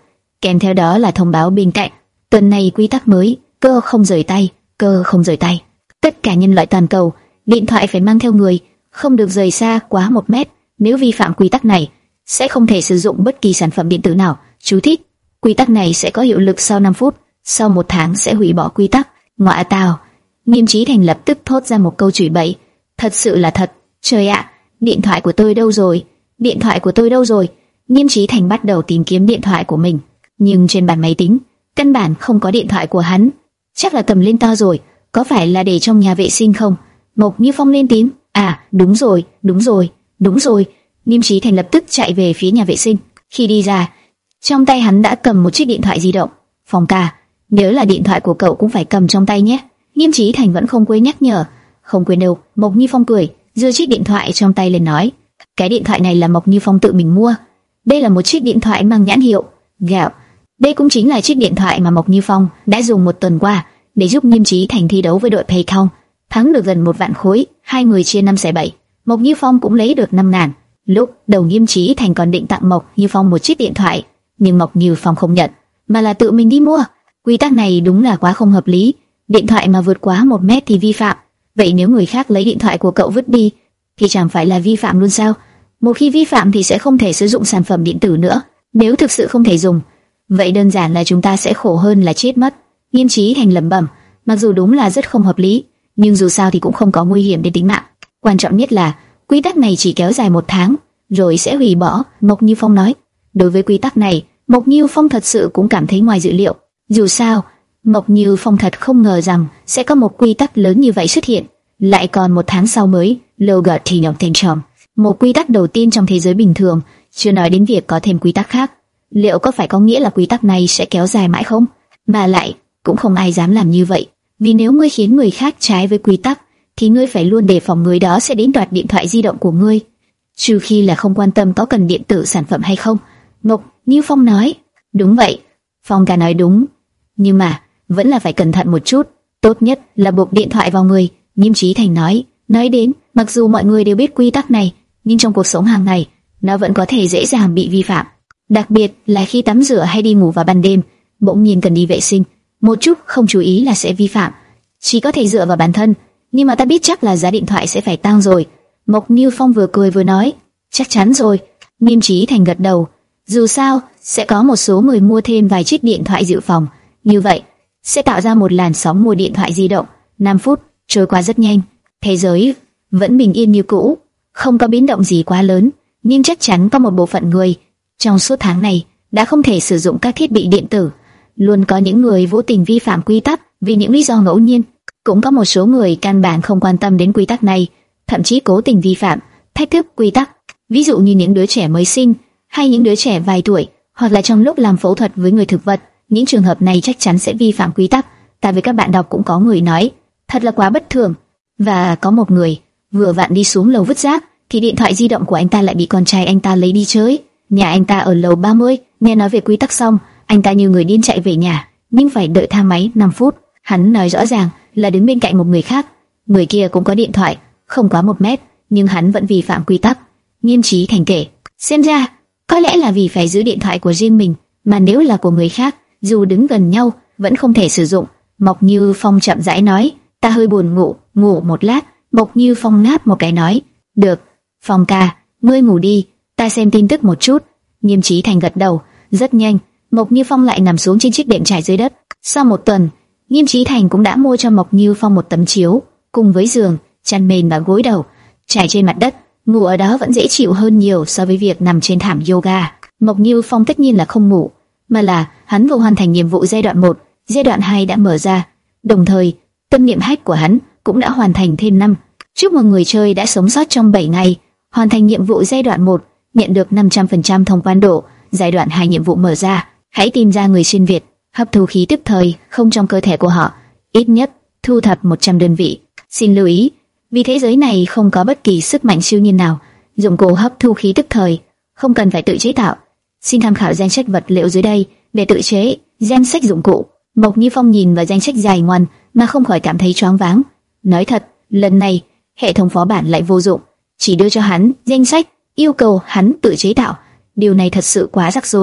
kèm theo đó là thông báo bên cạnh: tuần này quy tắc mới, cơ không rời tay, cơ không rời tay. Tất cả nhân loại toàn cầu, điện thoại phải mang theo người, không được rời xa quá một mét. Nếu vi phạm quy tắc này, sẽ không thể sử dụng bất kỳ sản phẩm điện tử nào. Chú thích: quy tắc này sẽ có hiệu lực sau năm phút, sau một tháng sẽ hủy bỏ quy tắc. Ngoại tào! Nghiêm Chí Thành lập tức thốt ra một câu chửi bậy. Thật sự là thật. Trời ạ, điện thoại của tôi đâu rồi? Điện thoại của tôi đâu rồi? Nghiêm Chí Thành bắt đầu tìm kiếm điện thoại của mình, nhưng trên bàn máy tính căn bản không có điện thoại của hắn. Chắc là cầm lên to rồi, có phải là để trong nhà vệ sinh không? Mộc Như Phong lên tiếng. À, đúng rồi, đúng rồi, đúng rồi. Nghiêm Chí Thành lập tức chạy về phía nhà vệ sinh. Khi đi ra, trong tay hắn đã cầm một chiếc điện thoại di động. Phong ca, nhớ là điện thoại của cậu cũng phải cầm trong tay nhé. Nghiêm Chí Thành vẫn không quên nhắc nhở. Không quên đâu. Mộc Như Phong cười, giơ chiếc điện thoại trong tay lên nói: cái điện thoại này là Mộc Như Phong tự mình mua. Đây là một chiếc điện thoại mang nhãn hiệu Gạo. Đây cũng chính là chiếc điện thoại mà Mộc Như Phong đã dùng một tuần qua để giúp Nghiêm Chí Thành thi đấu với đội Paycom, thắng được gần một vạn khối, hai người chia năm xẻ bảy. Mộc Như Phong cũng lấy được năm ngàn. Lúc đầu Nghiêm Chí Thành còn định tặng Mộc Như Phong một chiếc điện thoại, nhưng Mộc Như Phong không nhận, mà là tự mình đi mua. Quy tắc này đúng là quá không hợp lý. Điện thoại mà vượt quá một mét thì vi phạm. Vậy nếu người khác lấy điện thoại của cậu vứt đi, thì chẳng phải là vi phạm luôn sao? Một khi vi phạm thì sẽ không thể sử dụng sản phẩm điện tử nữa. Nếu thực sự không thể dùng, vậy đơn giản là chúng ta sẽ khổ hơn là chết mất. Nghiêm Chí Thành lẩm bẩm, mặc dù đúng là rất không hợp lý, nhưng dù sao thì cũng không có nguy hiểm đến tính mạng. Quan trọng nhất là quy tắc này chỉ kéo dài một tháng, rồi sẽ hủy bỏ. Mộc Như Phong nói. Đối với quy tắc này, Mộc Như Phong thật sự cũng cảm thấy ngoài dự liệu. Dù sao, Mộc Như Phong thật không ngờ rằng sẽ có một quy tắc lớn như vậy xuất hiện, lại còn một tháng sau mới Logat thì nhộng thành tròn. Một quy tắc đầu tiên trong thế giới bình thường, chưa nói đến việc có thêm quy tắc khác. Liệu có phải có nghĩa là quy tắc này sẽ kéo dài mãi không? Mà lại, cũng không ai dám làm như vậy, vì nếu ngươi khiến người khác trái với quy tắc, thì ngươi phải luôn đề phòng người đó sẽ đến đoạt điện thoại di động của ngươi, trừ khi là không quan tâm có cần điện tử sản phẩm hay không. Mộc Như Phong nói. Đúng vậy, Phong ca nói đúng, nhưng mà vẫn là phải cẩn thận một chút, tốt nhất là buộc điện thoại vào người. Nghiêm Chí Thành nói. Nói đến, mặc dù mọi người đều biết quy tắc này, nhưng trong cuộc sống hàng ngày, nó vẫn có thể dễ dàng bị vi phạm. Đặc biệt là khi tắm rửa hay đi ngủ vào ban đêm, bỗng nhiên cần đi vệ sinh, một chút không chú ý là sẽ vi phạm. Chỉ có thể dựa vào bản thân, nhưng mà ta biết chắc là giá điện thoại sẽ phải tăng rồi. Mộc Như Phong vừa cười vừa nói. Chắc chắn rồi. Nghiêm Chí Thành gật đầu. Dù sao, sẽ có một số người mua thêm vài chiếc điện thoại dự phòng, như vậy sẽ tạo ra một làn sóng mua điện thoại di động. năm phút trôi qua rất nhanh, thế giới vẫn bình yên như cũ, không có biến động gì quá lớn, nhưng chắc chắn có một bộ phận người trong suốt tháng này đã không thể sử dụng các thiết bị điện tử. Luôn có những người vô tình vi phạm quy tắc vì những lý do ngẫu nhiên, cũng có một số người căn bản không quan tâm đến quy tắc này, thậm chí cố tình vi phạm, thách thức quy tắc. Ví dụ như những đứa trẻ mới sinh, hay những đứa trẻ vài tuổi, hoặc là trong lúc làm phẫu thuật với người thực vật. Những trường hợp này chắc chắn sẽ vi phạm quy tắc. Tại vì các bạn đọc cũng có người nói, thật là quá bất thường. Và có một người vừa vặn đi xuống lầu vứt rác, thì điện thoại di động của anh ta lại bị con trai anh ta lấy đi chơi. Nhà anh ta ở lầu ba mươi, nghe nói về quy tắc xong, anh ta như người điên chạy về nhà, nhưng phải đợi thang máy năm phút. Hắn nói rõ ràng là đứng bên cạnh một người khác, người kia cũng có điện thoại, không quá một mét, nhưng hắn vẫn vi phạm quy tắc. Nghiêm Chí Thành kể, xem ra có lẽ là vì phải giữ điện thoại của riêng mình, mà nếu là của người khác, dù đứng gần nhau vẫn không thể sử dụng. Mộc Như Phong chậm rãi nói, ta hơi buồn ngủ, ngủ một lát. Mộc Như Phong ngáp một cái nói, được, Phong ca, ngươi ngủ đi, ta xem tin tức một chút. Nghiêm Chí Thành gật đầu. Rất nhanh, Mộc Như Phong lại nằm xuống trên chiếc đệm trải dưới đất. Sau một tuần, Nghiêm Chí Thành cũng đã mua cho Mộc Như Phong một tấm chiếu, cùng với giường, chăn mền và gối đầu, trải trên mặt đất. Ngủ ở đó vẫn dễ chịu hơn nhiều so với việc nằm trên thảm yoga. Mộc Như Phong tất nhiên là không ngủ, mà là hắn vừa hoàn thành nhiệm vụ giai đoạn một, giai đoạn hai đã mở ra. Đồng thời, tâm niệm hack của hắn cũng đã hoàn thành thêm năm. Chúc mừng người chơi đã sống sót trong bảy ngày, hoàn thành nhiệm vụ giai đoạn một, nhận được năm trăm phần trăm thông quan độ. Giai đoạn hai nhiệm vụ mở ra, hãy tìm ra người xuyên Việt, hấp thu khí tức thời không trong cơ thể của họ, ít nhất thu thập một trăm đơn vị. Xin lưu ý, vì thế giới này không có bất kỳ sức mạnh siêu nhiên nào, dụng cụ hấp thu khí tức thời không cần phải tự chế tạo. Xin tham khảo danh sách vật liệu dưới đây để tự chế danh sách dụng cụ. Mộc Như Phong nhìn vào danh sách dài ngoằn mà không khỏi cảm thấy choáng váng. Nói thật, lần này hệ thống phó bản lại vô dụng, chỉ đưa cho hắn danh sách, yêu cầu hắn tự chế tạo. Điều này thật sự quá rắc rối.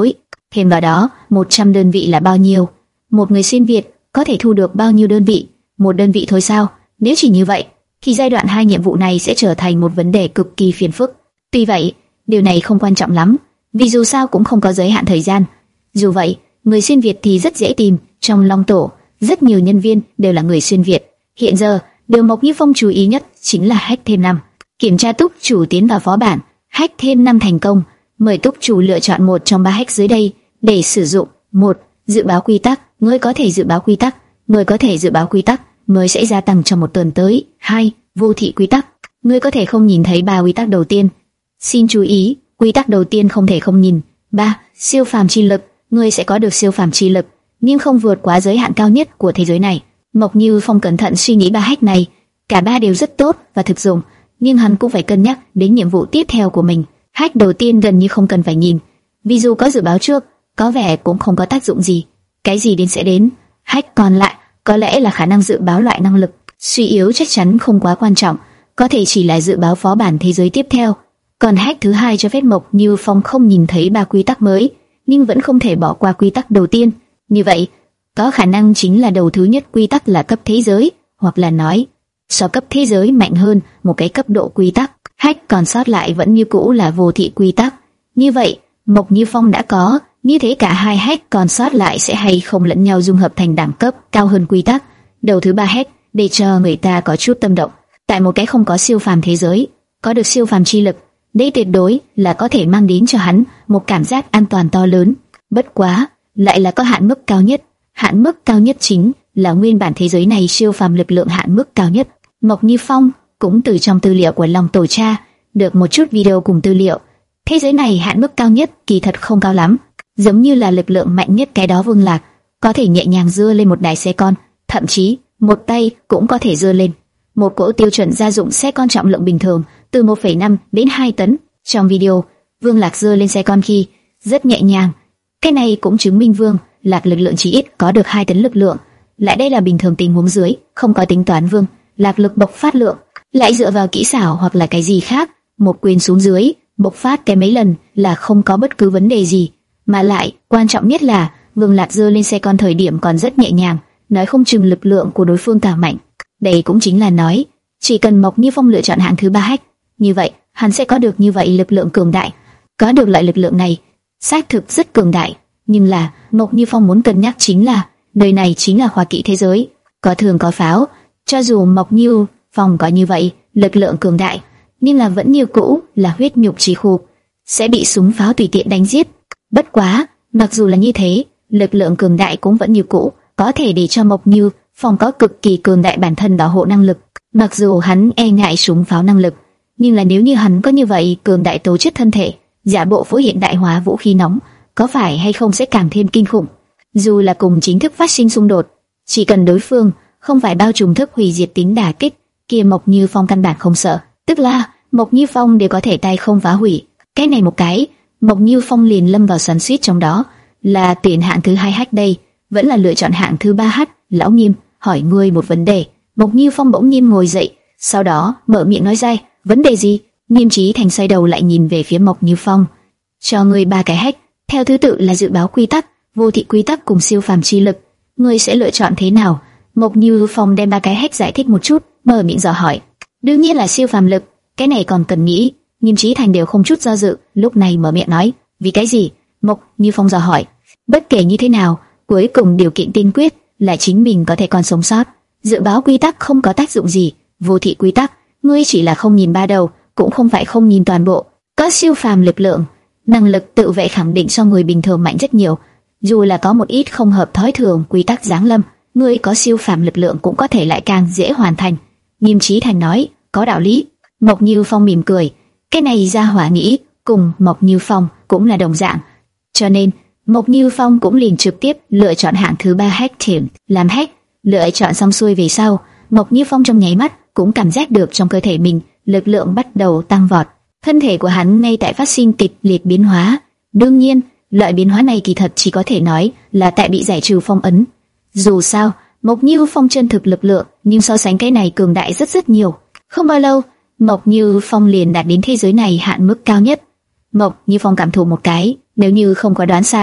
Thêm vào đó, một trăm đơn vị là bao nhiêu? Một người xuyên Việt có thể thu được bao nhiêu đơn vị? Một đơn vị thôi sao? Nếu chỉ như vậy, thì giai đoạn hai nhiệm vụ này sẽ trở thành một vấn đề cực kỳ phiền phức. Tuy vậy, điều này không quan trọng lắm, vì dù sao cũng không có giới hạn thời gian. Dù vậy, người xuyên Việt thì rất dễ tìm. Trong Long Tổ, rất nhiều nhân viên đều là người xuyên Việt. Hiện giờ, điều Mộc Như Phong chú ý nhất chính là hack thêm năm. Kiểm tra túc chủ tiến vào phó bản, hack thêm năm thành công. Mời túc chủ lựa chọn một trong ba hack dưới đây để sử dụng. Một, dự báo quy tắc, người có thể dự báo quy tắc, người có thể dự báo quy tắc mới sẽ gia tăng trong một tuần tới. Hai, vô thị quy tắc, người có thể không nhìn thấy ba quy tắc đầu tiên. Xin chú ý, quy tắc đầu tiên không thể không nhìn. Ba, siêu phàm chi lực, người sẽ có được siêu phàm chi lực, nhưng không vượt quá giới hạn cao nhất của thế giới này. Mộc Như Phong cẩn thận suy nghĩ ba hack này, cả ba đều rất tốt và thực dụng, nhưng hắn cũng phải cân nhắc đến nhiệm vụ tiếp theo của mình. Hack đầu tiên gần như không cần phải nhìn, vì dù có dự báo trước, có vẻ cũng không có tác dụng gì. Cái gì đến sẽ đến. Hack còn lại có lẽ là khả năng dự báo loại năng lực, suy yếu chắc chắn không quá quan trọng, có thể chỉ là dự báo phó bản thế giới tiếp theo. Còn hack thứ hai cho phép Mộc Như Phong không nhìn thấy ba quy tắc mới, nhưng vẫn không thể bỏ qua quy tắc đầu tiên. Như vậy, có khả năng chính là đầu thứ nhất quy tắc là cấp thế giới, hoặc là nói so cấp thế giới mạnh hơn một cái cấp độ quy tắc. Hack còn sót lại vẫn như cũ là vô thị quy tắc. Như vậy, Mộc Như Phong đã có, như thế cả hai hack còn sót lại sẽ hay không lẫn nhau dung hợp thành đẳng cấp cao hơn quy tắc. Đầu thứ ba hack để cho người ta có chút tâm động. Tại một cái không có siêu phàm thế giới, có được siêu phàm chi lực, đây tuyệt đối là có thể mang đến cho hắn một cảm giác an toàn to lớn. Bất quá, lại là có hạn mức cao nhất. Hạn mức cao nhất chính là nguyên bản thế giới này siêu phàm lực lượng hạn mức cao nhất. Mộc Như Phong cũng từ trong tư liệu của Long Tổ tra được một chút video cùng tư liệu. Thế giới này hạn mức cao nhất kỳ thật không cao lắm, giống như là lực lượng mạnh nhất cái đó Vương Lạc có thể nhẹ nhàng dưa lên một đài xe con, thậm chí một tay cũng có thể dưa lên một cỗ tiêu chuẩn gia dụng xe con trọng lượng bình thường từ một phẩy năm đến hai tấn. Trong video, Vương Lạc dưa lên xe con khi rất nhẹ nhàng. Cái này cũng chứng minh Vương Lạc lực lượng chỉ ít có được hai tấn lực lượng. Lại đây là bình thường tình huống dưới, không có tính toán Vương Lạc lực bộc phát lượng, lại dựa vào kỹ xảo hoặc là cái gì khác, một quyền xuống dưới bộc phát cái mấy lần là không có bất cứ vấn đề gì. Mà lại quan trọng nhất là Vương Lạc dưa lên xe con thời điểm còn rất nhẹ nhàng, nói không chừng lực lượng của đối phương càng mạnh. Đây cũng chính là nói, chỉ cần Mộc Như Phong lựa chọn hạng thứ ba hack, như vậy hắn sẽ có được như vậy lực lượng cường đại. Có được loại lực lượng này, xác thực rất cường đại, nhưng là Mộc Như Phong muốn cân nhắc chính là nơi này chính là khoa kỹ thế giới, có thường có pháo. Cho dù Mộc Như Phong có như vậy lực lượng cường đại, nhưng là vẫn như cũ là huyết nhục chi khu, sẽ bị súng pháo tùy tiện đánh giết. Bất quá, mặc dù là như thế, lực lượng cường đại cũng vẫn như cũ có thể để cho Mộc Như Phong có cực kỳ cường đại bản thân bảo hộ năng lực. Mặc dù hắn e ngại súng pháo năng lực, nhưng là nếu như hắn có như vậy cường đại tố chất thân thể, giả bộ phối hiện đại hóa vũ khí nóng, có phải hay không sẽ càng thêm kinh khủng. Dù là cùng chính thức phát sinh xung đột, chỉ cần đối phương không phải bao trùm thức hủy diệt tính đả kích, kia Mộc Như Phong căn bản không sợ. Tức là Mộc Như Phong đều có thể tay không phá hủy. Cái này một cái, Mộc Như Phong liền lâm vào xoắn xuýt trong đó, là tuyển hạng thứ hai hack đây, vẫn là lựa chọn hạng thứ ba hack. Lão Nghiêm, hỏi ngươi một vấn đề. Mộc Như Phong bỗng nhiên ngồi dậy, sau đó mở miệng nói ra, vấn đề gì? Nghiêm Chí Thành xoay đầu lại nhìn về phía Mộc Như Phong. Cho ngươi ba cái hack, theo thứ tự là dự báo quy tắc, vô thị quy tắc cùng siêu phàm chi lực. Ngươi sẽ lựa chọn thế nào? Mộc Như Phong đem ba cái hack giải thích một chút, mở miệng dò hỏi. Đương nhiên là siêu phàm lực, cái này còn cần nghĩ. Nghiêm Chí Thành đều không chút do dự, lúc này mở miệng nói, vì cái gì? Mộc Như Phong dò hỏi. Bất kể như thế nào, cuối cùng điều kiện tiên quyết là chính mình có thể còn sống sót. Dự báo quy tắc không có tác dụng gì, vô thị quy tắc, ngươi chỉ là không nhìn ba đầu, cũng không phải không nhìn toàn bộ. Có siêu phàm lực lượng, năng lực tự vệ khẳng định so người bình thường mạnh rất nhiều. Dù là có một ít không hợp thói thường quy tắc giáng lâm, ngươi có siêu phàm lực lượng cũng có thể lại càng dễ hoàn thành. Nghiêm Chí Thành nói, có đạo lý. Mộc Như Phong mỉm cười, cái này ra hỏa nghĩ cùng Mộc Như Phong cũng là đồng dạng, cho nên Mộc Như Phong cũng liền trực tiếp lựa chọn hạng thứ ba hack thiểm làm hack. Lựa chọn xong xuôi về sau, Mộc Như Phong trong nháy mắt cũng cảm giác được trong cơ thể mình lực lượng bắt đầu tăng vọt. Thân thể của hắn ngay tại phát sinh kịch liệt biến hóa. Đương nhiên, loại biến hóa này kỳ thật chỉ có thể nói là tại bị giải trừ phong ấn. Dù sao, Mộc Như Phong chân thực lực lượng nhưng so sánh cái này cường đại rất rất nhiều. Không bao lâu, Mộc Như Phong liền đạt đến thế giới này hạn mức cao nhất. Mộc Như Phong cảm thụ một cái, nếu như không có đoán sai,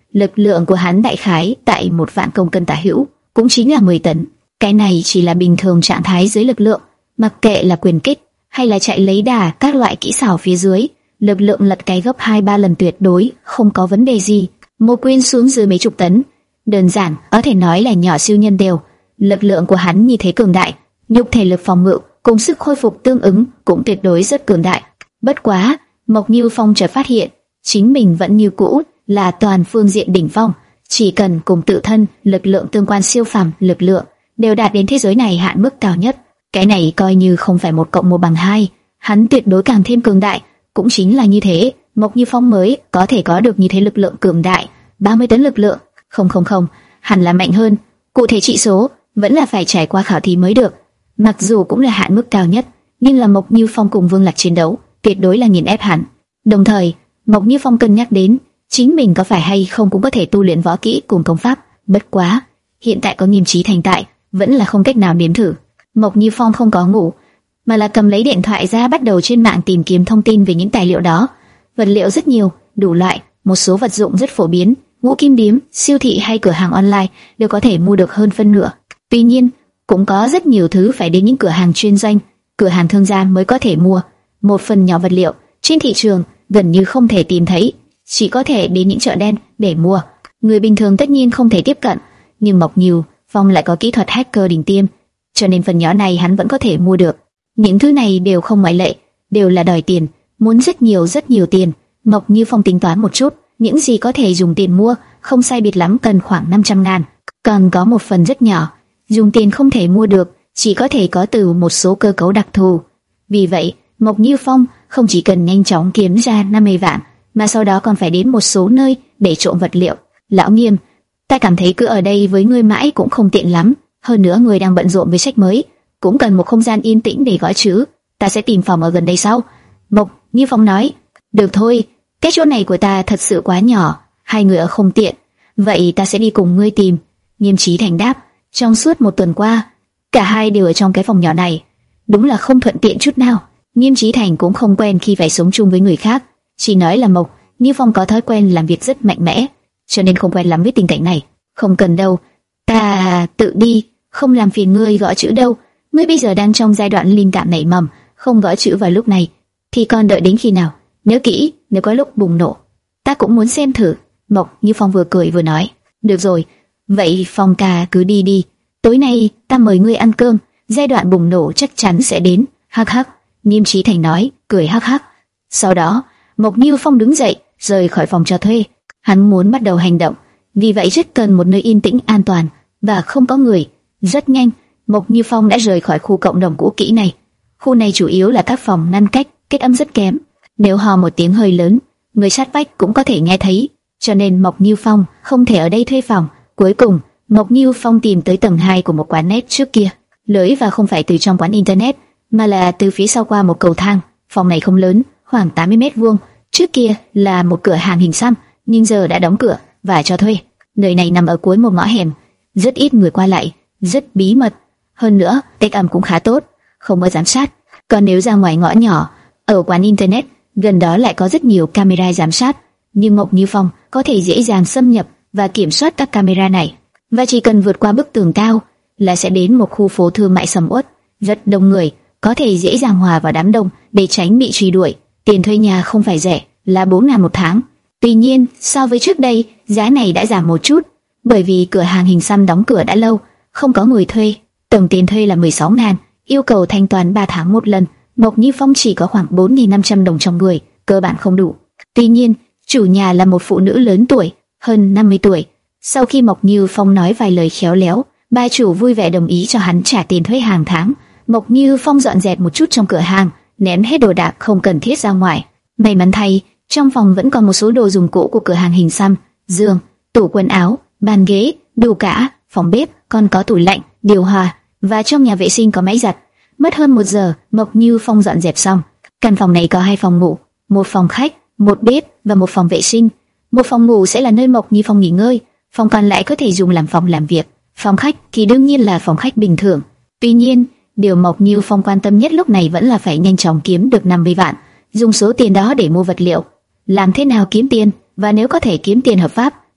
lực lượng của hắn đại khái tại một vạn công cân tả hữu, cũng chính là mười tấn. Cái này chỉ là bình thường trạng thái dưới lực lượng, mặc kệ là quyền kích hay là chạy lấy đà, các loại kỹ xảo phía dưới, lực lượng lật cái gấp hai ba lần tuyệt đối không có vấn đề gì. Một quyền xuống dưới mấy chục tấn, đơn giản có thể nói là nhỏ siêu nhân đều. Lực lượng của hắn như thế cường đại, nhục thể lực phòng ngự cùng sức khôi phục tương ứng cũng tuyệt đối rất cường đại. Bất quá, Mộc Như Phong chợt phát hiện, chính mình vẫn như cũ là toàn phương diện đỉnh phong, chỉ cần cùng tự thân lực lượng tương quan siêu phàm lực lượng đều đạt đến thế giới này hạn mức cao nhất. Cái này coi như không phải một cộng một bằng hai, hắn tuyệt đối càng thêm cường đại. Cũng chính là như thế, Mộc Như Phong mới có thể có được như thế lực lượng cường đại. ba mươi tấn lực lượng, không không không, hẳn là mạnh hơn. Cụ thể trị số vẫn là phải trải qua khảo thí mới được. Mặc dù cũng là hạn mức cao nhất, nhưng là Mộc Như Phong cùng Vương Lạc chiến đấu tuyệt đối là nghiền ép hắn. Đồng thời, Mộc Như Phong cân nhắc đến chính mình có phải hay không cũng có thể tu luyện võ kỹ cùng công pháp. Bất quá, hiện tại có Nghiêm Chí Thành tại, vẫn là không cách nào nếm thử. Mộc Như Phong không có ngủ, mà là cầm lấy điện thoại ra bắt đầu trên mạng tìm kiếm thông tin về những tài liệu đó. Vật liệu rất nhiều, đủ loại, một số vật dụng rất phổ biến, ngũ kim điếm, siêu thị hay cửa hàng online đều có thể mua được hơn phân nửa. Tuy nhiên, cũng có rất nhiều thứ phải đến những cửa hàng chuyên doanh, cửa hàng thương gia mới có thể mua. Một phần nhỏ vật liệu trên thị trường gần như không thể tìm thấy, chỉ có thể đến những chợ đen để mua. Người bình thường tất nhiên không thể tiếp cận, nhưng Mộc Như Phong lại có kỹ thuật hacker đỉnh tiêm, cho nên phần nhỏ này hắn vẫn có thể mua được. Những thứ này đều không ngoại lệ, đều là đòi tiền, muốn rất nhiều rất nhiều tiền. Mộc Như Phong tính toán một chút, những gì có thể dùng tiền mua, không sai biệt lắm cần khoảng năm trăm ngàn. Còn có một phần rất nhỏ, dùng tiền không thể mua được, chỉ có thể có từ một số cơ cấu đặc thù. Vì vậy, Mộc Như Phong không chỉ cần nhanh chóng kiếm ra năm mươi vạn, mà sau đó còn phải đến một số nơi để trộn vật liệu. Lão Nghiêm, ta cảm thấy cứ ở đây với ngươi mãi cũng không tiện lắm. Hơn nữa ngươi đang bận rộn với sách mới, cũng cần một không gian yên tĩnh để gõ chữ. Ta sẽ tìm phòng ở gần đây sau. Mộc Như Phong nói. Được thôi, cái chỗ này của ta thật sự quá nhỏ, hai người ở không tiện. Vậy ta sẽ đi cùng ngươi tìm. Nghiêm Chí Thành đáp. Trong suốt một tuần qua, cả hai đều ở trong cái phòng nhỏ này, đúng là không thuận tiện chút nào. Nghiêm Chí Thành cũng không quen khi phải sống chung với người khác, chỉ nói là Mộc Như Phong có thói quen làm việc rất mạnh mẽ, cho nên không quen lắm với tình cảnh này. Không cần đâu, ta tự đi, không làm phiền ngươi gõ chữ đâu. Ngươi bây giờ đang trong giai đoạn linh cảm nảy mầm, không gõ chữ vào lúc này thì còn đợi đến khi nào? Nhớ kỹ, nếu có lúc bùng nổ, ta cũng muốn xem thử. Mộc Như Phong vừa cười vừa nói. Được rồi, vậy Phong ca cứ đi đi. Tối nay ta mời ngươi ăn cơm, giai đoạn bùng nổ chắc chắn sẽ đến. Hắc hắc. Nghiêm Chí Thành nói, cười hắc hắc. Sau đó, Mộc Như Phong đứng dậy, rời khỏi phòng cho thuê. Hắn muốn bắt đầu hành động, vì vậy rất cần một nơi yên tĩnh an toàn và không có người. Rất nhanh, Mộc Như Phong đã rời khỏi khu cộng đồng cũ kỹ này. Khu này chủ yếu là các phòng ngăn cách, kết âm rất kém. Nếu hò một tiếng hơi lớn, người sát vách cũng có thể nghe thấy. Cho nên Mộc Như Phong không thể ở đây thuê phòng. Cuối cùng, Mộc Như Phong tìm tới tầng hai của một quán net trước kia. Lối vào không phải từ trong quán internet, mà là từ phía sau qua một cầu thang. Phòng này không lớn, khoảng tám mươi mét vuông. Trước kia là một cửa hàng hình xăm, nhưng giờ đã đóng cửa và cho thuê. Nơi này nằm ở cuối một ngõ hẻm, rất ít người qua lại, rất bí mật. Hơn nữa, cách âm cũng khá tốt, không có giám sát. Còn nếu ra ngoài ngõ nhỏ, ở quán internet, gần đó lại có rất nhiều camera giám sát. Nhưng Mộc Như Phong có thể dễ dàng xâm nhập và kiểm soát các camera này. Và chỉ cần vượt qua bức tường cao là sẽ đến một khu phố thương mại sầm uất, rất đông người, có thể dễ dàng hòa vào đám đông để tránh bị truy đuổi. Tiền thuê nhà không phải rẻ, là bốn ngàn một tháng. Tuy nhiên, so với trước đây, giá này đã giảm một chút, bởi vì cửa hàng hình xăm đóng cửa đã lâu, không có người thuê. Tổng tiền thuê là mười sáu ngàn, yêu cầu thanh toán ba tháng một lần. Mộc Như Phong chỉ có khoảng bốn nghìn năm trăm đồng trong người, cơ bản không đủ. Tuy nhiên, chủ nhà là một phụ nữ lớn tuổi, hơn năm mươi tuổi. Sau khi Mộc Như Phong nói vài lời khéo léo, bà chủ vui vẻ đồng ý cho hắn trả tiền thuê hàng tháng. Mộc Như Phong dọn dẹp một chút trong cửa hàng, ném hết đồ đạc không cần thiết ra ngoài. May mắn thay, trong phòng vẫn còn một số đồ dùng cũ của cửa hàng hình xăm, giường, tủ quần áo, bàn ghế, đủ cả, phòng bếp, còn có tủ lạnh, điều hòa, và trong nhà vệ sinh có máy giặt. Mất hơn một giờ, Mộc Như Phong dọn dẹp xong. Căn phòng này có hai phòng ngủ, một phòng khách, một bếp và một phòng vệ sinh. Một phòng ngủ sẽ là nơi Mộc Như Phong nghỉ ngơi, phòng còn lại có thể dùng làm phòng làm việc. Phòng khách thì đương nhiên là phòng khách bình thường. Tuy nhiên, điều Mộc Như Phong quan tâm nhất lúc này vẫn là phải nhanh chóng kiếm được năm mươi vạn, dùng số tiền đó để mua vật liệu. Làm thế nào kiếm tiền, và nếu có thể kiếm tiền hợp pháp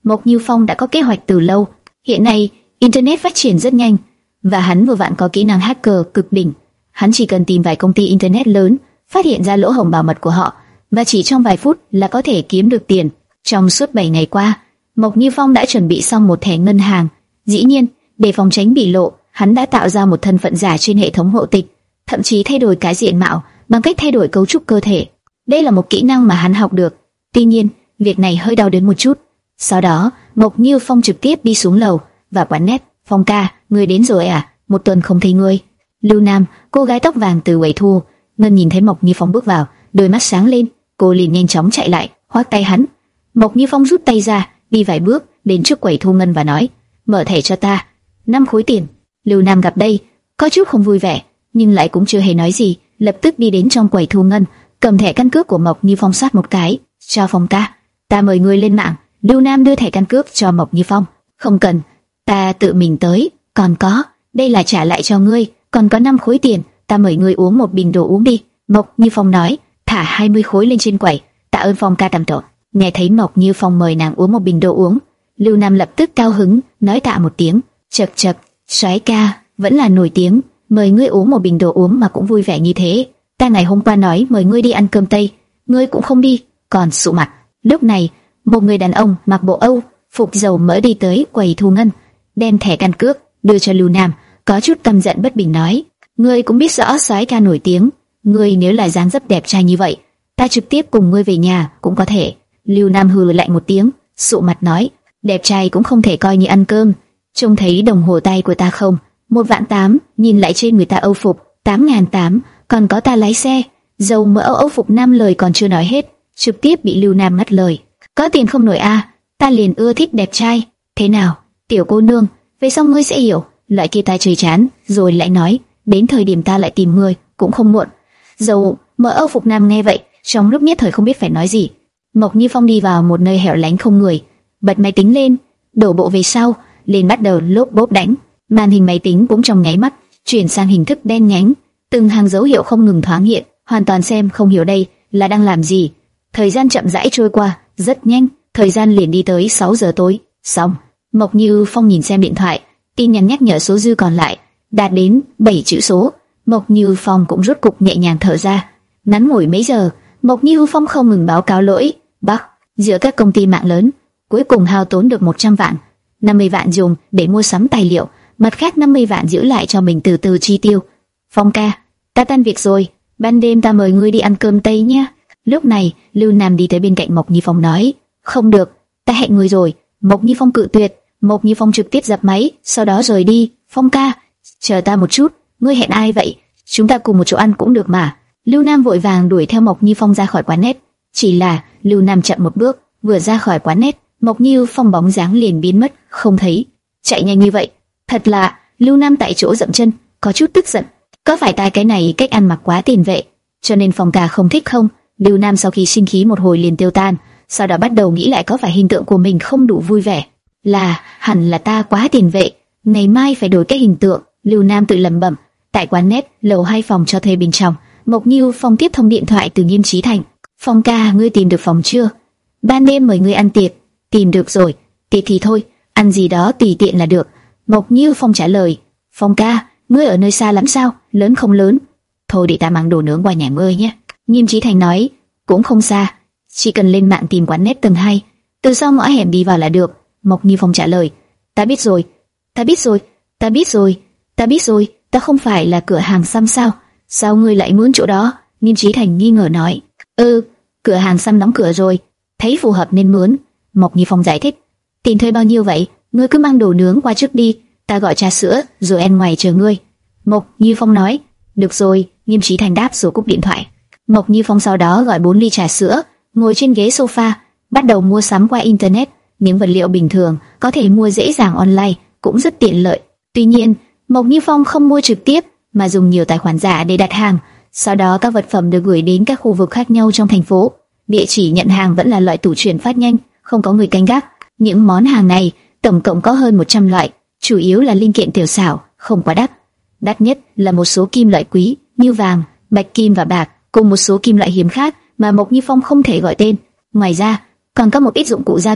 Mộc Như Phong đã có kế hoạch từ lâu. Hiện nay, Internet phát triển rất nhanh, và hắn vừa vặn có kỹ năng hacker cực đỉnh. Hắn chỉ cần tìm vài công ty Internet lớn, phát hiện ra lỗ hổng bảo mật của họ, và chỉ trong vài phút là có thể kiếm được tiền. Trong suốt bảy ngày qua, Mộc Như Phong đã chuẩn bị xong một thẻ ngân hàng. Dĩ nhiên, để phòng tránh bị lộ, hắn đã tạo ra một thân phận giả trên hệ thống hộ tịch, thậm chí thay đổi cái diện mạo bằng cách thay đổi cấu trúc cơ thể. Đây là một kỹ năng mà hắn học được. Tuy nhiên, việc này hơi đau đớn một chút. Sau đó, Mộc Như Phong trực tiếp đi xuống lầu và quán net. Phong ca, ngươi đến rồi à? Một tuần không thấy ngươi. Lưu Nam, cô gái tóc vàng từ quầy thu ngân nhìn thấy Mộc Như Phong bước vào, đôi mắt sáng lên, cô liền nhanh chóng chạy lại, khoác tay hắn. Mộc Như Phong rút tay ra, đi vài bước đến trước quầy thu ngân và nói: mở thẻ cho ta, năm khối tiền. Lưu Nam gặp đây, có chút không vui vẻ, nhưng lại cũng chưa hề nói gì, lập tức đi đến trong quầy thu ngân, cầm thẻ căn cước của Mộc Như Phong soát một cái. Cho Phong ca, ta mời ngươi lên mạng. Lưu Nam đưa thẻ căn cước cho Mộc Như Phong. Không cần, ta tự mình tới. Còn có, đây là trả lại cho ngươi, còn có năm khối tiền, ta mời ngươi uống một bình đồ uống đi. Mộc Như Phong nói, thả hai mươi khối lên trên quầy. Tạ ơn Phong ca tầm tổ. Nghe thấy Mộc Như Phong mời nàng uống một bình đồ uống, Lưu Nam lập tức cao hứng, nói tạ một tiếng. Chậc chậc, soái ca vẫn là nổi tiếng, mời ngươi uống một bình đồ uống mà cũng vui vẻ như thế. Ta ngày hôm qua nói mời ngươi đi ăn cơm tây, ngươi cũng không đi, còn sụ mặt. Lúc này, một người đàn ông mặc bộ Âu phục dầu mỡ đi tới quầy thu ngân, đem thẻ căn cước đưa cho Lưu Nam, có chút căm giận bất bình nói: ngươi cũng biết rõ soái ca nổi tiếng, ngươi nếu là dáng dấp đẹp trai như vậy, ta trực tiếp cùng ngươi về nhà cũng có thể. Lưu Nam hừ lạnh một tiếng, sụ mặt nói: đẹp trai cũng không thể coi như ăn cơm. Trông thấy đồng hồ tay của ta không? Một vạn tám, nhìn lại trên người ta Âu phục, tám ngàn tám, còn có ta lái xe. Dầu mỡ Âu phục năm lời còn chưa nói hết, trực tiếp bị Lưu Nam ngắt lời. Có tiền không nổi a, ta liền ưa thích đẹp trai. Thế nào, tiểu cô nương, về sau ngươi sẽ hiểu. Loại kia ta chơi chán, rồi lại nói, đến thời điểm ta lại tìm ngươi, cũng không muộn. Dầu mỡ Âu phục nam nghe vậy, trong lúc nhất thời không biết phải nói gì. Mộc Như Phong đi vào một nơi hẻo lánh không người, bật máy tính lên, đổ bộ về sau, liền bắt đầu lốp bốp đánh. Màn hình máy tính cũng trong nháy mắt chuyển sang hình thức đen nhánh, từng hàng dấu hiệu không ngừng thoáng hiện, hoàn toàn xem không hiểu đây là đang làm gì. Thời gian chậm rãi trôi qua, rất nhanh, thời gian liền đi tới sáu giờ tối. Xong, Mộc Như Phong nhìn xem điện thoại, tin nhắn nhắc nhở số dư còn lại đạt đến bảy chữ số. Mộc Như Phong cũng rốt cục nhẹ nhàng thở ra. Ngắn ngủi mấy giờ, Mộc Như Phong không ngừng báo cáo lỗi bug giữa các công ty mạng lớn, cuối cùng hao tốn được một trăm vạn, năm mươi vạn dùng để mua sắm tài liệu, mặt khác năm mươi vạn giữ lại cho mình từ từ chi tiêu. Phong ca, ta tan việc rồi, ban đêm ta mời ngươi đi ăn cơm tây nhé. Lúc này, Lưu Nam đi tới bên cạnh Mộc Như Phong nói: không được, ta hẹn ngươi rồi. Mộc Như Phong cự tuyệt. Mộc Như Phong trực tiếp dập máy, sau đó rời đi. Phong ca, chờ ta một chút, ngươi hẹn ai vậy? Chúng ta cùng một chỗ ăn cũng được mà. Lưu Nam vội vàng đuổi theo Mộc Như Phong ra khỏi quán net. Chỉ là Lưu Nam chậm một bước, vừa ra khỏi quán net, Mộc Như Phong bóng dáng liền biến mất không thấy. Chạy nhanh như vậy, thật là. Lưu Nam tại chỗ dậm chân, có chút tức giận. Có phải ta cái này cách ăn mặc quá tiền vệ, cho nên Phong ca không thích không? Lưu Nam sau khi sinh khí một hồi liền tiêu tan, sau đó bắt đầu nghĩ lại có phải hình tượng của mình không đủ vui vẻ. Là, hẳn là ta quá tiền vệ, ngày mai phải đổi cái hình tượng. Lưu Nam tự lẩm bẩm. Tại quán net, lầu hai phòng cho thuê bên trong, Mộc Như Phong tiếp thông điện thoại từ Nghiêm Chí Thành. Phong ca, ngươi tìm được phòng chưa? Ban đêm mời ngươi ăn tiệc. Tìm được rồi, tiệc thì thôi, ăn gì đó tùy tiện là được. Mộc Như Phong trả lời. Phong ca, ngươi ở nơi xa lắm sao? Lớn không lớn? Thôi để ta mang đồ nướng qua nhà ngươi nhé. Nghiêm Chí Thành nói. Cũng không xa, chỉ cần lên mạng tìm quán net tầng hai, từ sau ngõ hẻm đi vào là được. Mộc Như Phong trả lời. Ta biết rồi, ta biết rồi, ta biết rồi, ta biết rồi. Ta không phải là cửa hàng xăm sao? Sao ngươi lại muốn chỗ đó? Nghiêm Chí Thành nghi ngờ nói. Ừ, cửa hàng xăm đóng cửa rồi, thấy phù hợp nên mướn. Mộc Như Phong giải thích. Tiền thuê bao nhiêu vậy? Ngươi cứ mang đồ nướng qua trước đi, ta gọi trà sữa rồi ăn ngoài chờ ngươi. Mộc Như Phong nói. Được rồi. Nghiêm Chí Thành đáp rồi cúp điện thoại. Mộc Như Phong sau đó gọi bốn ly trà sữa, ngồi trên ghế sofa, bắt đầu mua sắm qua internet. Những vật liệu bình thường có thể mua dễ dàng online, cũng rất tiện lợi. Tuy nhiên, Mộc Như Phong không mua trực tiếp, mà dùng nhiều tài khoản giả để đặt hàng. Sau đó các vật phẩm được gửi đến các khu vực khác nhau trong thành phố. Địa chỉ nhận hàng vẫn là loại tủ chuyển phát nhanh, không có người canh gác. Những món hàng này tổng cộng có hơn một trăm loại, chủ yếu là linh kiện tiểu xảo, không quá đắt. Đắt nhất là một số kim loại quý như vàng, bạch kim và bạc, cùng một số kim loại hiếm khác mà Mộc Như Phong không thể gọi tên. Ngoài ra, còn có một ít dụng cụ gia công,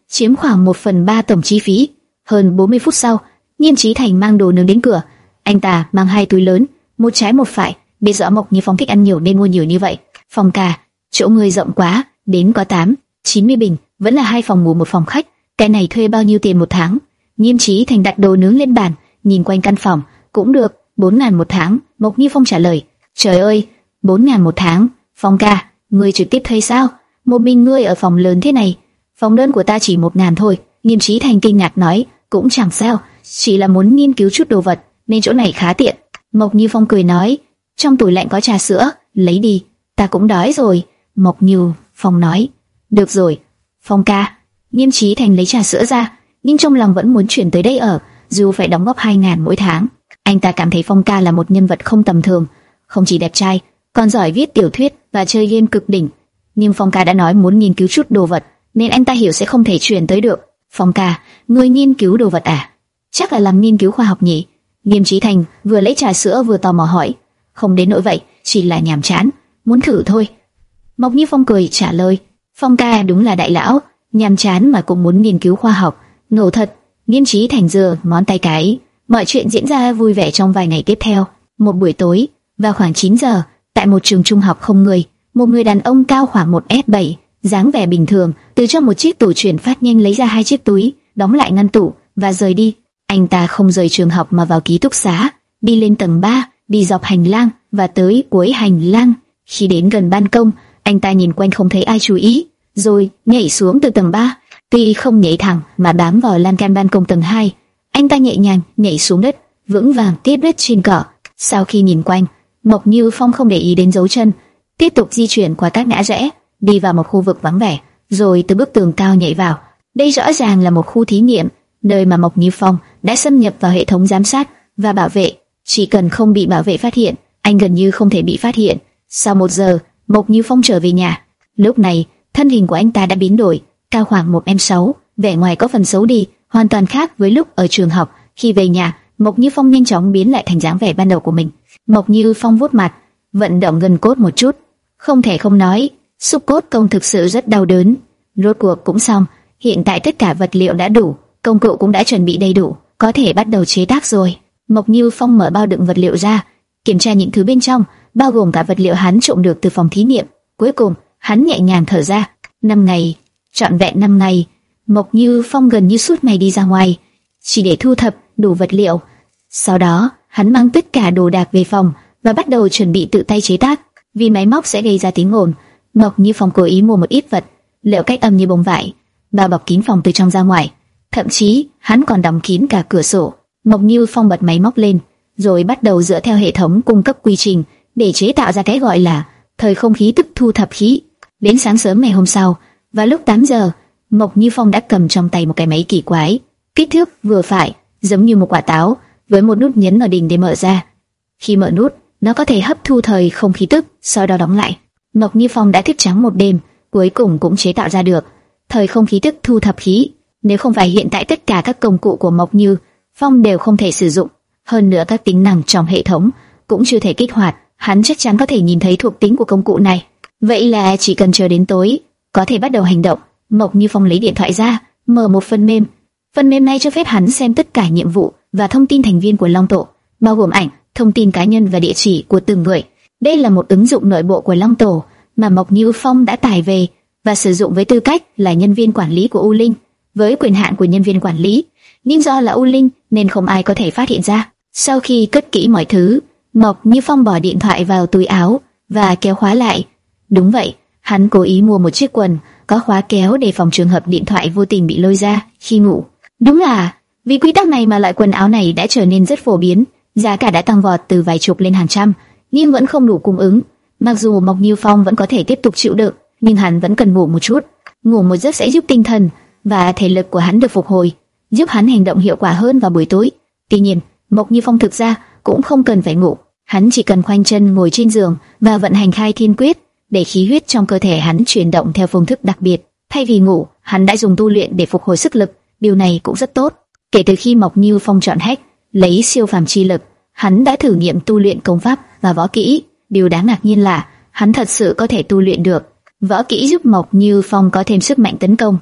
chiếm khoảng một phần ba tổng chi phí. Hơn bốn mươi phút sau, Nghiêm Chí Thành mang đồ nướng đến cửa. Anh ta mang hai túi lớn, một trái một phải, biết rõ Mộc Như Phong thích ăn nhiều nên mua nhiều như vậy. Phong ca, chỗ ngươi rộng quá, đến có tám, chín mươi bình, vẫn là hai phòng ngủ một phòng khách. Cái này thuê bao nhiêu tiền một tháng? Nghiêm Chí Thành đặt đồ nướng lên bàn, nhìn quanh căn phòng, cũng được, bốn ngàn một tháng. Mộc Như Phong trả lời. Trời ơi, bốn ngàn một tháng. Phong ca, ngươi trực tiếp thuê sao? Một mình ngươi ở phòng lớn thế này, phòng đơn của ta chỉ một ngàn thôi. Nghiêm Chí Thành kinh ngạc nói, cũng chẳng sao, chỉ là muốn nghiên cứu chút đồ vật, nên chỗ này khá tiện. Mộc Như Phong cười nói, trong tủ lạnh có trà sữa, lấy đi, ta cũng đói rồi. Mộc Như Phong nói, được rồi, Phong ca. Nghiêm Chí Thành lấy trà sữa ra, nhưng trong lòng vẫn muốn chuyển tới đây ở, dù phải đóng góp hai ngàn mỗi tháng. Anh ta cảm thấy Phong ca là một nhân vật không tầm thường, không chỉ đẹp trai, còn giỏi viết tiểu thuyết và chơi game cực đỉnh. Nhưng Phong ca đã nói muốn nghiên cứu chút đồ vật, nên anh ta hiểu sẽ không thể chuyển tới được. Phong ca, ngươi nghiên cứu đồ vật à? Chắc là làm nghiên cứu khoa học nhỉ? Nghiêm Chí Thành vừa lấy trà sữa vừa tò mò hỏi. Không đến nỗi vậy, chỉ là nhàm chán, muốn thử thôi. Mộc Như Phong cười trả lời. Phong ca đúng là đại lão, nhàm chán mà cũng muốn nghiên cứu khoa học. Ngầu thật. Nghiêm Chí Thành giơ ngón tay cái. Mọi chuyện diễn ra vui vẻ trong vài ngày tiếp theo. Một buổi tối, vào khoảng chín giờ, tại một trường trung học không người, một người đàn ông cao khoảng một mét bảy, dáng vẻ bình thường, từ trong một chiếc tủ chuyển phát nhanh lấy ra hai chiếc túi, đóng lại ngăn tủ và rời đi. Anh ta không rời trường học mà vào ký túc xá, đi lên tầng ba, đi dọc hành lang và tới cuối hành lang. Khi đến gần ban công, anh ta nhìn quanh không thấy ai chú ý, rồi nhảy xuống từ tầng ba. Tuy không nhảy thẳng mà bám vào lan can ban công tầng hai, anh ta nhẹ nhàng nhảy xuống đất, vững vàng tiếp đất trên cỏ. Sau khi nhìn quanh, Mộc Như Phong không để ý đến dấu chân, tiếp tục di chuyển qua các ngã rẽ, đi vào một khu vực vắng vẻ, rồi từ bức tường cao nhảy vào. Đây rõ ràng là một khu thí nghiệm, nơi mà Mộc Như Phong đã xâm nhập vào hệ thống giám sát và bảo vệ. Chỉ cần không bị bảo vệ phát hiện, anh gần như không thể bị phát hiện. Sau một giờ, Mộc Như Phong trở về nhà. Lúc này, thân hình của anh ta đã biến đổi, cao khoảng một mét sáu, vẻ ngoài có phần xấu đi, hoàn toàn khác với lúc ở trường học. Khi về nhà, Mộc Như Phong nhanh chóng biến lại thành dáng vẻ ban đầu của mình. Mộc Như Phong vuốt mặt, vận động gân cốt một chút. Không thể không nói, xúc cốt công thực sự rất đau đớn. Rốt cuộc cũng xong, hiện tại tất cả vật liệu đã đủ, công cụ cũng đã chuẩn bị đầy đủ, có thể bắt đầu chế tác rồi. Mộc Như Phong mở bao đựng vật liệu ra, kiểm tra những thứ bên trong, bao gồm cả vật liệu hắn trộm được từ phòng thí nghiệm. Cuối cùng, hắn nhẹ nhàng thở ra. Năm ngày, trọn vẹn năm ngày, Mộc Như Phong gần như suốt ngày đi ra ngoài, chỉ để thu thập đủ vật liệu. Sau đó, hắn mang tất cả đồ đạc về phòng và bắt đầu chuẩn bị tự tay chế tác. Vì máy móc sẽ gây ra tiếng ồn, Mộc Như Phong cố ý mua một ít vật liệu cách âm như bông vải, bao bọc kín phòng từ trong ra ngoài. Thậm chí, hắn còn đóng kín cả cửa sổ. Mộc Như Phong bật máy móc lên, rồi bắt đầu dựa theo hệ thống cung cấp quy trình để chế tạo ra cái gọi là thời không khí tức thu thập khí. Đến sáng sớm ngày hôm sau, vào lúc tám giờ, Mộc Như Phong đã cầm trong tay một cái máy kỳ quái, kích thước vừa phải, giống như một quả táo, với một nút nhấn ở đỉnh để mở ra. Khi mở nút, nó có thể hấp thu thời không khí tức, sau đó đóng lại. Mộc Như Phong đã thức trắng một đêm, cuối cùng cũng chế tạo ra được thời không khí tức thu thập khí. Nếu không phải hiện tại tất cả các công cụ của Mộc Như Phong đều không thể sử dụng, hơn nữa các tính năng trong hệ thống cũng chưa thể kích hoạt, hắn chắc chắn có thể nhìn thấy thuộc tính của công cụ này. Vậy là chỉ cần chờ đến tối, có thể bắt đầu hành động. Mộc Như Phong lấy điện thoại ra, mở một phần mềm. Phần mềm này cho phép hắn xem tất cả nhiệm vụ và thông tin thành viên của Long Tổ, bao gồm ảnh, thông tin cá nhân và địa chỉ của từng người. Đây là một ứng dụng nội bộ của Long Tổ mà Mộc Như Phong đã tải về và sử dụng với tư cách là nhân viên quản lý của U Linh, với quyền hạn của nhân viên quản lý, nhưng do là U Linh nên không ai có thể phát hiện ra. Sau khi cất kỹ mọi thứ, Mộc Như Phong bỏ điện thoại vào túi áo và kéo khóa lại. Đúng vậy, hắn cố ý mua một chiếc quần có khóa kéo để phòng trường hợp điện thoại vô tình bị lôi ra khi ngủ. Đúng là vì quy tắc này mà loại quần áo này đã trở nên rất phổ biến, giá cả đã tăng vọt từ vài chục lên hàng trăm, nhưng vẫn không đủ cung ứng. Mặc dù Mộc Như Phong vẫn có thể tiếp tục chịu đựng, nhưng hắn vẫn cần ngủ một chút. Ngủ một giấc sẽ giúp tinh thần và thể lực của hắn được phục hồi, giúp hắn hành động hiệu quả hơn vào buổi tối. Tuy nhiên, Mộc Như Phong thực ra cũng không cần phải ngủ, hắn chỉ cần khoanh chân ngồi trên giường và vận hành khai thiên quyết để khí huyết trong cơ thể hắn chuyển động theo phương thức đặc biệt. Thay vì ngủ, hắn đã dùng tu luyện để phục hồi sức lực, điều này cũng rất tốt. Kể từ khi Mộc Như Phong chọn hack lấy siêu phàm chi lực, hắn đã thử nghiệm tu luyện công pháp và võ kỹ. Điều đáng ngạc nhiên là hắn thật sự có thể tu luyện được. Võ kỹ giúp Mộc Như Phong có thêm sức mạnh tấn công,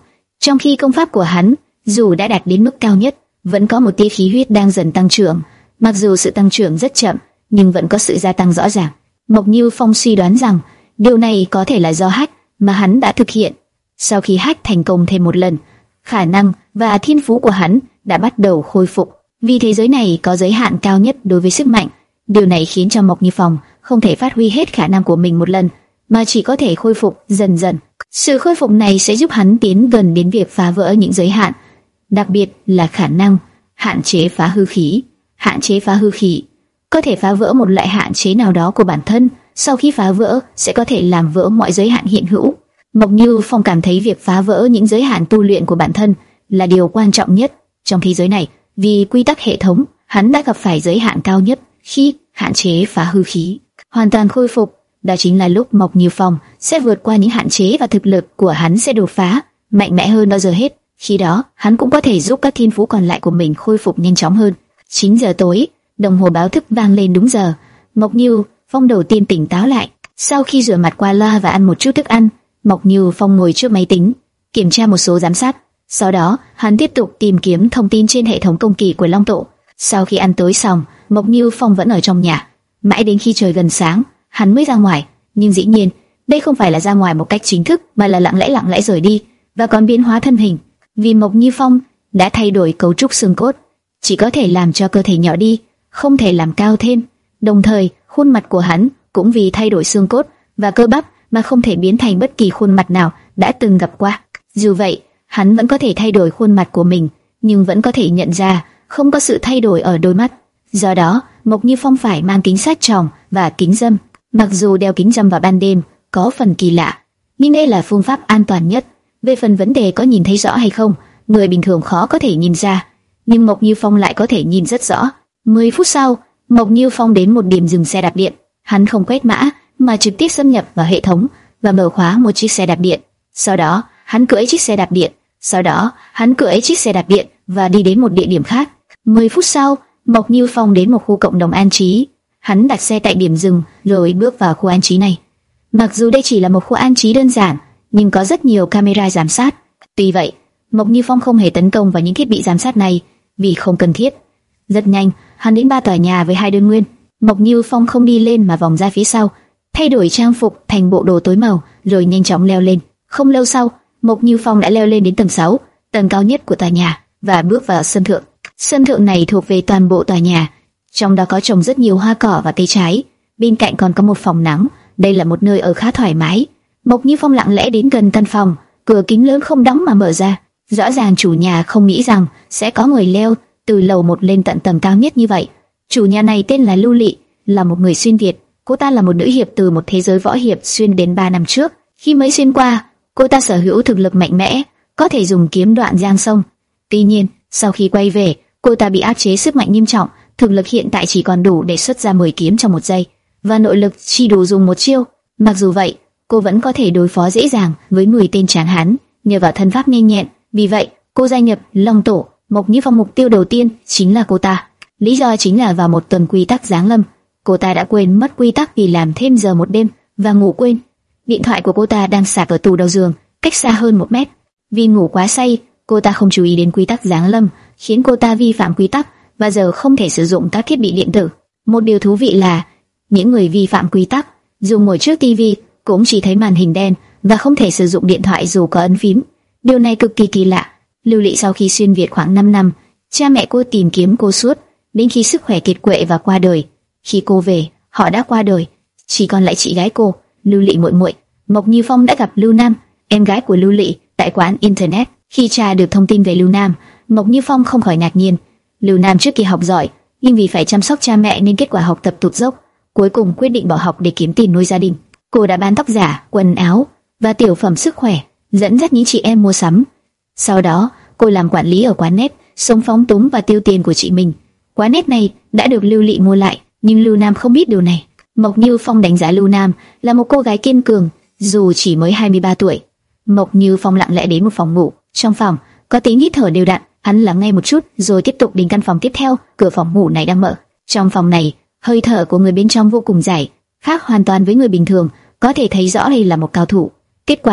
trong khi công pháp của hắn dù đã đạt đến mức cao nhất, vẫn có một tia khí huyết đang dần tăng trưởng. Mặc dù sự tăng trưởng rất chậm, nhưng vẫn có sự gia tăng rõ ràng. Mộc Như Phong suy đoán rằng điều này có thể là do hack mà hắn đã thực hiện. Sau khi hack thành công thêm một lần, khả năng và thiên phú của hắn đã bắt đầu khôi phục. Vì thế giới này có giới hạn cao nhất đối với sức mạnh. Điều này khiến cho Mộc Như Phong không thể phát huy hết khả năng của mình một lần, mà chỉ có thể khôi phục dần dần. Sự khôi phục này sẽ giúp hắn tiến gần đến việc phá vỡ những giới hạn, đặc biệt là khả năng hạn chế phá hư khí. Hạn chế phá hư khí có thể phá vỡ một loại hạn chế nào đó của bản thân, sau khi phá vỡ sẽ có thể làm vỡ mọi giới hạn hiện hữu. Mộc Như Phong cảm thấy việc phá vỡ những giới hạn tu luyện của bản thân là điều quan trọng nhất trong thế giới này. Vì quy tắc hệ thống, hắn đã gặp phải giới hạn cao nhất khi hạn chế phá hư khí hoàn toàn khôi phục. Đó chính là lúc Mộc Như Phong sẽ vượt qua những hạn chế và thực lực của hắn sẽ đột phá mạnh mẽ hơn bao giờ hết. Khi đó, hắn cũng có thể giúp các thiên phú còn lại của mình khôi phục nhanh chóng hơn. chín giờ tối, đồng hồ báo thức vang lên đúng giờ. Mộc Như Phong đầu tiên tỉnh táo lại. Sau khi rửa mặt qua loa và ăn một chút thức ăn, Mộc Như Phong ngồi trước máy tính, kiểm tra một số giám sát. Sau đó, hắn tiếp tục tìm kiếm thông tin trên hệ thống công kỳ của Long Tổ. Sau khi ăn tối xong, Mộc Như Phong vẫn ở trong nhà. Mãi đến khi trời gần sáng, hắn mới ra ngoài. Nhưng dĩ nhiên, đây không phải là ra ngoài một cách chính thức, mà là lặng lẽ lặng lẽ rời đi, và còn biến hóa thân hình. Vì Mộc Như Phong đã thay đổi cấu trúc xương cốt, chỉ có thể làm cho cơ thể nhỏ đi, không thể làm cao thêm. Đồng thời, khuôn mặt của hắn cũng vì thay đổi xương cốt và cơ bắp mà không thể biến thành bất kỳ khuôn mặt nào đã từng gặp qua. Dù vậy, hắn vẫn có thể thay đổi khuôn mặt của mình, nhưng vẫn có thể nhận ra không có sự thay đổi ở đôi mắt. Do đó, Mộc Như Phong phải mang kính sát tròng và kính râm. Mặc dù đeo kính râm vào ban đêm có phần kỳ lạ, nhưng đây là phương pháp an toàn nhất. Về phần vấn đề có nhìn thấy rõ hay không, người bình thường khó có thể nhìn ra, nhưng Mộc Như Phong lại có thể nhìn rất rõ. mười phút sau, Mộc Như Phong đến một điểm dừng xe đạp điện. Hắn không quét mã mà trực tiếp xâm nhập vào hệ thống và mở khóa một chiếc xe đạp điện. Sau đó, hắn cưỡi chiếc xe đạp điện. Sau đó, hắn cưỡi chiếc xe đạp điện và đi đến một địa điểm khác. mười phút sau, Mộc Như Phong đến một khu cộng đồng an trí. Hắn đặt xe tại điểm dừng rồi bước vào khu an trí này. Mặc dù đây chỉ là một khu an trí đơn giản, nhưng có rất nhiều camera giám sát. Tuy vậy, Mộc Như Phong không hề tấn công vào những thiết bị giám sát này vì không cần thiết. Rất nhanh, hắn đến ba tòa nhà với hai đơn nguyên. Mộc Như Phong không đi lên mà vòng ra phía sau, thay đổi trang phục thành bộ đồ tối màu, rồi nhanh chóng leo lên. Không lâu sau, Mộc Như Phong đã leo lên đến tầng sáu, tầng cao nhất của tòa nhà, và bước vào sân thượng. Sân thượng này thuộc về toàn bộ tòa nhà, trong đó có trồng rất nhiều hoa cỏ và cây trái. Bên cạnh còn có một phòng nắng. Đây là một nơi ở khá thoải mái. Mộc Như Phong lặng lẽ đến gần căn phòng, cửa kính lớn không đóng mà mở ra. Rõ ràng chủ nhà không nghĩ rằng sẽ có người leo từ lầu một lên tận tầng cao nhất như vậy. Chủ nhà này tên là Lưu Lị, là một người xuyên Việt. Cô ta là một nữ hiệp từ một thế giới võ hiệp xuyên đến ba năm trước. Khi mới xuyên qua, cô ta sở hữu thực lực mạnh mẽ, có thể dùng kiếm đoạn giang sông. Tuy nhiên, sau khi quay về, cô ta bị áp chế sức mạnh nghiêm trọng, thực lực hiện tại chỉ còn đủ để xuất ra mười kiếm trong một giây, và nội lực chỉ đủ dùng một chiêu. Mặc dù vậy, cô vẫn có thể đối phó dễ dàng với mười tên tráng hán nhờ vào thân pháp nhanh nhẹn. Vì vậy, cô gia nhập Long Tổ. Mộc Như Phong mục tiêu đầu tiên chính là cô ta. Lý do chính là vào một tuần quy tắc giáng lâm, cô ta đã quên mất quy tắc vì làm thêm giờ một đêm và ngủ quên. Điện thoại của cô ta đang sạc ở tủ đầu giường, cách xa hơn một mét. Vì ngủ quá say, cô ta không chú ý đến quy tắc giáng lâm, khiến cô ta vi phạm quy tắc và giờ không thể sử dụng các thiết bị điện tử. Một điều thú vị là những người vi phạm quy tắc dù ngồi trước tivi cũng chỉ thấy màn hình đen và không thể sử dụng điện thoại dù có ấn phím. Điều này cực kỳ kỳ lạ. Lưu Lị sau khi xuyên Việt khoảng năm năm, cha mẹ cô tìm kiếm cô suốt đến khi sức khỏe kiệt quệ và qua đời. Khi cô về, họ đã qua đời, chỉ còn lại chị gái cô, Lưu Lị muội muội. Mộc Như Phong đã gặp Lưu Nam, em gái của Lưu Lị, tại quán internet. Khi tra được thông tin về Lưu Nam, Mộc Như Phong không khỏi ngạc nhiên. Lưu Nam trước kia học giỏi, nhưng vì phải chăm sóc cha mẹ nên kết quả học tập tụt dốc, cuối cùng quyết định bỏ học để kiếm tiền nuôi gia đình. Cô đã bán tóc giả, quần áo và tiểu phẩm sức khỏe, dẫn dắt những chị em mua sắm. Sau đó, cô làm quản lý ở quán net, sống phóng túng và tiêu tiền của chị mình. Quán net này đã được Lưu Lị mua lại, nhưng Lưu Nam không biết điều này. Mộc Như Phong đánh giá Lưu Nam là một cô gái kiên cường, dù chỉ mới hai mươi ba tuổi. Mộc Như Phong lặng lẽ đến một phòng ngủ. Trong phòng có tiếng hít thở đều đặn. Hắn lắng nghe một chút rồi tiếp tục đến căn phòng tiếp theo. Cửa phòng ngủ này đang mở. Trong phòng này, hơi thở của người bên trong vô cùng dài, khác hoàn toàn với người bình thường, có thể thấy rõ đây là một cao thủ. Kết quả là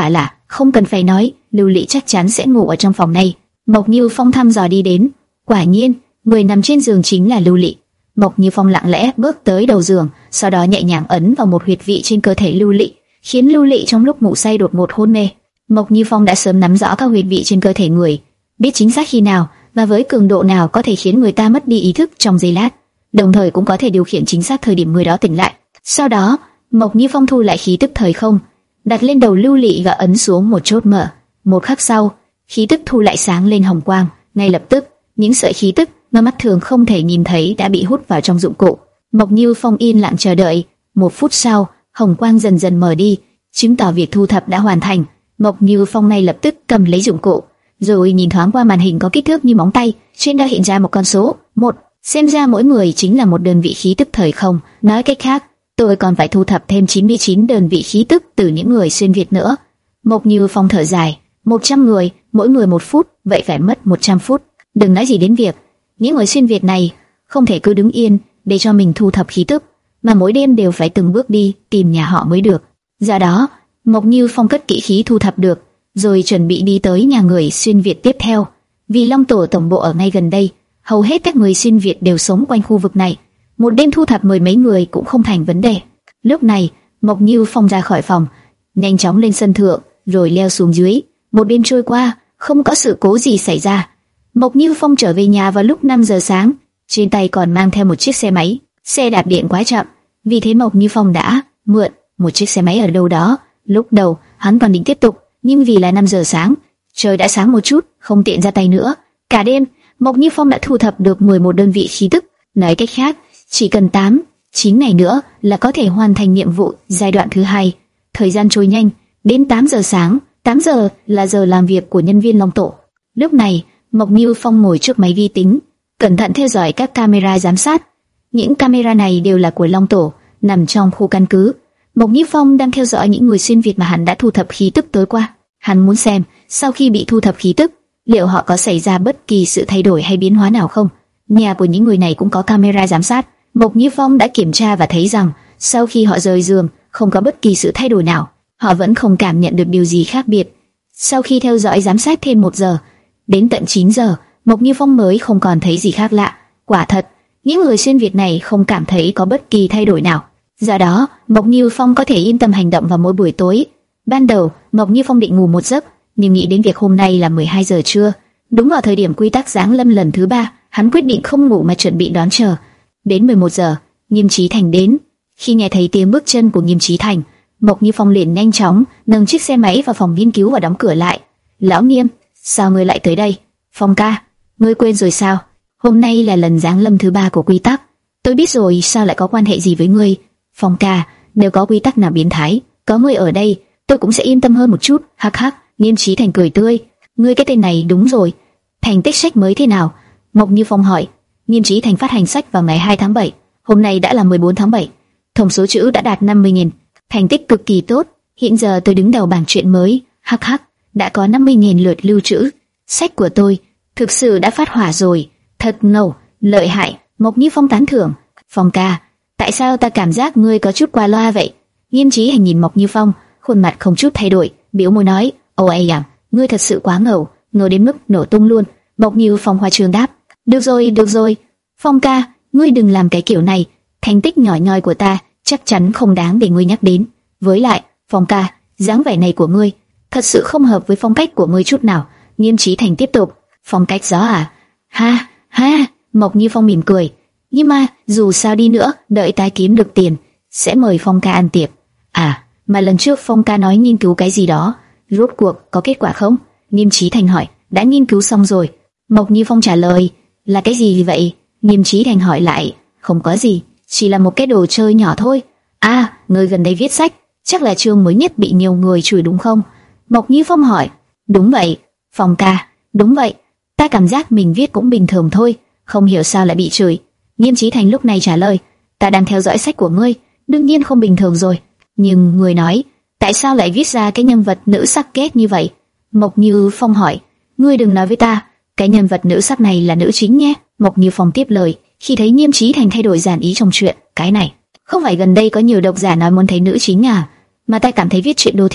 không cần phải nói, Lưu Lị chắc chắn sẽ ngủ ở trong phòng này. Mộc Như Phong thăm dò đi đến, quả nhiên, người nằm trên giường chính là Lưu Lị. Mộc Như Phong lặng lẽ bước tới đầu giường, sau đó nhẹ nhàng ấn vào một huyệt vị trên cơ thể Lưu Lị, khiến Lưu Lị trong lúc ngủ say đột ngột hôn mê. Mộc Như Phong đã sớm nắm rõ các huyệt vị trên cơ thể người, biết chính xác khi nào và với cường độ nào có thể khiến người ta mất đi ý thức trong giây lát, đồng thời cũng có thể điều khiển chính xác thời điểm người đó tỉnh lại. Sau đó, Mộc Như Phong thu lại khí tức thời không, đặt lên đầu Lưu Lị và ấn xuống một chốt mở. Một khắc sau, khí tức thu lại sáng lên hồng quang, ngay lập tức, những sợi khí tức mà mắt thường không thể nhìn thấy đã bị hút vào trong dụng cụ. Mộc Như Phong yên lặng chờ đợi. Một phút sau, hồng quang dần dần mở đi, chứng tỏ việc thu thập đã hoàn thành. Mộc Như Phong ngay lập tức cầm lấy dụng cụ, rồi nhìn thoáng qua màn hình có kích thước như móng tay, trên đó hiện ra một con số một. Xem ra mỗi người chính là một đơn vị khí tức thời không. Nói cách khác, tôi còn phải thu thập thêm chín mươi chín đơn vị khí tức từ những người xuyên việt nữa. Mộc Như Phong thở dài, một trăm người, mỗi người một phút, vậy phải mất một trăm phút. Đừng nói gì đến việc những người xuyên việt này không thể cứ đứng yên để cho mình thu thập khí tức, mà mỗi đêm đều phải từng bước đi tìm nhà họ mới được. Do đó, Mộc Như Phong cất kỹ khí thu thập được, rồi chuẩn bị đi tới nhà người xuyên việt tiếp theo. Vì Long Tổ tổng bộ ở ngay gần đây, hầu hết các người xuyên việt đều sống quanh khu vực này. Một đêm thu thập mười mấy người cũng không thành vấn đề. Lúc này, Mộc Như Phong ra khỏi phòng, nhanh chóng lên sân thượng, rồi leo xuống dưới. Một đêm trôi qua, không có sự cố gì xảy ra. Mộc Như Phong trở về nhà vào lúc năm giờ sáng, trên tay còn mang theo một chiếc xe máy. Xe đạp điện quá chậm, vì thế Mộc Như Phong đã mượn một chiếc xe máy ở đâu đó. Lúc đầu, hắn còn định tiếp tục, nhưng vì là năm giờ sáng, trời đã sáng một chút, không tiện ra tay nữa. Cả đêm, Mộc Như Phong đã thu thập được mười một đơn vị khí tức. Nói cách khác, chỉ cần tám, chín ngày nữa là có thể hoàn thành nhiệm vụ giai đoạn thứ hai. Thời gian trôi nhanh, đến tám giờ sáng, tám giờ là giờ làm việc của nhân viên Long Tổ. Lúc này, Mộc Như Phong ngồi trước máy vi tính, cẩn thận theo dõi các camera giám sát. Những camera này đều là của Long Tổ, nằm trong khu căn cứ. Mộc Như Phong đang theo dõi những người xuyên việt mà hắn đã thu thập khí tức tối qua. Hắn muốn xem, sau khi bị thu thập khí tức, liệu họ có xảy ra bất kỳ sự thay đổi hay biến hóa nào không. Nhà của những người này cũng có camera giám sát. Mộc Như Phong đã kiểm tra và thấy rằng, sau khi họ rời giường, không có bất kỳ sự thay đổi nào. Họ vẫn không cảm nhận được điều gì khác biệt. Sau khi theo dõi giám sát thêm một giờ, đến tận chín giờ, Mộc Như Phong mới không còn thấy gì khác lạ. Quả thật, những người xuyên việt này không cảm thấy có bất kỳ thay đổi nào. Do đó, Mộc Như Phong có thể yên tâm hành động vào mỗi buổi tối. Ban đầu, Mộc Như Phong định ngủ một giấc, nhưng nghĩ đến việc hôm nay là mười hai giờ trưa, đúng vào thời điểm quy tắc giáng lâm lần thứ ba, hắn quyết định không ngủ mà chuẩn bị đón chờ. Đến mười một giờ, Nghiêm Chí Thành đến. Khi nghe thấy tiếng bước chân của Nghiêm Chí Thành, Mộc Như Phong liền nhanh chóng nâng chiếc xe máy vào phòng nghiên cứu và đóng cửa lại. Lão Nghiêm, sao ngươi lại tới đây? Phong ca, ngươi quên rồi sao? Hôm nay là lần giáng lâm thứ ba của quy tắc. Tôi biết rồi, sao lại có quan hệ gì với ngươi? Phong ca, nếu có quy tắc nào biến thái, có ngươi ở đây, tôi cũng sẽ yên tâm hơn một chút. Hắc hắc. Nghiêm Chí Thành cười tươi. Ngươi cái tên này đúng rồi. Thành tích sách mới thế nào? Mộc Như Phong hỏi. Nghiêm Chí Thành phát hành sách vào ngày hai tháng bảy. Hôm nay đã là mười bốn tháng bảy. Tổng số chữ đã đạt năm mươi nghìn. Thành tích cực kỳ tốt. Hiện giờ tôi đứng đầu bảng truyện mới. Hắc hắc. Đã có năm mươi nghìn lượt lưu trữ. Sách của tôi thực sự đã phát hỏa rồi. Thật ngầu, lợi hại. Mộc Như Phong tán thưởng. Phong ca, tại sao ta cảm giác ngươi có chút qua loa vậy? Nghiêm Chí Thành nhìn Mộc Như Phong, khuôn mặt không chút thay đổi, biểu môi nói, ồ ai à, ngươi thật sự quá ngầu, ngầu đến mức nổ tung luôn. Mộc Như Phong hoa trương đáp, được rồi, được rồi, Phong ca, ngươi đừng làm cái kiểu này, thành tích nhỏ nhoi của ta chắc chắn không đáng để ngươi nhắc đến. Với lại, Phong ca, dáng vẻ này của ngươi thật sự không hợp với phong cách của ngươi chút nào. Nghiêm Chí Thành tiếp tục, phong cách gió à? Ha ha. Mộc Như Phong mỉm cười, nhưng mà dù sao đi nữa, đợi ta kiếm được tiền sẽ mời Phong ca ăn tiệc. À, mà lần trước Phong ca nói nghiên cứu cái gì đó, rốt cuộc có kết quả không? Nghiêm Chí Thành hỏi. Đã nghiên cứu xong rồi. Mộc Như Phong trả lời. Là cái gì vậy? Nghiêm Chí Thành hỏi lại. Không có gì, chỉ là một cái đồ chơi nhỏ thôi. À, người gần đây viết sách, chắc là chương mới nhất bị nhiều người chửi đúng không? Mộc Như Phong hỏi. Đúng vậy, Phong ca, đúng vậy. Ta cảm giác mình viết cũng bình thường thôi, không hiểu sao lại bị chửi. Nghiêm Chí Thành lúc này trả lời. Ta đang theo dõi sách của ngươi, đương nhiên không bình thường rồi. Nhưng người nói, tại sao lại viết ra cái nhân vật nữ sắc ghét như vậy? Mộc Như Phong hỏi. Ngươi đừng nói với ta, cái nhân vật nữ sắc này là nữ chính nhé. Mộc Như Phong tiếp lời, khi thấy Nghiêm Chí Thành thay đổi dàn ý trong chuyện. Cái này, không phải gần đây có nhiều độc giả nói muốn thấy nữ chính à? Mà ta cảm thấy viết truyện đô thị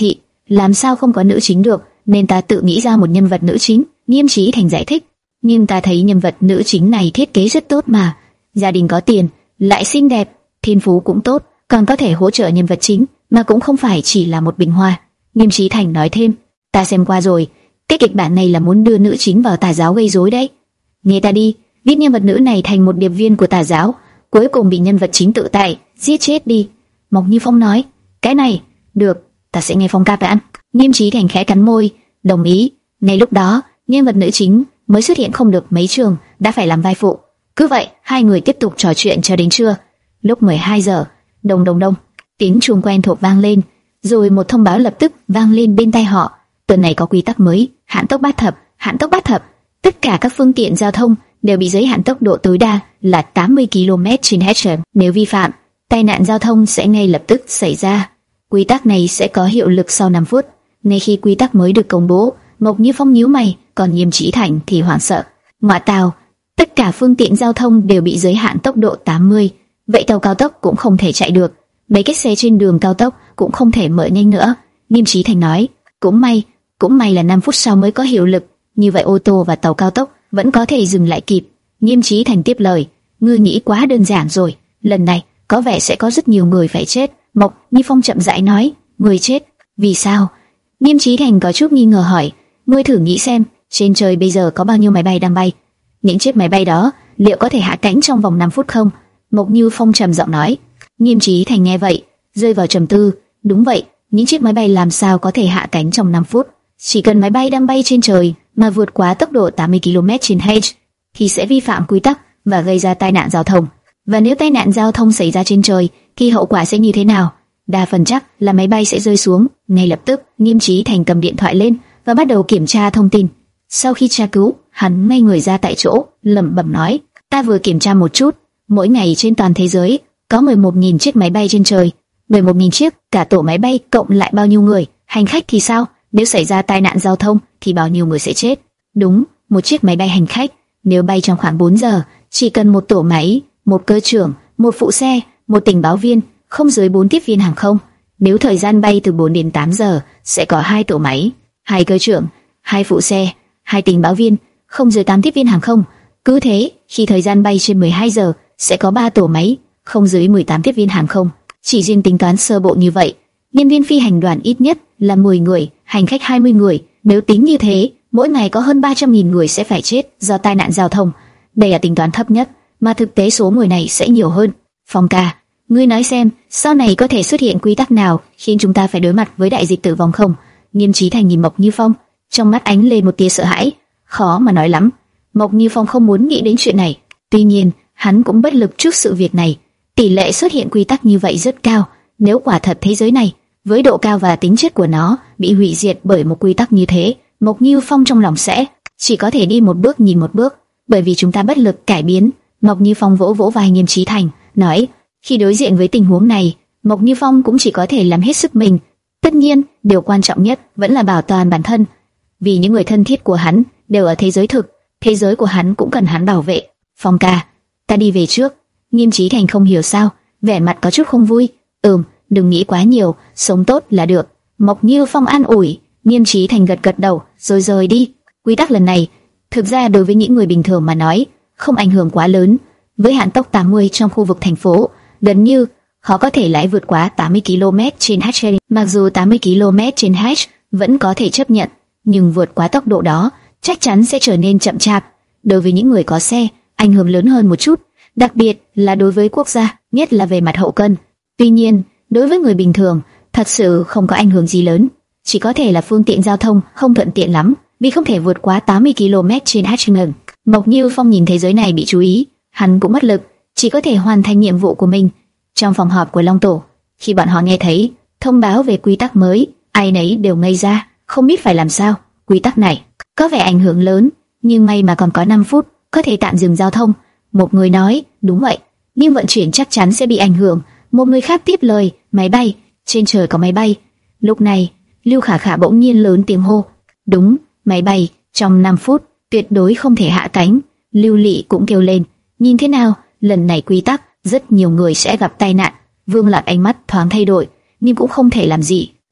làm sao không có nữ chính được, nên ta tự nghĩ ra một nhân vật nữ chính. Nghiêm Chí Thành giải thích. Nhưng ta thấy nhân vật nữ chính này thiết kế rất tốt mà, gia đình có tiền, lại xinh đẹp, thiên phú cũng tốt, còn có thể hỗ trợ nhân vật chính, mà cũng không phải chỉ là một bình hoa. Nghiêm Chí Thành nói thêm, ta xem qua rồi, cái kịch bản này là muốn đưa nữ chính vào tà giáo gây rối đấy. Nghe ta đi, viết nhân vật nữ này thành một điệp viên của tà giáo, cuối cùng bị nhân vật chính tự tại giết chết đi. Mộc Như Phong nói, cái này, được, ta sẽ nghe Phong ca phán. Nghiêm Chí Thành khẽ cắn môi, đồng ý. Ngay lúc đó, nhân vật nữ chính mới xuất hiện không được mấy trường, đã phải làm vai phụ. Cứ vậy, hai người tiếp tục trò chuyện cho đến trưa. Lúc mười hai giờ, đồng đồng đông, tiếng chuông quen thuộc vang lên, rồi một thông báo lập tức vang lên bên tai họ. Tuần này có quy tắc mới, hạn tốc bát thập, hạn tốc bát thập. Tất cả các phương tiện giao thông đều bị giới hạn tốc độ tối đa là tám mươi ki lô mét trên giờ. Nếu vi phạm, tai nạn giao thông sẽ ngay lập tức xảy ra. Quy tắc này sẽ có hiệu lực sau năm phút. Ngay khi quy tắc mới được công bố, Mộc Như Phong nhíu mày, còn Nghiêm Chí Thành thì hoảng sợ. Ngoại tào, tất cả phương tiện giao thông đều bị giới hạn tốc độ tám mươi, vậy tàu cao tốc cũng không thể chạy được, mấy cái xe trên đường cao tốc cũng không thể mở nhanh nữa. Nghiêm Chí Thành nói, cũng may, cũng may là năm phút sau mới có hiệu lực, như vậy ô tô và tàu cao tốc vẫn có thể dừng lại kịp. Nghiêm Chí Thành tiếp lời, ngươi nghĩ quá đơn giản rồi, lần này có vẻ sẽ có rất nhiều người phải chết. Mộc Như Phong chậm rãi nói, người chết, vì sao? Nghiêm Chí Thành có chút nghi ngờ hỏi, ngươi thử nghĩ xem, trên trời bây giờ có bao nhiêu máy bay đang bay? Những chiếc máy bay đó liệu có thể hạ cánh trong vòng năm phút không? Mộc Như Phong trầm giọng nói. Nghiêm Chí Thành nghe vậy, rơi vào trầm tư. Đúng vậy, những chiếc máy bay làm sao có thể hạ cánh trong năm phút? Chỉ cần máy bay đang bay trên trời mà vượt quá tốc độ tám mươi ki lô mét trên giờ thì sẽ vi phạm quy tắc và gây ra tai nạn giao thông. Và nếu tai nạn giao thông xảy ra trên trời thì hậu quả sẽ như thế nào? Đa phần chắc là máy bay sẽ rơi xuống. Ngay lập tức, Nghiêm Chí Thành cầm điện thoại lên và bắt đầu kiểm tra thông tin. Sau khi tra cứu, hắn ngay người ra tại chỗ, lẩm bẩm nói, ta vừa kiểm tra một chút, mỗi ngày trên toàn thế giới có mười một nghìn chiếc máy bay trên trời. mười một nghìn chiếc, cả tổ máy bay cộng lại bao nhiêu người? Hành khách thì sao? Nếu xảy ra tai nạn giao thông thì bao nhiêu người sẽ chết? Đúng, một chiếc máy bay hành khách, nếu bay trong khoảng bốn giờ, chỉ cần một tổ máy, một cơ trưởng, một phụ xe, một tình báo viên, không dưới bốn tiếp viên hàng không. Nếu thời gian bay từ bốn đến tám giờ, sẽ có hai tổ máy, hai cơ trưởng, hai phụ xe, hai tình báo viên, không dưới tám tiếp viên hàng không. Cứ thế, khi thời gian bay trên mười hai giờ, sẽ có ba tổ máy, không dưới mười tám tiếp viên hàng không. Chỉ riêng tính toán sơ bộ như vậy, nhân viên phi hành đoàn ít nhất là mười người, hành khách hai mươi người. Nếu tính như thế, mỗi ngày có hơn ba trăm nghìn người sẽ phải chết do tai nạn giao thông. Đây là tính toán thấp nhất, mà thực tế số người này sẽ nhiều hơn. Phong ca, ngươi nói xem, sau này có thể xuất hiện quy tắc nào khiến chúng ta phải đối mặt với đại dịch tử vong không? Nghiêm Chí Thành nhìn Mộc Như Phong, trong mắt ánh lên một tia sợ hãi. Khó mà nói lắm. Mộc Như Phong không muốn nghĩ đến chuyện này. Tuy nhiên, hắn cũng bất lực trước sự việc này. Tỷ lệ xuất hiện quy tắc như vậy rất cao. Nếu quả thật thế giới này, với độ cao và tính chất của nó, bị hủy diệt bởi một quy tắc như thế, Mộc Như Phong trong lòng sẽ chỉ có thể đi một bước nhìn một bước, bởi vì chúng ta bất lực cải biến. Mộc Như Phong vỗ vỗ vai Nghiêm Chí Thành, nói, khi đối diện với tình huống này, Mộc Như Phong cũng chỉ có thể làm hết sức mình. Tất nhiên, điều quan trọng nhất vẫn là bảo toàn bản thân, vì những người thân thiết của hắn đều ở thế giới thực, thế giới của hắn cũng cần hắn bảo vệ. Phong ca, ta đi về trước. Nghiêm Chí Thành không hiểu sao, vẻ mặt có chút không vui. Ừm, đừng nghĩ quá nhiều, sống tốt là được. Mộc Như Phong an ủi. Nghiêm Chí Thành gật gật đầu, rồi rời đi. Quy tắc lần này, thực ra đối với những người bình thường mà nói, không ảnh hưởng quá lớn. Với hạn tốc tám mươi trong khu vực thành phố, gần như họ có thể lái vượt quá tám mươi ki lô mét trên giờ. Mặc dù tám mươi ki lô mét trên giờ vẫn có thể chấp nhận, nhưng vượt quá tốc độ đó chắc chắn sẽ trở nên chậm chạp. Đối với những người có xe, ảnh hưởng lớn hơn một chút, đặc biệt là đối với quốc gia, nhất là về mặt hậu cần. Tuy nhiên, đối với người bình thường, thật sự không có ảnh hưởng gì lớn, chỉ có thể là phương tiện giao thông không thuận tiện lắm, vì không thể vượt quá tám mươi ki lô mét trên giờ. Mộc Như Phong nhìn thế giới này bị chú ý, hắn cũng bất lực, chỉ có thể hoàn thành nhiệm vụ của mình. Trong phòng họp của Long Tổ, khi bọn họ nghe thấy thông báo về quy tắc mới, ai nấy đều ngây ra, không biết phải làm sao. Quy tắc này có vẻ ảnh hưởng lớn, nhưng may mà còn có năm phút, có thể tạm dừng giao thông. Một người nói, đúng vậy, nhưng vận chuyển chắc chắn sẽ bị ảnh hưởng. Một người khác tiếp lời, máy bay, trên trời có máy bay. Lúc này, Lưu Khả Khả bỗng nhiên lớn tiếng hô, đúng, máy bay, trong năm phút, tuyệt đối không thể hạ cánh. Lưu Lị cũng kêu lên, nhìn thế nào, lần này quy tắc, rất nhiều người sẽ gặp tai nạn. Vương Lạc ánh mắt thoáng thay đổi, nhưng cũng không thể làm gì.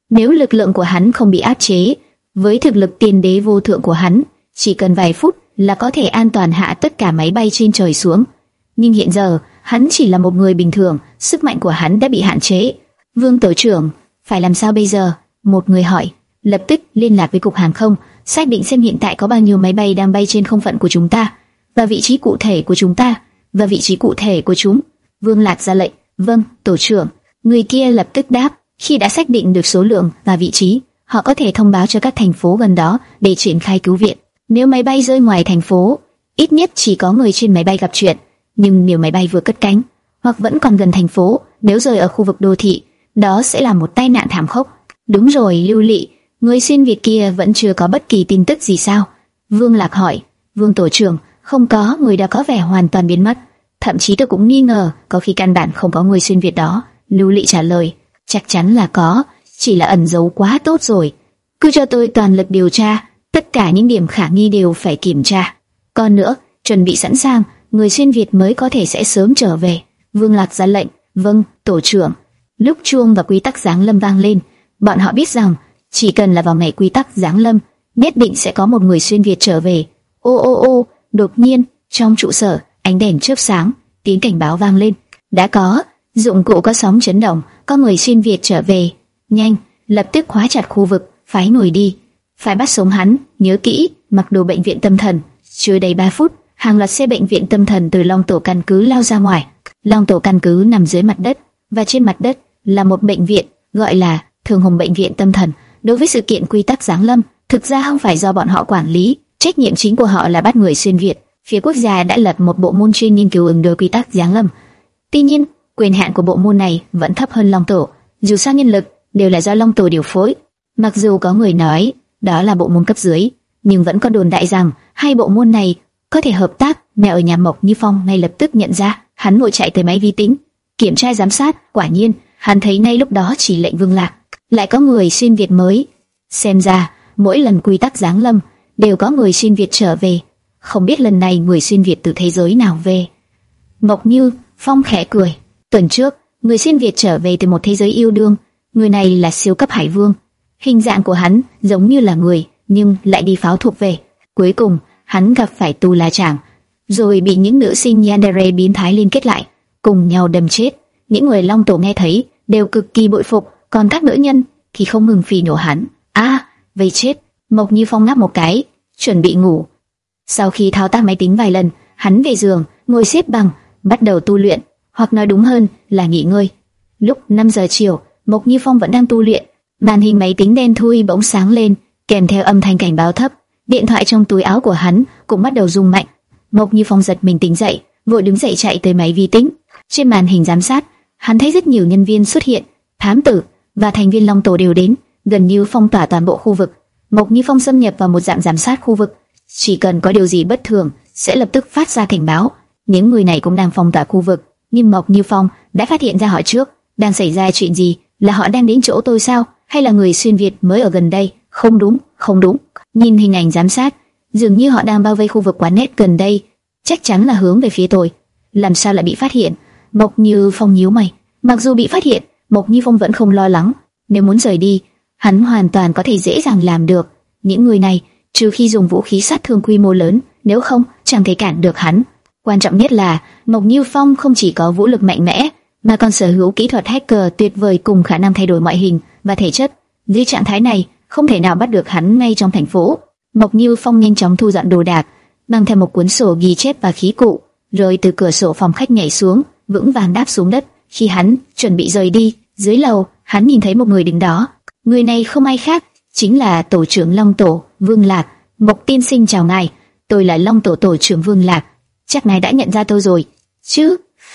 Nếu lực lượng của hắn không bị áp chế, với thực lực tiên đế vô thượng của hắn, chỉ cần vài phút là có thể an toàn hạ tất cả máy bay trên trời xuống. Nhưng hiện giờ, hắn chỉ là một người bình thường, sức mạnh của hắn đã bị hạn chế. Vương tổ trưởng, phải làm sao bây giờ? Một người hỏi. Lập tức liên lạc với cục hàng không, xác định xem hiện tại có bao nhiêu máy bay đang bay trên không phận của chúng ta, và vị trí cụ thể của chúng ta, và vị trí cụ thể của chúng. Vương Lạc ra lệnh. Vâng, tổ trưởng. Người kia lập tức đáp. Khi đã xác định được số lượng và vị trí, họ có thể thông báo cho các thành phố gần đó để triển khai cứu viện. Nếu máy bay rơi ngoài thành phố, ít nhất chỉ có người trên máy bay gặp chuyện. Nhưng nếu máy bay vừa cất cánh, hoặc vẫn còn gần thành phố, nếu rơi ở khu vực đô thị, đó sẽ là một tai nạn thảm khốc. Đúng rồi, Lưu Lị, người xuyên Việt kia vẫn chưa có bất kỳ tin tức gì sao? Vương Lạc hỏi. Vương tổ trưởng, không có, người đã có vẻ hoàn toàn biến mất. Thậm chí tôi cũng nghi ngờ, có khi căn bản không có người xuyên Việt đó. Lưu Lị trả lời. Chắc chắn là có, chỉ là ẩn giấu quá tốt rồi. Cứ cho tôi toàn lực điều tra, tất cả những điểm khả nghi đều phải kiểm tra. Còn nữa, chuẩn bị sẵn sàng, người xuyên Việt mới có thể sẽ sớm trở về. Vương Lạc ra lệnh. Vâng, tổ trưởng. Lúc chuông và quy tắc giáng lâm vang lên, bọn họ biết rằng chỉ cần là vào ngày quy tắc giáng lâm, nhất định sẽ có một người xuyên Việt trở về. Ô ô ô, đột nhiên, trong trụ sở, ánh đèn chớp sáng, tiếng cảnh báo vang lên. Đã có, dụng cụ có sóng chấn động, có người xuyên Việt trở về. Nhanh, lập tức khóa chặt khu vực, phái người đi. Phải bắt sống hắn, nhớ kỹ, mặc đồ bệnh viện tâm thần. Chưa đầy ba phút, hàng loạt xe bệnh viện tâm thần từ Long Tổ căn cứ lao ra ngoài. Long Tổ căn cứ nằm dưới mặt đất, và trên mặt đất là một bệnh viện, gọi là Thường Hùng Bệnh viện Tâm Thần. Đối với sự kiện quy tắc giáng lâm, thực ra không phải do bọn họ quản lý, trách nhiệm chính của họ là bắt người xuyên Việt. Phía quốc gia đã lập một bộ môn chuyên nghiên cứu ứng đối quy tắc giáng lâm. Tuy nhiên, quyền hạn của bộ môn này vẫn thấp hơn Long Tổ. Dù sao nhân lực đều là do Long Tổ điều phối. Mặc dù có người nói đó là bộ môn cấp dưới, nhưng vẫn có đồn đại rằng hai bộ môn này có thể hợp tác. Mẹ ở nhà Mộc Như Phong ngay lập tức nhận ra, hắn vội chạy tới máy vi tính kiểm tra giám sát. Quả nhiên, hắn thấy ngay lúc đó chỉ lệnh Vương Lạc lại có người xuyên Việt mới. Xem ra mỗi lần quy tắc giáng lâm đều có người xuyên Việt trở về. Không biết lần này người xuyên Việt từ thế giới nào về? Mộc Như Phong khẽ cười. Tuần trước, người xuyên Việt trở về từ một thế giới yêu đương. Người này là siêu cấp hải vương. Hình dạng của hắn giống như là người, nhưng lại đi pháo thuộc về. Cuối cùng, hắn gặp phải Tu La Tràng, rồi bị những nữ sinh Yandere biến thái liên kết lại, cùng nhau đâm chết. Những người Long Tổ nghe thấy đều cực kỳ bội phục, còn các nữ nhân thì không ngừng phỉ nhổ hắn. À, vây chết. Mộc Như Phong ngáp một cái, chuẩn bị ngủ. Sau khi thao tác máy tính vài lần, hắn về giường, ngồi xếp bằng, bắt đầu tu luyện, hoặc nói đúng hơn là nghỉ ngơi. Lúc năm giờ chiều, Mộc Như Phong vẫn đang tu luyện. Màn hình máy tính đen thui bỗng sáng lên, kèm theo âm thanh cảnh báo thấp. Điện thoại trong túi áo của hắn cũng bắt đầu rung mạnh. Mộc Như Phong giật mình tỉnh dậy, vội đứng dậy chạy tới máy vi tính. Trên màn hình giám sát, hắn thấy rất nhiều nhân viên xuất hiện, thám tử và thành viên Long Tổ đều đến, gần như phong tỏa toàn bộ khu vực. Mộc Như Phong xâm nhập vào một dạng giám sát khu vực, chỉ cần có điều gì bất thường sẽ lập tức phát ra cảnh báo. Những người này cũng đang phong tỏa khu vực, nhưng Mộc Như Phong đã phát hiện ra họ trước. Đang xảy ra chuyện gì? Là họ đang đến chỗ tôi sao? Hay là người xuyên Việt mới ở gần đây? Không đúng, không đúng. Nhìn hình ảnh giám sát, dường như họ đang bao vây khu vực quán net gần đây, chắc chắn là hướng về phía tôi. Làm sao lại bị phát hiện? Mộc Như Phong nhíu mày. Mặc dù bị phát hiện, Mộc Như Phong vẫn không lo lắng. Nếu muốn rời đi, hắn hoàn toàn có thể dễ dàng làm được. Những người này, trừ khi dùng vũ khí sát thương quy mô lớn, nếu không, chẳng thể cản được hắn. Quan trọng nhất là Mộc Như Phong không chỉ có vũ lực mạnh mẽ, mà còn sở hữu kỹ thuật hacker tuyệt vời cùng khả năng thay đổi ngoại hình và thể chất. Dưới trạng thái này, không thể nào bắt được hắn ngay trong thành phố. Mộc Như Phong nhanh chóng thu dọn đồ đạc, mang theo một cuốn sổ ghi chép và khí cụ, rồi từ cửa sổ phòng khách nhảy xuống, vững vàng đáp xuống đất. Khi hắn chuẩn bị rời đi, dưới lầu, hắn nhìn thấy một người đứng đó. Người này không ai khác, chính là tổ trưởng Long Tổ, Vương Lạc. Mộc tiên sinh chào ngài, tôi là Long Tổ tổ trưởng Vương Lạc. Chắc ngài đã nhận ra tôi rồi, chứ?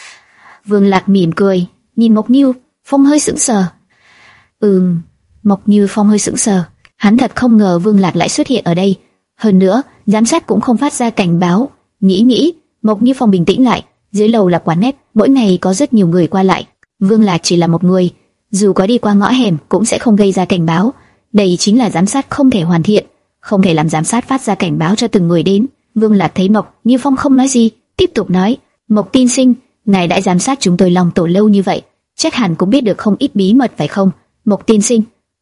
Vương Lạc mỉm cười, nhìn Mộc Như Phong hơi sững sờ. Ừm, Mộc Như Phong hơi sững sờ. Hắn thật không ngờ Vương Lạc lại xuất hiện ở đây. Hơn nữa, giám sát cũng không phát ra cảnh báo. Nghĩ nghĩ, Mộc Như Phong bình tĩnh lại. Dưới lầu là quán net, mỗi ngày có rất nhiều người qua lại. Vương Lạc chỉ là một người, dù có đi qua ngõ hẻm cũng sẽ không gây ra cảnh báo. Đây chính là giám sát không thể hoàn thiện, không thể làm giám sát phát ra cảnh báo cho từng người đến. Vương Lạc thấy Mộc Như Phong không nói gì, tiếp tục nói: Mộc tiên sinh, ngài đã giám sát chúng tôi Long Tổ lâu như vậy, chắc hẳn cũng biết được không ít bí mật phải không? Mộc tiên sinh,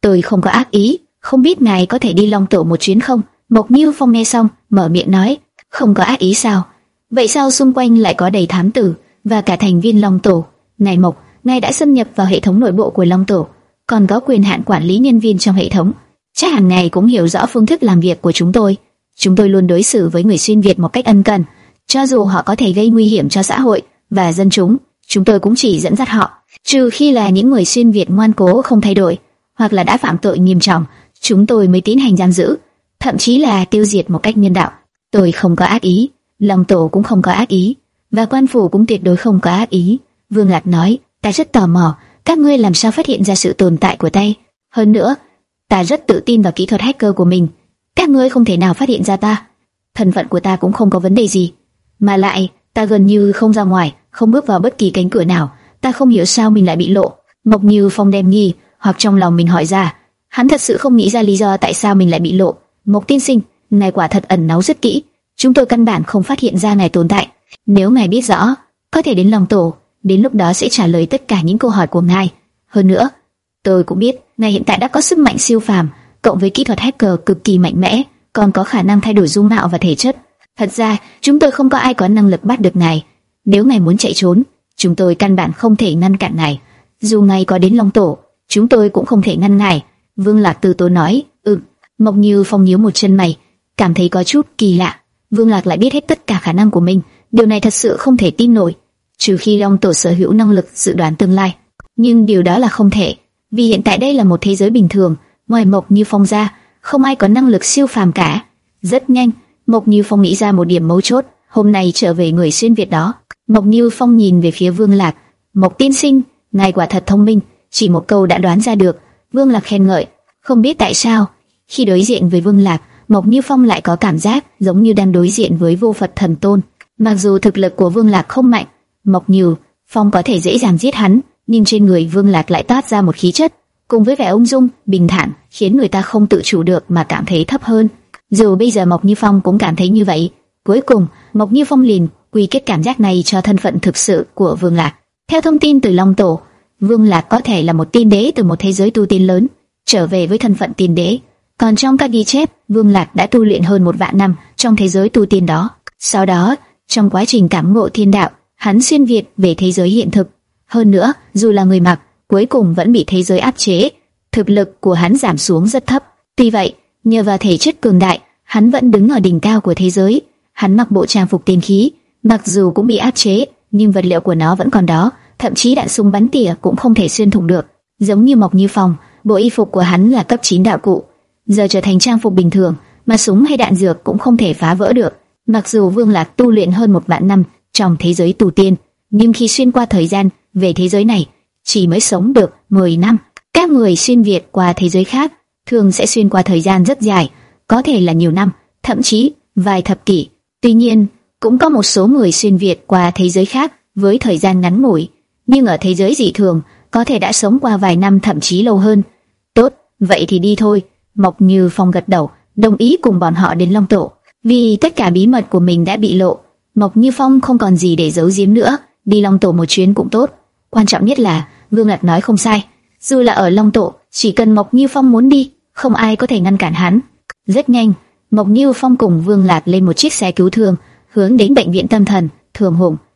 Tôi không có ác ý, không biết ngài có thể đi Long Tổ một chuyến không? Mộc Như Phong nghe xong, mở miệng nói, không có ác ý sao? Vậy sao xung quanh lại có đầy thám tử và cả thành viên Long Tổ? Ngài Mộc, ngài đã xâm nhập vào hệ thống nội bộ của Long Tổ, còn có quyền hạn quản lý nhân viên trong hệ thống. Chắc hẳn ngài cũng hiểu rõ phương thức làm việc của chúng tôi. Chúng tôi luôn đối xử với người xuyên Việt một cách ân cần, cho dù họ có thể gây nguy hiểm cho xã hội và dân chúng, chúng tôi cũng chỉ dẫn dắt họ, trừ khi là những người xuyên Việt ngoan cố không thay đổi, hoặc là đã phạm tội nghiêm trọng, chúng tôi mới tiến hành giam giữ, thậm chí là tiêu diệt một cách nhân đạo. Tôi không có ác ý, Long Tổ cũng không có ác ý, và quan phủ cũng tuyệt đối không có ác ý. Vương Lạc nói, ta rất tò mò, các ngươi làm sao phát hiện ra sự tồn tại của tay? Hơn nữa, ta rất tự tin vào kỹ thuật hacker của mình. Các ngươi không thể nào phát hiện ra ta. Thân phận của ta cũng không có vấn đề gì, mà lại ta gần như không ra ngoài, không bước vào bất kỳ cánh cửa nào. Ta không hiểu sao mình lại bị lộ. Mộc Như Phong đem nghi hoặc trong lòng mình hỏi ra. Hắn thật sự không nghĩ ra lý do tại sao mình lại bị lộ. Mộc tiên sinh, ngài quả thật ẩn náu rất kỹ, chúng tôi căn bản không phát hiện ra ngài tồn tại. Nếu ngài biết rõ, có thể đến Long Tổ, đến lúc đó sẽ trả lời tất cả những câu hỏi của ngài. Hơn nữa, tôi cũng biết ngài hiện tại đã có sức mạnh siêu phàm, cộng với kỹ thuật hacker cực kỳ mạnh mẽ, còn có khả năng thay đổi dung mạo và thể chất. Thật ra, chúng tôi không có ai có năng lực bắt được ngài. Nếu ngài muốn chạy trốn, chúng tôi căn bản không thể ngăn cản ngài. Dù ngài có đến Long Tổ, chúng tôi cũng không thể ngăn ngài. Vương Lạc từ tốn nói. Ừ. Mộc Như Phong nhíu một chân mày, cảm thấy có chút kỳ lạ. Vương Lạc lại biết hết tất cả khả năng của mình, điều này thật sự không thể tin nổi. Trừ khi Long Tổ sở hữu năng lực dự đoán tương lai, nhưng điều đó là không thể, vì hiện tại đây là một thế giới bình thường, ngoài Mộc Như Phong ra, không ai có năng lực siêu phàm cả. Rất nhanh, Mộc Như Phong nghĩ ra một điểm mấu chốt. Hôm nay trở về người xuyên Việt đó. Mộc Như Phong nhìn về phía Vương Lạc. Mộc tiên sinh, ngài quả thật thông minh, chỉ một câu đã đoán ra được. Vương Lạc khen ngợi. Không biết tại sao, khi đối diện với Vương Lạc, Mộc Như Phong lại có cảm giác giống như đang đối diện với vô Phật thần tôn. Mặc dù thực lực của Vương Lạc không mạnh, Mộc Như Phong có thể dễ dàng giết hắn, nhưng trên người Vương Lạc lại toát ra một khí chất, cùng với vẻ ung dung, bình thản, khiến người ta không tự chủ được mà cảm thấy thấp hơn. Dù bây giờ Mộc Như Phong cũng cảm thấy như vậy. Cuối cùng, Mộc Như Phong liền quy kết cảm giác này cho thân phận thực sự của Vương Lạc. Theo thông tin từ Long Tổ, Vương Lạc có thể là một tiên đế từ một thế giới tu tiên lớn, trở về với thân phận tiên đế. Còn trong các ghi chép, Vương Lạc đã tu luyện hơn một vạn năm trong thế giới tu tiên đó. Sau đó, trong quá trình cảm ngộ thiên đạo, hắn xuyên việt về thế giới hiện thực. Hơn nữa, dù là người mặc, cuối cùng vẫn bị thế giới áp chế, thực lực của hắn giảm xuống rất thấp. Tuy vậy, nhờ vào thể chất cường đại, hắn vẫn đứng ở đỉnh cao của thế giới. Hắn mặc bộ trang phục tiên khí, mặc dù cũng bị áp chế, nhưng vật liệu của nó vẫn còn đó, thậm chí đạn súng bắn tỉa cũng không thể xuyên thủng được. Giống như Mộc Như Phong, bộ y phục của hắn là cấp chín đạo cụ, giờ trở thành trang phục bình thường, mà súng hay đạn dược cũng không thể phá vỡ được. Mặc dù Vương Lạc tu luyện hơn một vạn năm trong thế giới tu tiên, nhưng khi xuyên qua thời gian về thế giới này, chỉ mới sống được mười năm. Các người xuyên việt qua thế giới khác thường sẽ xuyên qua thời gian rất dài, có thể là nhiều năm, thậm chí vài thập kỷ. Tuy nhiên, cũng có một số người xuyên việt qua thế giới khác với thời gian ngắn ngủi, nhưng ở thế giới dị thường có thể đã sống qua vài năm thậm chí lâu hơn. Tốt, vậy thì đi thôi. Mộc Như Phong gật đầu, đồng ý cùng bọn họ đến Long Tổ. Vì tất cả bí mật của mình đã bị lộ, Mộc Như Phong không còn gì để giấu giếm nữa. Đi Long Tổ một chuyến cũng tốt. Quan trọng nhất là Vương Lạc nói không sai, dù là ở Long Tổ, chỉ cần Mộc Như Phong muốn đi, không ai có thể ngăn cản hắn. Rất nhanh, Mộc Như Phong cùng Vương Lạc lên một chiếc xe cứu thương, hướng đến bệnh viện tâm thần Thường Hùng.